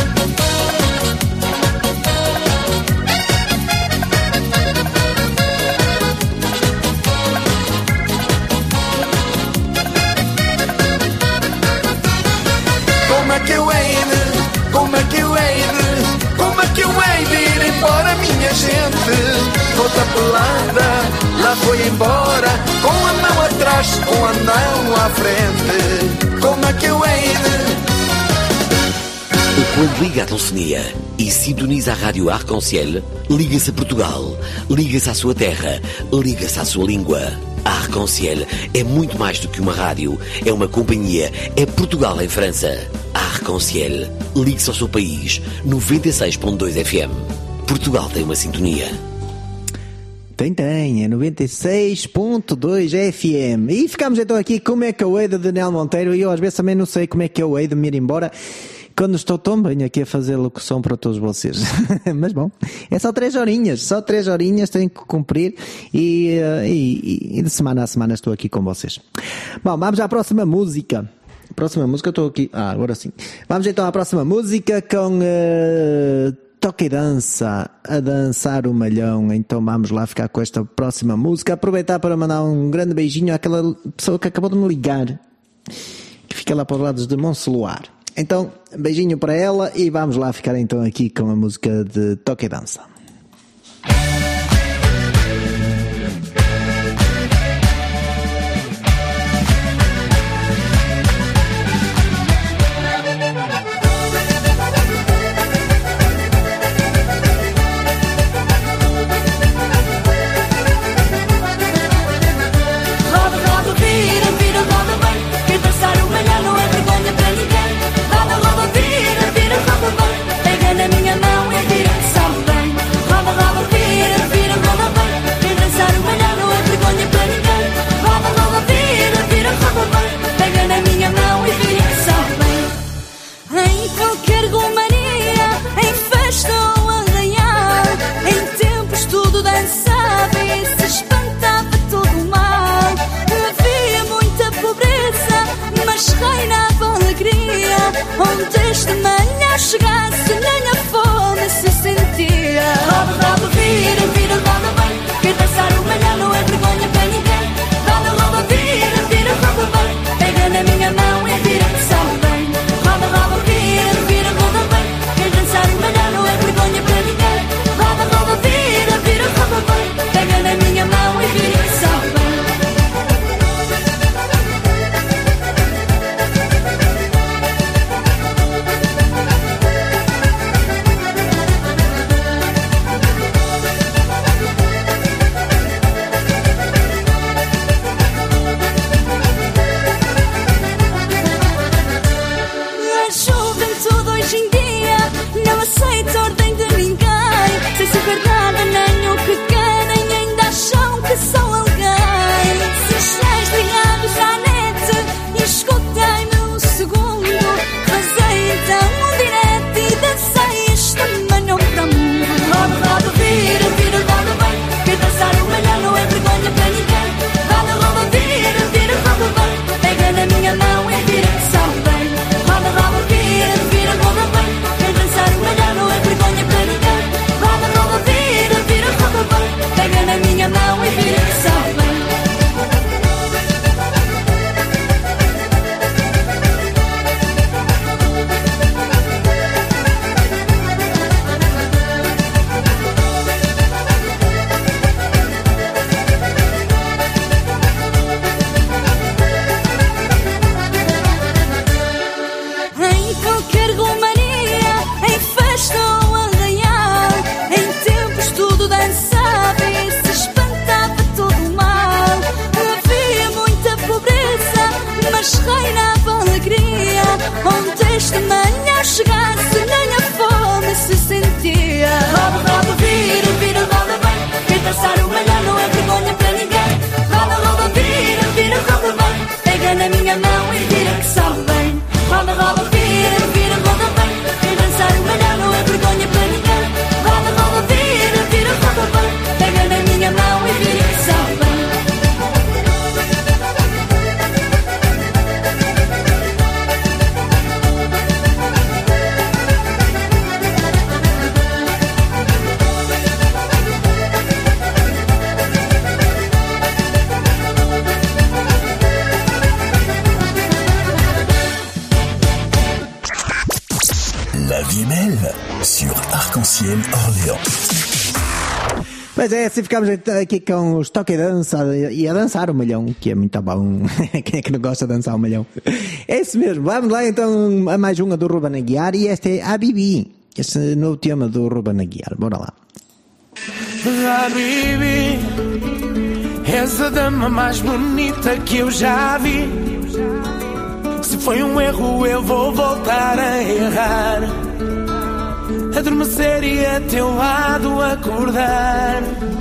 Como é que eu hei de, como é que eu hei de, como é que eu hei de ir embora, minha gente? Toda pelada, lá foi embora, com a mão atrás, com a mão à frente. Como é que eu hei de... Quando liga a telefonia e sintoniza a rádio Arc-en-Ciel, liga-se a Portugal, liga-se à sua terra, liga-se à sua língua. A Arc-en-Ciel é muito mais do que uma rádio, é uma companhia, é Portugal em França. A Arc-en-Ciel, ligue-se ao seu país, noventa e seis ponto dois F M. Portugal tem uma sintonia. Tem, tem, é noventa e seis ponto dois F M. E ficamos então aqui como é que eu hei de Daniel Monteiro, e eu às vezes também não sei como é que eu hei de me ir embora quando estou tão bem aqui a fazer locução para todos vocês. Mas bom, é só três horinhas, só três horinhas tenho que cumprir, e, e, e de semana a semana estou aqui com vocês. Bom, vamos à próxima música. Próxima música, eu estou aqui. Ah, agora sim. Vamos então à próxima música com uh, Toque e Dança, a dançar o malhão. Então vamos lá ficar com esta próxima música. Aproveitar para mandar um grande beijinho àquela pessoa que acabou de me ligar, que fica lá para os lados de Monceluar. Então, beijinho para ela, e vamos lá ficar então aqui com a música de Toque e Dança. Pega na minha mão e vira-se ao bem. Guimel sur Arc-en-Ciel Orléans. Mas é, assim ficamos aqui com os toque e dança e a dançar o milhão, que é muito bom. Quem é que não gosta de dançar o milhão? É isso mesmo. Vamos lá então a mais uma do Ruben Aguiar e esta é a Bibi. Esse novo tema do Ruben Aguiar. Bora lá. Habibi, és a dama mais bonita que eu já vi. Se foi um erro eu vou voltar a errar. Adormecer e a teu lado acordar.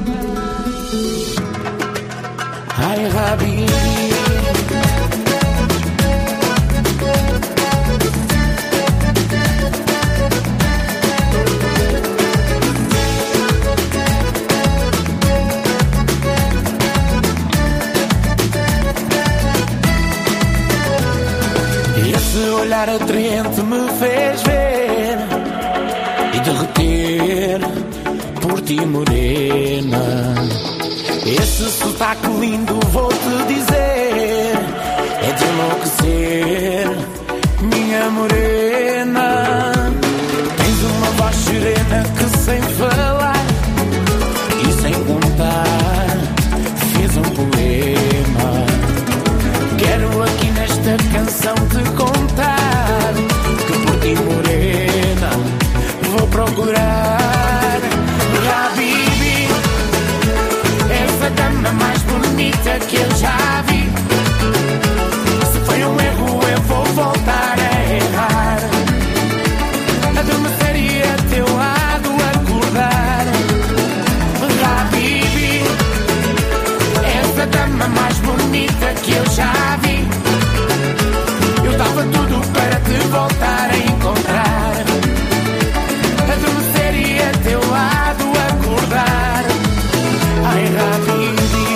Ai, Habibi. Esse olhar atraente me fez ver e derreter por ti, morena. Esse sotaque lindo, vou-te dizer, é de enlouquecer, minha morena. Tens uma voz serena que sem falar e sem contar fez um poema. Quero aqui nesta canção te contar que por ti, morena, vou procurar. Habibi, és a dama mais bonita que eu já vi. Se foi um erro eu vou voltar a errar. Adormecer e a teu lado acordar. Habibi, és a dama mais bonita que eu já vi. Eu dava tudo para te voltar a encontrar. Adormecer e a teu lado acordar. Ai, Habibi.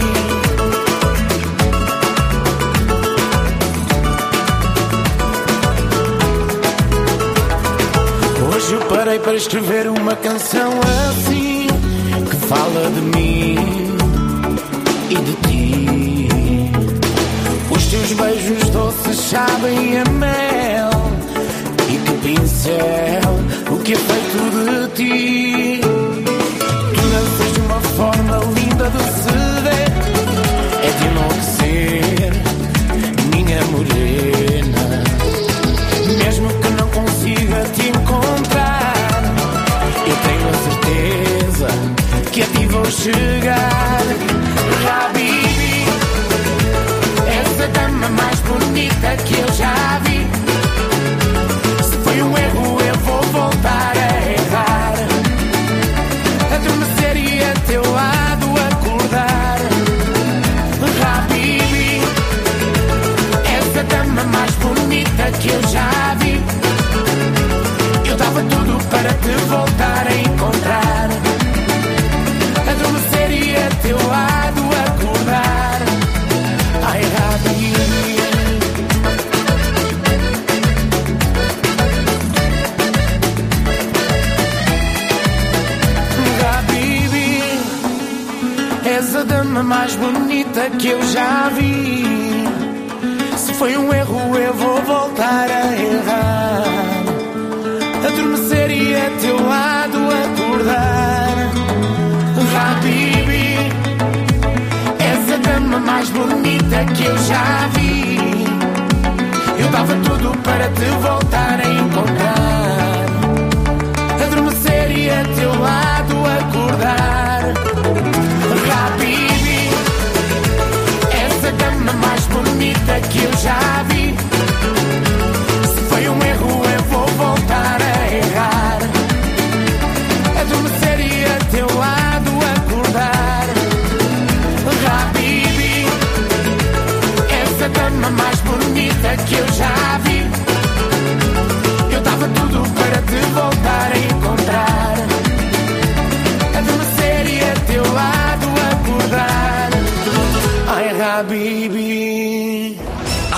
Hoje eu parei para escrever uma canção assim, que fala de mim e de ti. Os teus beijos doces sabem a mel, e que pincel o que é feito de ti. Tu danças de uma forma linda de se ver, é de enlouquecer, minha morena. Mesmo que não consiga te encontrar, eu tenho a certeza que a ti vou chegar. Habibi, és a dama mais bonita que eu já vi. Se foi um erro eu vou voltar a errar. Adormecer e a teu lado acordar. Habibi, és a dama mais bonita que eu já vi. Eu dava tudo para te voltar a encontrar. Adormecer e a teu lado acordar. Ai, Habibi. Habibi, és a dama mais bonita que eu já vi. Se foi um erro eu vou voltar a errar. Adormecer e a teu lado acordar. Habibi, és a dama mais bonita que eu já vi. Eu dava tudo para te voltar a encontrar. Adormecer e a teu lado acordar. Habibi, és a dama mais bonita que eu já vi. Se foi um erro eu vou voltar a errar. Adormecer e a teu lado acordar. Habibi, és a dama mais bonita que eu já vi. Eu dava tudo para te voltar a encontrar. Adormecer e a teu lado acordar. Ai, Habibi.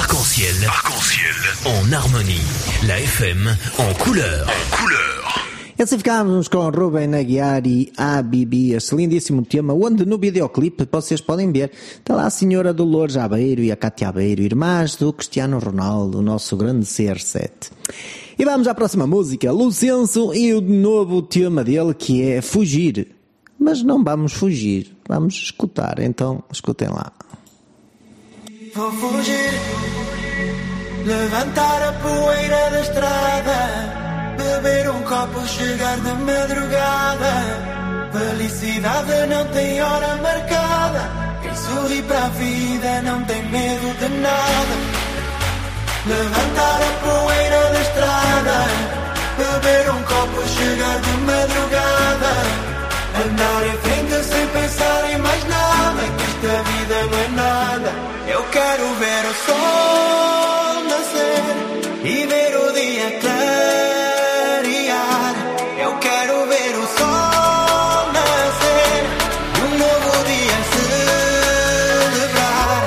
Arc-en-ciel. Arc-en-ciel. En harmonie. La F M en couleur. En couleur. Assim ficámos com Ruben Aguiar e A B B, este lindíssimo tema, onde no videoclipe vocês podem ver, está lá a senhora Dolores Aveiro e a Cátia Aveiro, irmãs do Cristiano Ronaldo, o nosso grande C R sete. E vamos à próxima música, Lucenso e o novo tema dele, que é Fugir. Mas não vamos fugir, vamos escutar, então escutem lá. Vou fugir, levantar a poeira da estrada, beber um copo, chegar de madrugada. Felicidade não tem hora marcada, quem sorri para a vida não tem medo de nada. Levantar a poeira da estrada, beber um copo, chegar de madrugada. Andar em frente sem pensar em mais nada, que esta vida não é nada. Eu quero ver o sol nascer e ver o dia clarear. Eu quero ver o sol nascer e um novo dia celebrar.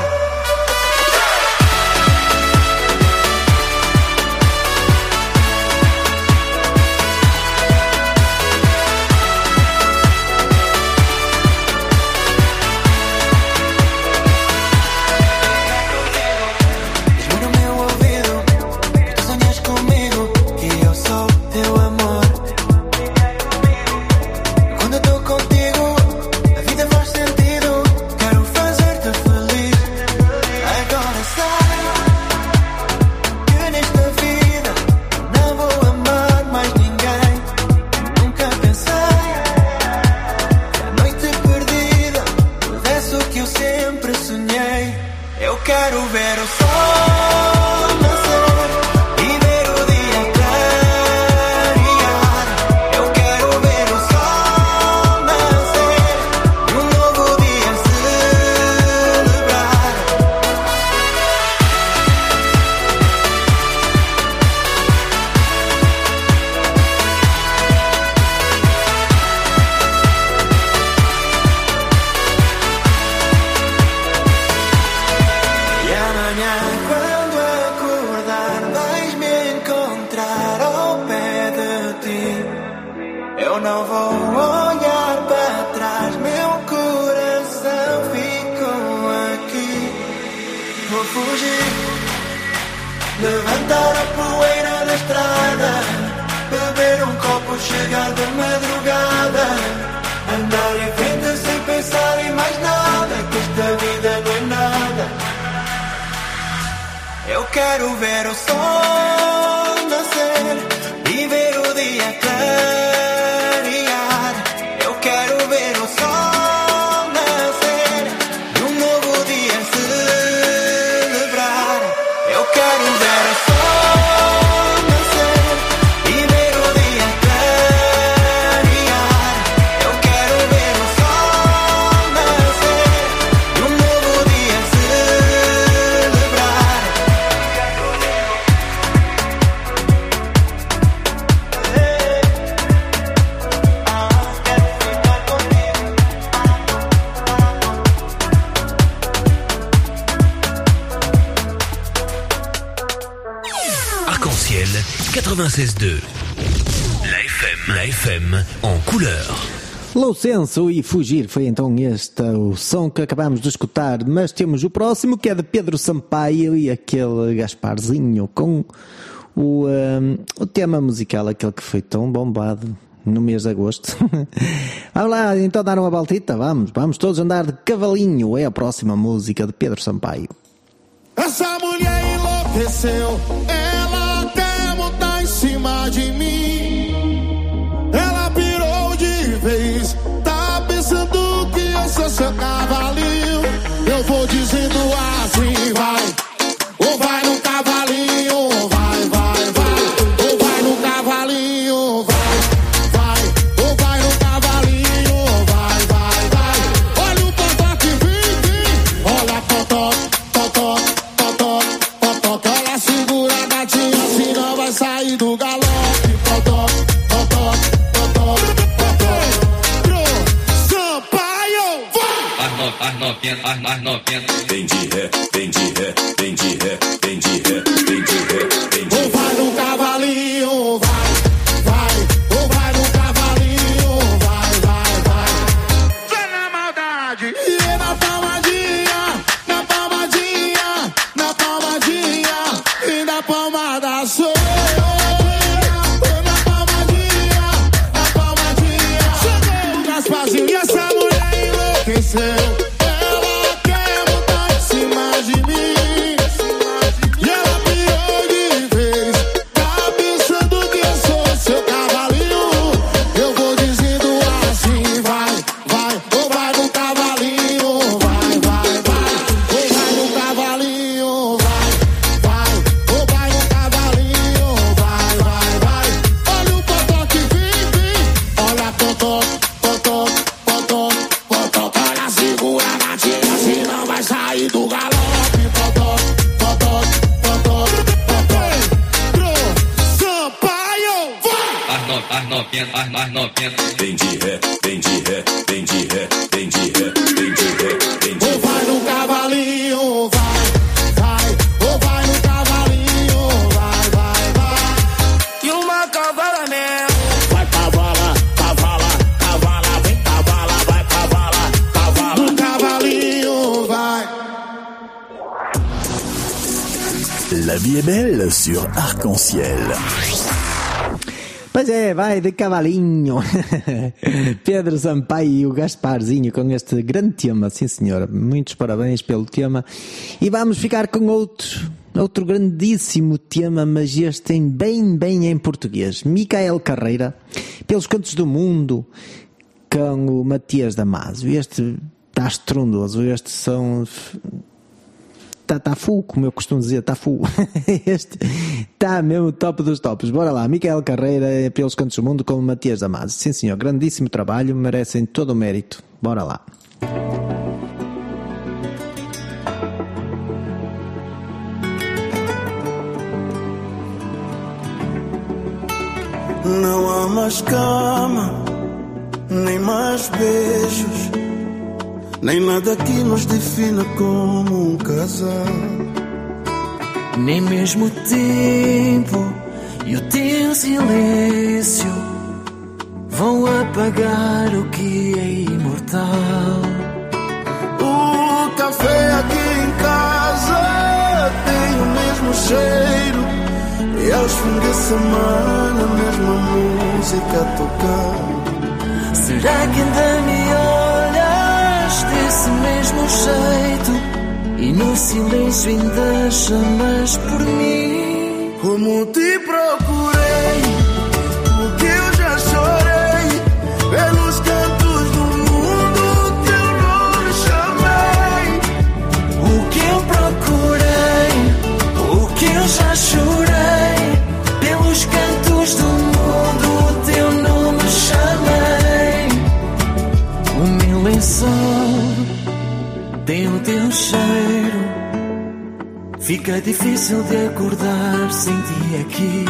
quatre-vingt-seize deux. La F M, la F M en couleur. Loucenço e Fugir foi então este o som que acabamos de escutar, mas temos o próximo que é de Pedro Sampaio e aquele Gasparzinho com o, um, o tema musical, aquele que foi tão bombado no mês de agosto. Vamos lá então dar uma voltita, vamos, vamos todos andar de cavalinho, é a próxima música de Pedro Sampaio. Essa mulher enlouqueceu, ela quer montar em cima de mim. Ela pirou de vez, tá pensando que eu sou seu cavalinho. Eu vou dizendo assim, vai, ou vai no cavalinho, vai, vai, vai, ou vai no cavalinho, vai, vai, ou vai no cavalinho, vai, vai, vai. Olha o totó que vem, vem, olha totó, totó, totó, totó, que ela segura na novinha, mais, mais novinha. Vem de ré, vem de ré, vem de ré, vem de ré, vem de ré, vem de ré. Ou vai no cavalinho, vai, vai. Ou vai no cavalinho, vai, vai, vai. E uma cavala mesmo. Vai cavala, cavala, cavala, vem cavala, vai cavala, cavala. No cavalinho, vai. La vie est belle sur Arc-en-Ciel. Pois é, vai de cavalinho. Pedro Sampaio e o Gasparzinho com este grande tema, sim senhora. Muitos parabéns pelo tema. E vamos ficar com outro, outro grandíssimo tema, mas este em bem, bem em português. Micael Carreira, Pelos Cantos do Mundo, com o Matias Damasio. Este está estrondoso, estes são... Está tá full, como eu costumo dizer, está full. Este está mesmo top dos tops. Bora lá, Micael Carreira, Pelos Cantos do Mundo, com o Matias Damasio. Sim senhor, grandíssimo trabalho, merecem todo o mérito. Bora lá. Não há mais cama, nem mais beijos, nem nada que nos defina como um casal. Nem mesmo o tempo e o teu silêncio vão apagar o que é imortal. O café aqui em casa tem o mesmo cheiro, e aos fins de semana a mesma música a tocar. Será que ainda me olhas desse mesmo jeito e no silêncio ainda chamas por mim? Como te procurei, o que eu já chorei, pelos cantos do mundo teu nome chamei. O que eu procurei, o que eu já chorei, pelos cantos do mundo teu nome chamei. O meu lençol tem o teu cheiro, fica difícil de acordar sem ti aqui.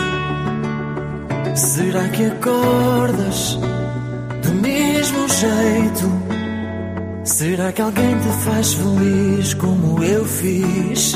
Será que acordas do mesmo jeito? Será que alguém te faz feliz como eu fiz?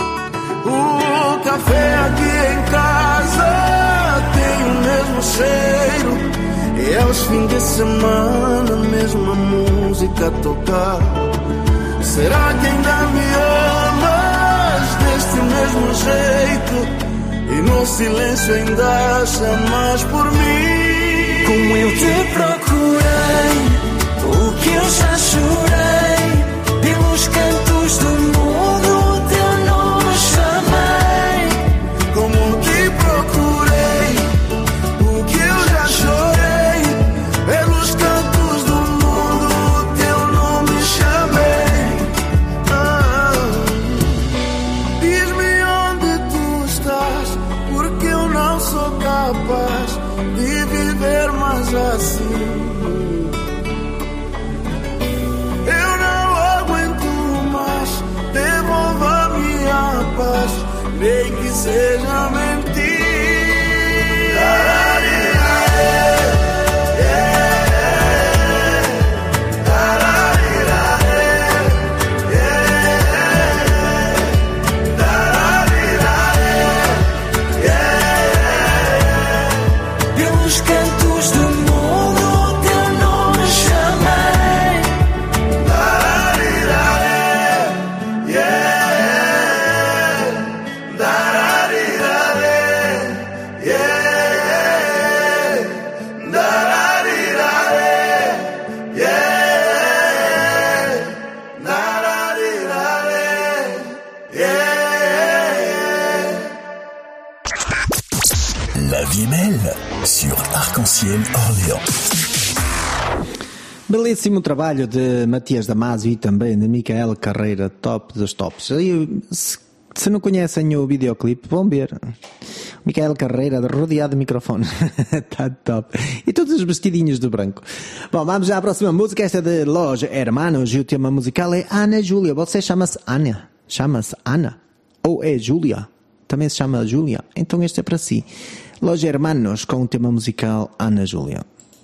O café aqui em casa tem o mesmo cheiro, e aos fins de semana a mesma música a tocar. Será que ainda me amas deste mesmo jeito, e no silêncio ainda chamas por mim? Como eu te procurei, o que eu já chorei, pelos cantos do mundo teu nome chamei. Como te procurei, o que eu já chorei, pelos cantos do mundo teu nome chamei. Ah, diz-me onde tu estás, porque eu não sou capaz de viver mais assim. Eu não aguento mais, devolva-me a paz, nem que seja mentira. Pelos cantos do mundo teu nome chamei. La vie est belle sur Arc-en-Ciel Orléans. Belíssimo trabalho de Matias Damasio e também de Micael Carreira, top dos tops. E, se, se não conhecem o videoclipe, vão ver. Micael Carreira rodeado de microfone. Está top. E todos os vestidinhos de branco. Bom, vamos já à próxima música. Esta é de Los Hermanos e o tema musical é Ana Júlia. Você chama-se Ana? Chama-se Ana? Ou é Júlia? Também se chama Júlia? Então este é para si. Los Hermanos com o tema musical Ana Júlia.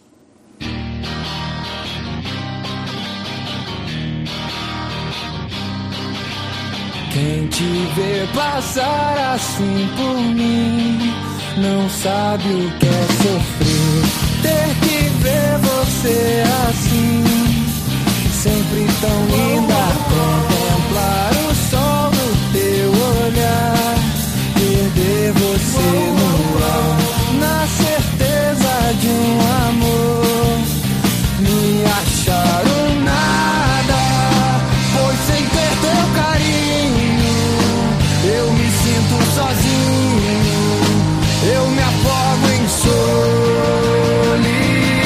Quem te vê passar assim por mim não sabe o que é sofrer. Ter que ver você assim, sempre tão linda. Contemplar o sol no teu olhar, perder você no ar, na certeza de um amor, me achar um nada, pois sem ter teu carinho eu me sinto sozinho, eu me afogo em solidão.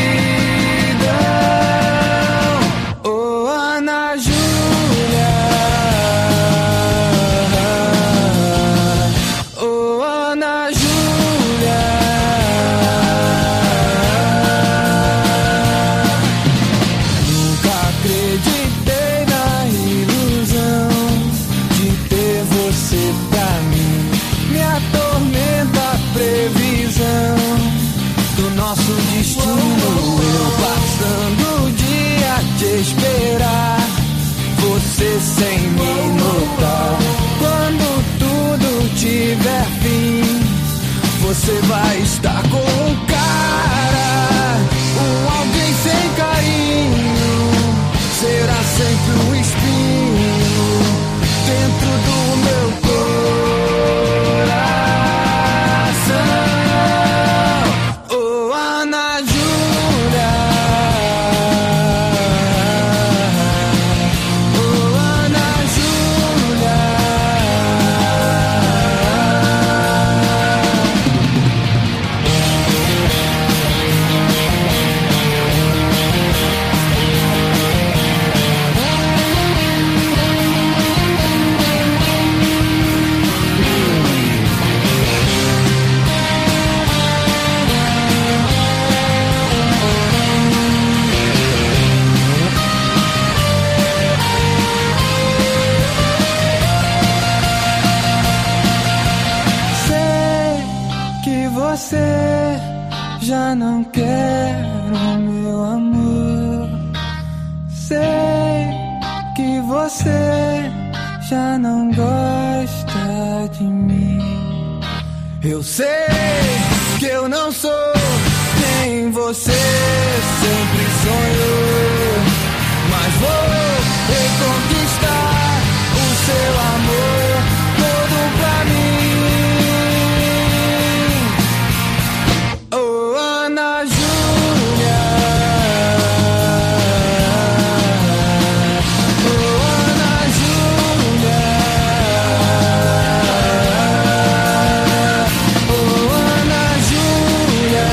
Oh, Ana Júlia, oh, Ana Júlia, nunca acreditei na ilusão de ter você pra mim, me atormenta a previsão do nosso destino, eu passando o dia a te esperar, você sem me notar. Quando tudo tiver fim, você vai estar com um cara, um alguém sem carinho, será sempre um espinho dentro do meu coração. Oh, Ana Júlia, oh, Ana Júlia. Sei que você já não quer o meu amor. Sei que você já não gosta de mim. Eu sei que eu não sou quem você sempre sonhou, mas vou reconquistar o seu amor todo pra mim. Oh, Ana Júlia, oh, Ana Júlia, oh, Ana Júlia,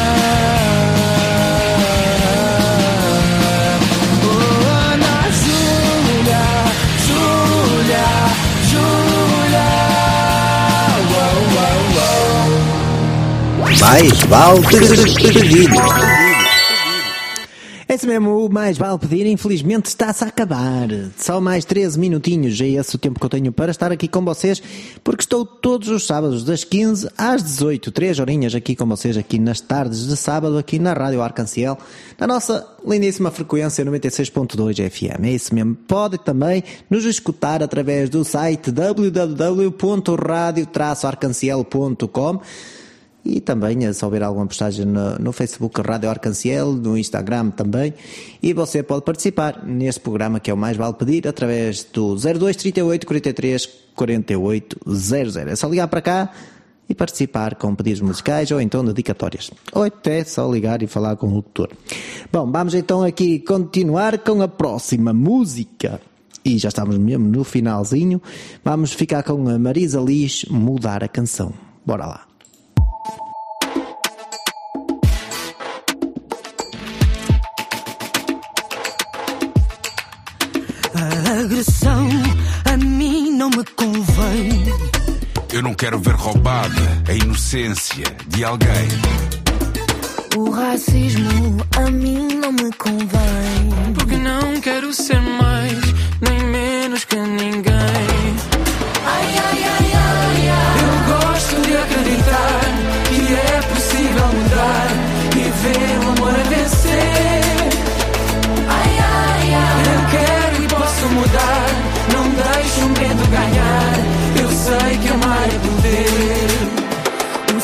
oh, Ana Júlia, Júlia, Júlia. Uau, uau, uau. Mais vale pedir. Esse mesmo, o mais vale pedir, infelizmente está-se a acabar. Só mais treze minutinhos, é esse o tempo que eu tenho para estar aqui com vocês, porque estou todos os sábados das quinze às dezoito, três horinhas aqui com vocês, aqui nas tardes de sábado, aqui na Rádio Arcanciel, na nossa lindíssima frequência noventa e seis ponto dois F M. É isso mesmo. Pode também nos escutar através do site w w w ponto radio traço arcanciel ponto com. E também, se houver alguma postagem no, no Facebook Rádio Arcanciel, no Instagram também. E você pode participar neste programa que é o Mais Vale Pedir através do zero dois, trinta e oito, quarenta e três, quarenta e oito, zero zero. É só ligar para cá e participar com pedidos musicais ou então dedicatórias. Ou até só ligar e falar com o locutor. Bom, vamos então aqui continuar com a próxima música. E já estamos mesmo no finalzinho. Vamos ficar com a Marisa Liz, Mudar a Canção. Bora lá. A agressão a mim não me convém. Eu não quero ver roubada a inocência de alguém. O racismo a mim não me convém. Porque não quero ser mais nem menos que ninguém. Ai, ai, ai, ai, ai. Eu gosto de acreditar que é possível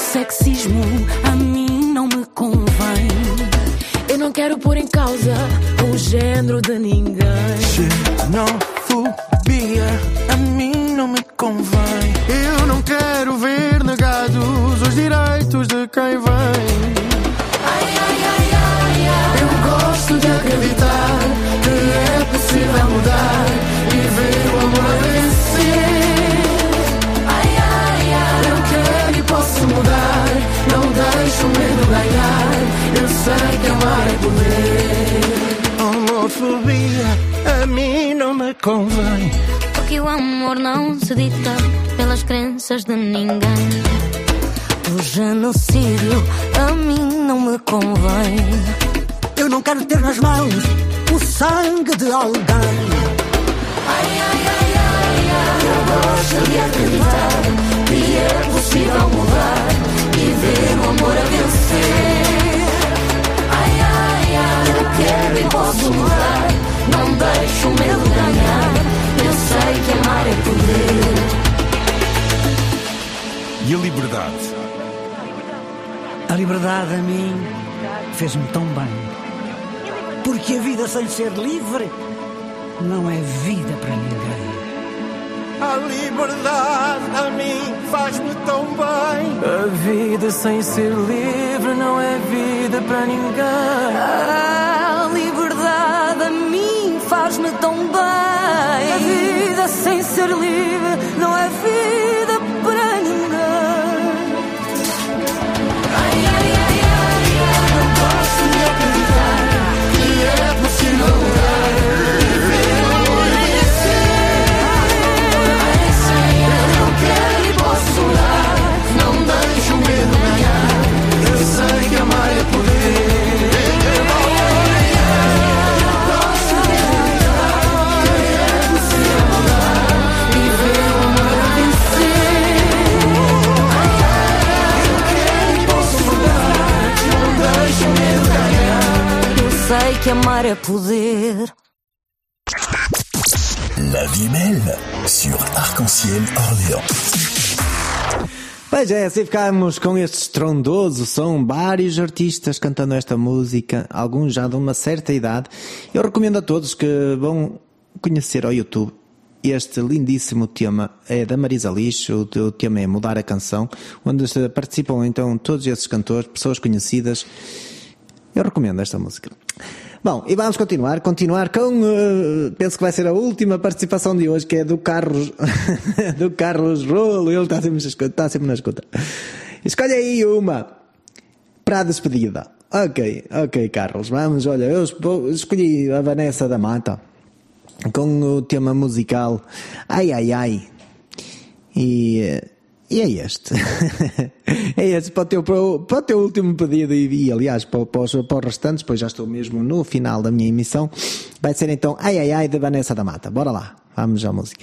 sexismo a mim não me convém. Eu não quero pôr em causa o género de ninguém. Xenofobia a mim não me convém. Eu não quero ver negados os direitos de quem vem. Ai, ai, ai, ai, ai. Eu gosto de acreditar que é possível mudar e ver o amor a vencer. Ai, ai, ai. Eu quero e posso mudar, não deixo o medo ganhar. Eu sei que amar é poder. Homofobia a mim não me convém. Porque o amor não se dita pelas crenças de ninguém. O genocídio a mim não me convém. Eu não quero ter nas mãos o sangue de alguém. Ai, ai, ai, ai, ai. Eu gosto de acreditar que é possível mudar e ver o amor a vencer. Ai, ai, ai. Eu quero e posso mudar, não deixo o medo ganhar. Eu sei que amar é poder. E a liberdade? A liberdade a mim fez-me tão bem. Porque a vida sem ser livre não é vida para ninguém. A liberdade a mim faz-me tão bem. A vida sem ser livre não é vida para ninguém. A liberdade a mim faz-me tão bem. A vida sem ser livre não é vida para ninguém. Ai, ai, ai, ai, ai. Eu gosto de acreditar que é possível mudar e ver o amor a vencer. Ai, sei, eu não quero e posso mudar, não deixo o medo ganhar. Eu sei que amar é poder. Sei que amar é poder. La vie belle sur Arc-en-Ciel Orléans. Pois é, assim ficamos com este estrondoso som, vários artistas cantando esta música, alguns já de uma certa idade. Eu recomendo a todos que vão conhecer ao YouTube este lindíssimo tema, é da Marisa Lixo, o tema é Mudar a Canção, onde participam então todos esses cantores, pessoas conhecidas. Eu recomendo esta música. Bom, e vamos continuar, continuar com, uh, penso que vai ser a última participação de hoje, que é do Carlos, do Carlos Rolo, ele está sempre, está sempre na escuta. Escolhe aí uma para a despedida. Ok, ok, Carlos, vamos, olha, eu escolhi a Vanessa da Mata, com o tema musical Ai, Ai, Ai, e... E é este. É este para o teu, para o, para o teu último pedido e, e aliás, para, para, os, para os restantes, pois já estou mesmo no final da minha emissão. Vai ser então Ai, Ai, Ai, de Vanessa da Mata. Bora lá, vamos à música.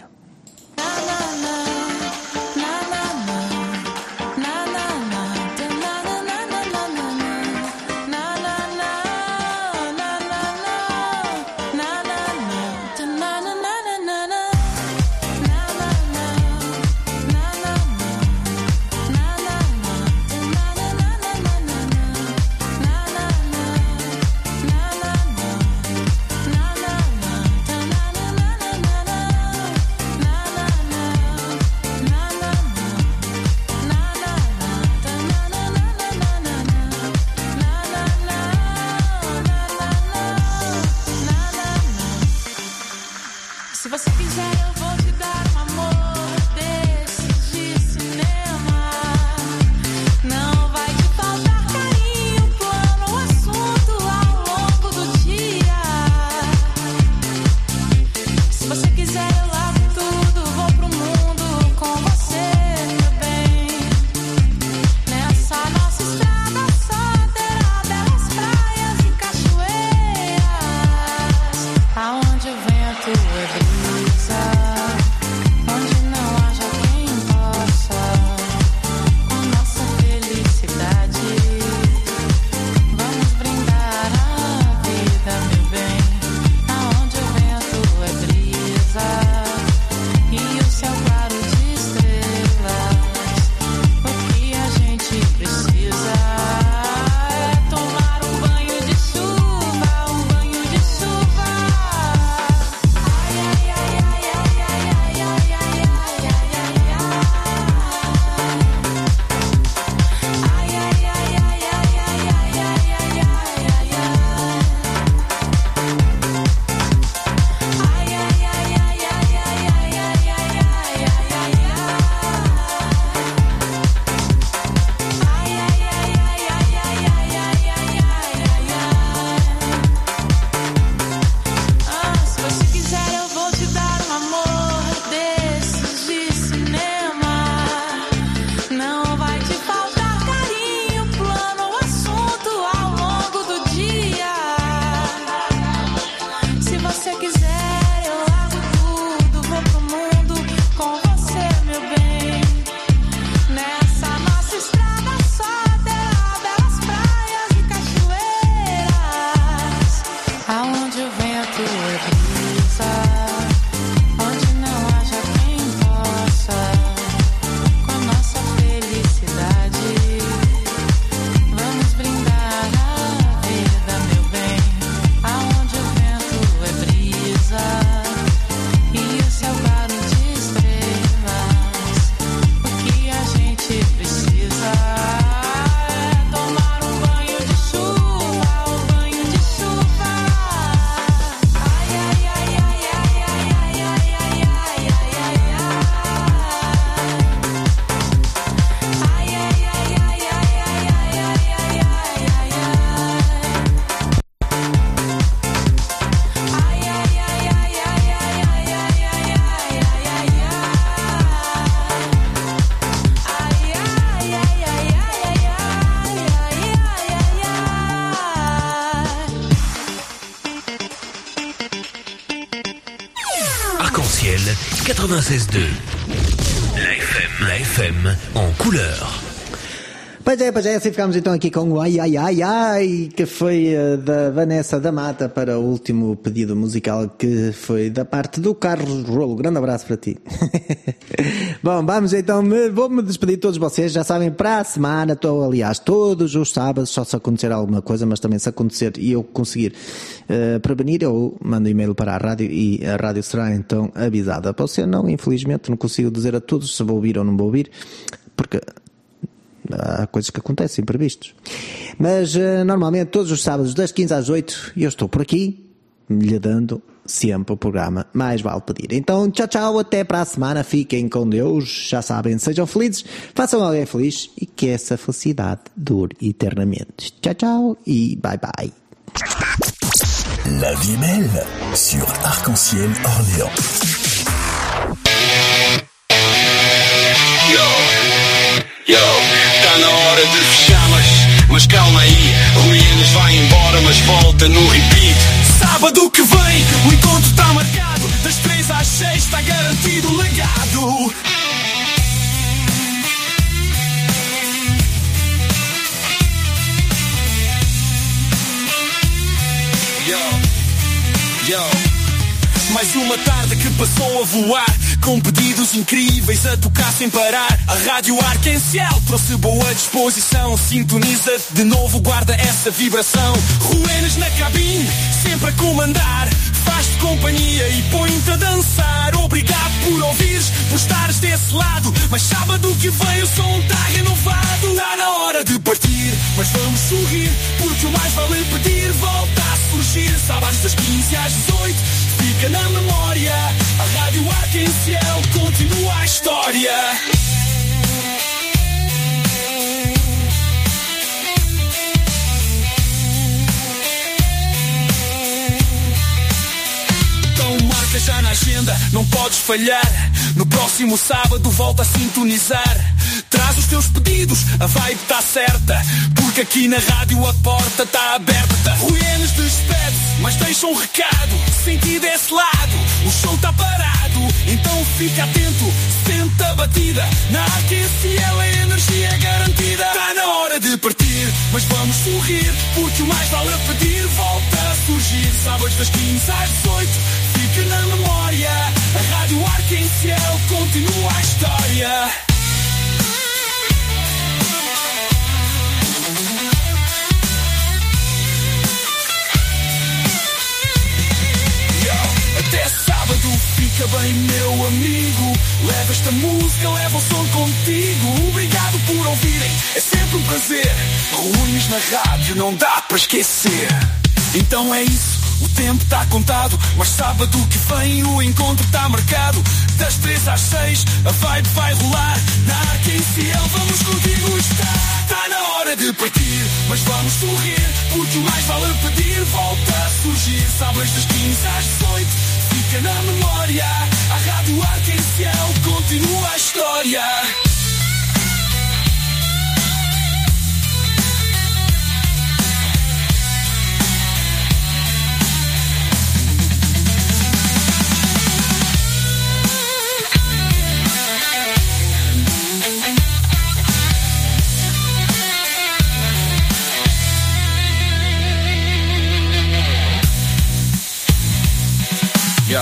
quatre-vingt-seize deux. La F M, la F M en couleur. Pois é, pois é, assim ficámos então aqui com o Ai Ai Ai Ai, que foi uh, da Vanessa da Mata para o último pedido musical, que foi da parte do Carlos Rolo. Grande abraço para ti. Bom, vamos então, me, vou-me despedir de todos vocês, já sabem, para a semana, estou, aliás, todos os sábados, só se acontecer alguma coisa, mas também se acontecer e eu conseguir uh, prevenir, eu mando e-mail para a rádio e a rádio será então avisada. Para você não, infelizmente, não consigo dizer a todos se vou ouvir ou não vou ouvir, porque há coisas que acontecem, imprevistos. Mas uh, normalmente todos os sábados das quinze às oito eu estou por aqui, lhe dando sempre o programa Mais Vale Pedir. Então tchau, tchau, até para a semana, fiquem com Deus, já sabem, sejam felizes, façam alguém feliz e que essa felicidade dure eternamente. Tchau, tchau e bye bye. La vie est belle sur Arc-en-Ciel Orléans. Yo, tá na hora de fechar, mas, mas calma aí. Ruínas vai embora, mas volta no repeat. Sábado que vem, o encontro tá marcado. Das três às seis está garantido o legado. Yo, yo. Mais uma tarde que passou a voar, com pedidos incríveis a tocar sem parar. A Rádio Arc-en-Ciel trouxe boa disposição. Sintoniza de novo, guarda essa vibração. Ruenas na cabine, sempre a comandar. Faz-te companhia e põe-te a dançar. Obrigado por ouvires, por estares desse lado. Mas sábado que vem o som está renovado. Está na hora de partir, mas vamos sorrir, porque o mais vale pedir volta a surgir. Sábados das quinze às dezoito, fica na memória. A Rádio Arc-en-Ciel continua a história. Então marca já na agenda, não podes falhar. No próximo sábado volta a sintonizar. Traz os teus pedidos, a vibe está certa, porque aqui na rádio a porta está aberta. Ruínas despede-se, mas deixa um recado. Senti desse lado, o show está parado. Então fica atento, sente a batida. Na Arc-en-Ciel a energia é garantida. Está na hora de partir, mas vamos sorrir, porque o mais vale a pedir volta a surgir. Sábados das quinze às dezoito, fica na memória. A Rádio Arc-en-Ciel continua a história. Até sábado fica bem, meu amigo. Leva esta música, leva o som contigo. Obrigado por ouvirem, é sempre um prazer. Ruínas na rádio, não dá para esquecer. Então é isso, o tempo está contado. Mas sábado que vem o encontro está marcado. Das três às seis a vibe vai rolar. Na Arc-en-Ciel vamos contigo estar. Está na hora de partir, mas vamos sorrir, porque o mais vale pedir volta a surgir. Sábados das quinze às dezoito, fica na memória. A Rádio Arc-en-Ciel continua a história. Yo.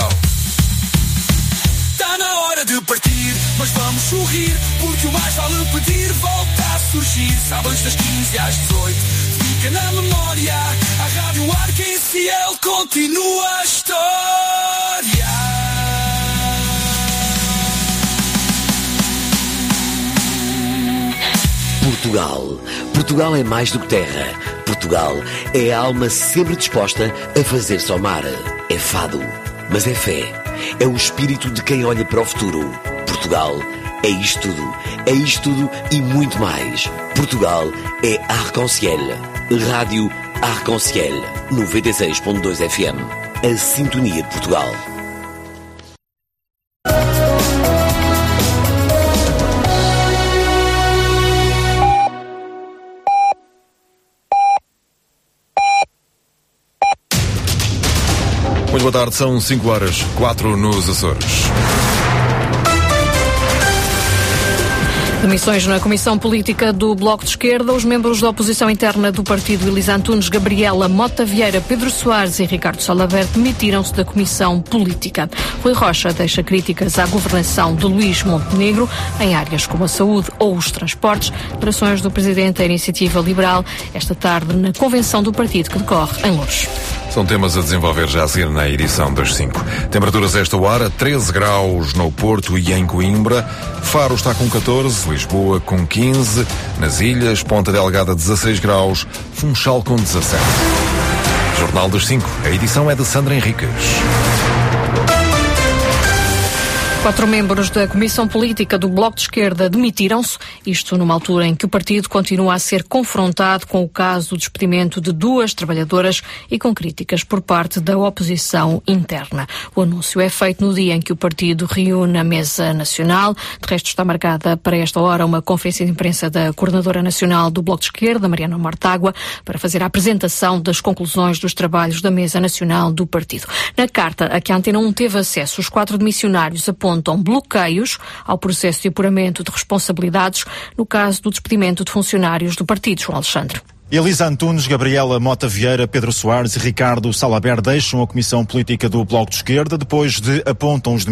Tá na hora de partir, mas vamos sorrir, porque o mais vale pedir volta a surgir. Sábados das quinze às dezoito, fica na memória. A Rádio Arc-en-Ciel continua a história. Portugal. Portugal é mais do que terra. Portugal é a alma sempre disposta a fazer-se ao mar. É fado, mas é fé. É o espírito de quem olha para o futuro. Portugal é isto tudo. É isto tudo e muito mais. Portugal é Arc-en-Ciel. Rádio Arc-en-Ciel. noventa e seis ponto dois F M. A sintonia de Portugal. Muito boa tarde, são cinco horas, quatro nos Açores. Demissões na Comissão Política do Bloco de Esquerda. Os membros da oposição interna do partido, Elisa Antunes, Gabriela Mota Vieira, Pedro Soares e Ricardo Salabert, demitiram-se da Comissão Política. Rui Rocha deixa críticas à governação de Luís Montenegro em áreas como a saúde ou os transportes. Declarações do presidente da Iniciativa Liberal esta tarde na convenção do partido que decorre em Loures. São temas a desenvolver já a seguir na edição das cinco. Temperaturas a esta hora, treze graus no Porto e em Coimbra. Faro está com catorze, Lisboa com quinze, nas ilhas, Ponta Delgada dezasseis graus, Funchal com dezassete. Jornal das cinco. A edição é de Sandra Henriques. Quatro membros da Comissão Política do Bloco de Esquerda demitiram-se, isto numa altura em que o partido continua a ser confrontado com o caso do despedimento de duas trabalhadoras e com críticas por parte da oposição interna. O anúncio é feito no dia em que o partido reúne a Mesa Nacional. De resto, está marcada para esta hora uma conferência de imprensa da Coordenadora Nacional do Bloco de Esquerda, Mariana Mortágua, para fazer a apresentação das conclusões dos trabalhos da Mesa Nacional do partido. Na carta a que a Antena um teve acesso, os quatro demissionários apontam bloqueios ao processo de apuramento de responsabilidades no caso do despedimento de funcionários do partido. João Alexandre. Elisa Antunes, Gabriela Mota Vieira, Pedro Soares e Ricardo Salabert deixam a Comissão Política do Bloco de Esquerda depois de apontam os